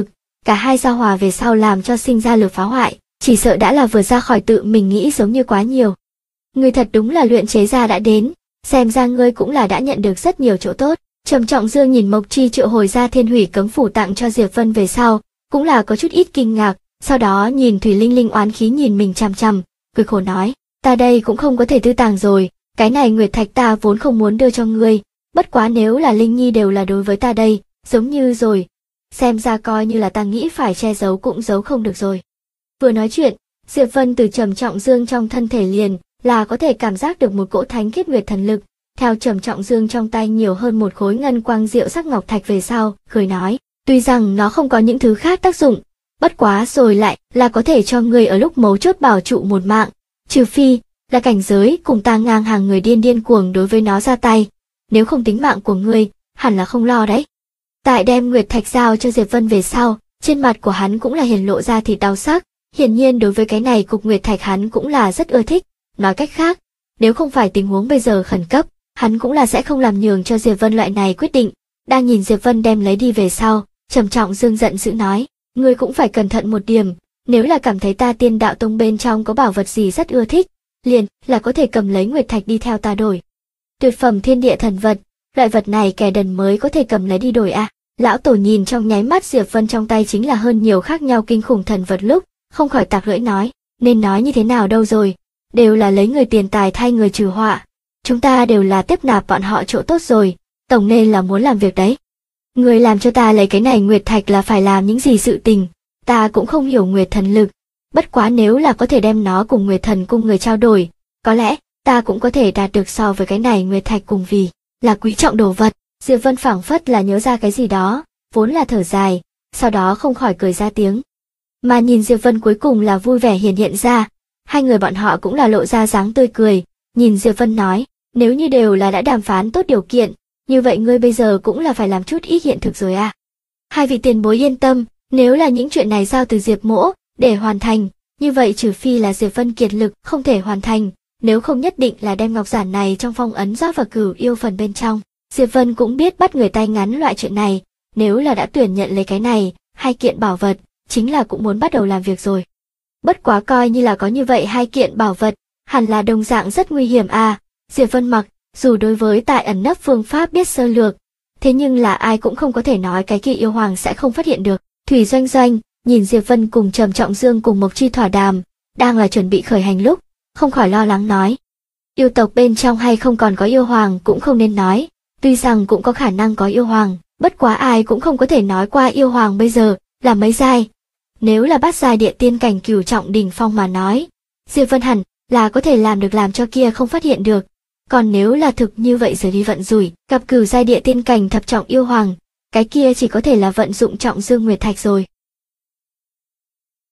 cả hai giao hòa về sau làm cho sinh ra lực phá hoại, chỉ sợ đã là vừa ra khỏi tự mình nghĩ giống như quá nhiều. Ngươi thật đúng là luyện chế ra đã đến, xem ra ngươi cũng là đã nhận được rất nhiều chỗ tốt. Trầm Trọng Dương nhìn Mộc Chi triệu hồi ra Thiên Hủy Cấm Phủ tặng cho Diệp Vân về sau, cũng là có chút ít kinh ngạc, sau đó nhìn Thủy Linh Linh oán khí nhìn mình chằm chằm, cười khổ nói, ta đây cũng không có thể tư tàng rồi, cái này nguyệt thạch ta vốn không muốn đưa cho ngươi, bất quá nếu là Linh Nhi đều là đối với ta đây, giống như rồi, xem ra coi như là ta nghĩ phải che giấu cũng giấu không được rồi. Vừa nói chuyện, Diệp Vân từ Trầm Trọng Dương trong thân thể liền là có thể cảm giác được một cỗ thánh khiết nguyệt thần lực, theo Trầm Trọng Dương trong tay nhiều hơn một khối ngân quang diệu sắc ngọc thạch về sau, cười nói, tuy rằng nó không có những thứ khác tác dụng, bất quá rồi lại là có thể cho người ở lúc mấu chốt bảo trụ một mạng, trừ phi là cảnh giới cùng ta ngang hàng người điên cuồng đối với nó ra tay, nếu không tính mạng của ngươi, hẳn là không lo đấy. Tại đem nguyệt thạch giao cho Diệp Vân về sau, trên mặt của hắn cũng là hiển lộ ra thịt đau sắc, hiển nhiên đối với cái này cục nguyệt thạch hắn cũng là rất ưa thích, nói cách khác, nếu không phải tình huống bây giờ khẩn cấp, hắn cũng là sẽ không làm nhường cho Diệp Vân loại này quyết định. Đang nhìn Diệp Vân đem lấy đi về sau, Trầm Trọng Dương giận dữ nói, ngươi cũng phải cẩn thận một điểm, nếu là cảm thấy ta Tiên Đạo Tông bên trong có bảo vật gì rất ưa thích, liền là có thể cầm lấy nguyệt thạch đi theo ta đổi. Tuyệt phẩm thiên địa thần vật, loại vật này kẻ đần mới có thể cầm lấy đi đổi à? Lão Tổ nhìn trong nháy mắt Diệp Vân trong tay chính là hơn nhiều khác nhau kinh khủng thần vật lúc, không khỏi tạc lưỡi nói, nên nói như thế nào đâu rồi, đều là lấy người tiền tài thay người trừ họa. Chúng ta đều là tiếp nạp bọn họ chỗ tốt rồi, tổng nên là muốn làm việc đấy. Người làm cho ta lấy cái này nguyệt thạch là phải làm những gì sự tình, ta cũng không hiểu nguyệt thần lực, bất quá nếu là có thể đem nó cùng nguyệt thần cung người trao đổi, có lẽ ta cũng có thể đạt được so với cái này nguyệt thạch cùng vì là quý trọng đồ vật. Diệp Vân phảng phất là nhớ ra cái gì đó, vốn là thở dài, sau đó không khỏi cười ra tiếng. Mà nhìn Diệp Vân cuối cùng là vui vẻ hiện ra, hai người bọn họ cũng là lộ ra dáng tươi cười, nhìn Diệp Vân nói, nếu như đều là đã đàm phán tốt điều kiện, như vậy ngươi bây giờ cũng là phải làm chút ít hiện thực rồi à. Hai vị tiền bối yên tâm, nếu là những chuyện này giao từ Diệp Mỗ để hoàn thành, như vậy trừ phi là Diệp Vân kiệt lực không thể hoàn thành, nếu không nhất định là đem ngọc giản này trong phong ấn rót vào Cửu Yêu phần bên trong. Diệp Vân cũng biết bắt người tay ngắn loại chuyện này, nếu là đã tuyển nhận lấy cái này, hai kiện bảo vật, chính là cũng muốn bắt đầu làm việc rồi. Bất quá coi như là có như vậy hai kiện bảo vật, hẳn là đồng dạng rất nguy hiểm à. Diệp Vân mặc, dù đối với tại ẩn nấp phương pháp biết sơ lược, thế nhưng là ai cũng không có thể nói cái kia yêu hoàng sẽ không phát hiện được. Thủy Doanh Doanh, nhìn Diệp Vân cùng Trầm Trọng Dương cùng Mộc Chi thỏa đàm, đang là chuẩn bị khởi hành lúc, không khỏi lo lắng nói. Yêu tộc bên trong hay không còn có yêu hoàng cũng không nên nói, tuy rằng cũng có khả năng có yêu hoàng, bất quá ai cũng không có thể nói qua yêu hoàng bây giờ là mấy giai. Nếu là bát giai địa tiên cảnh cửu trọng đỉnh phong mà nói, Diệp Vân hẳn là có thể làm được làm cho kia không phát hiện được. Còn nếu là thực như vậy rồi đi vận rủi, gặp cửu giai địa tiên cảnh thập trọng yêu hoàng, cái kia chỉ có thể là vận dụng Trọng Dương Nguyệt Thạch rồi.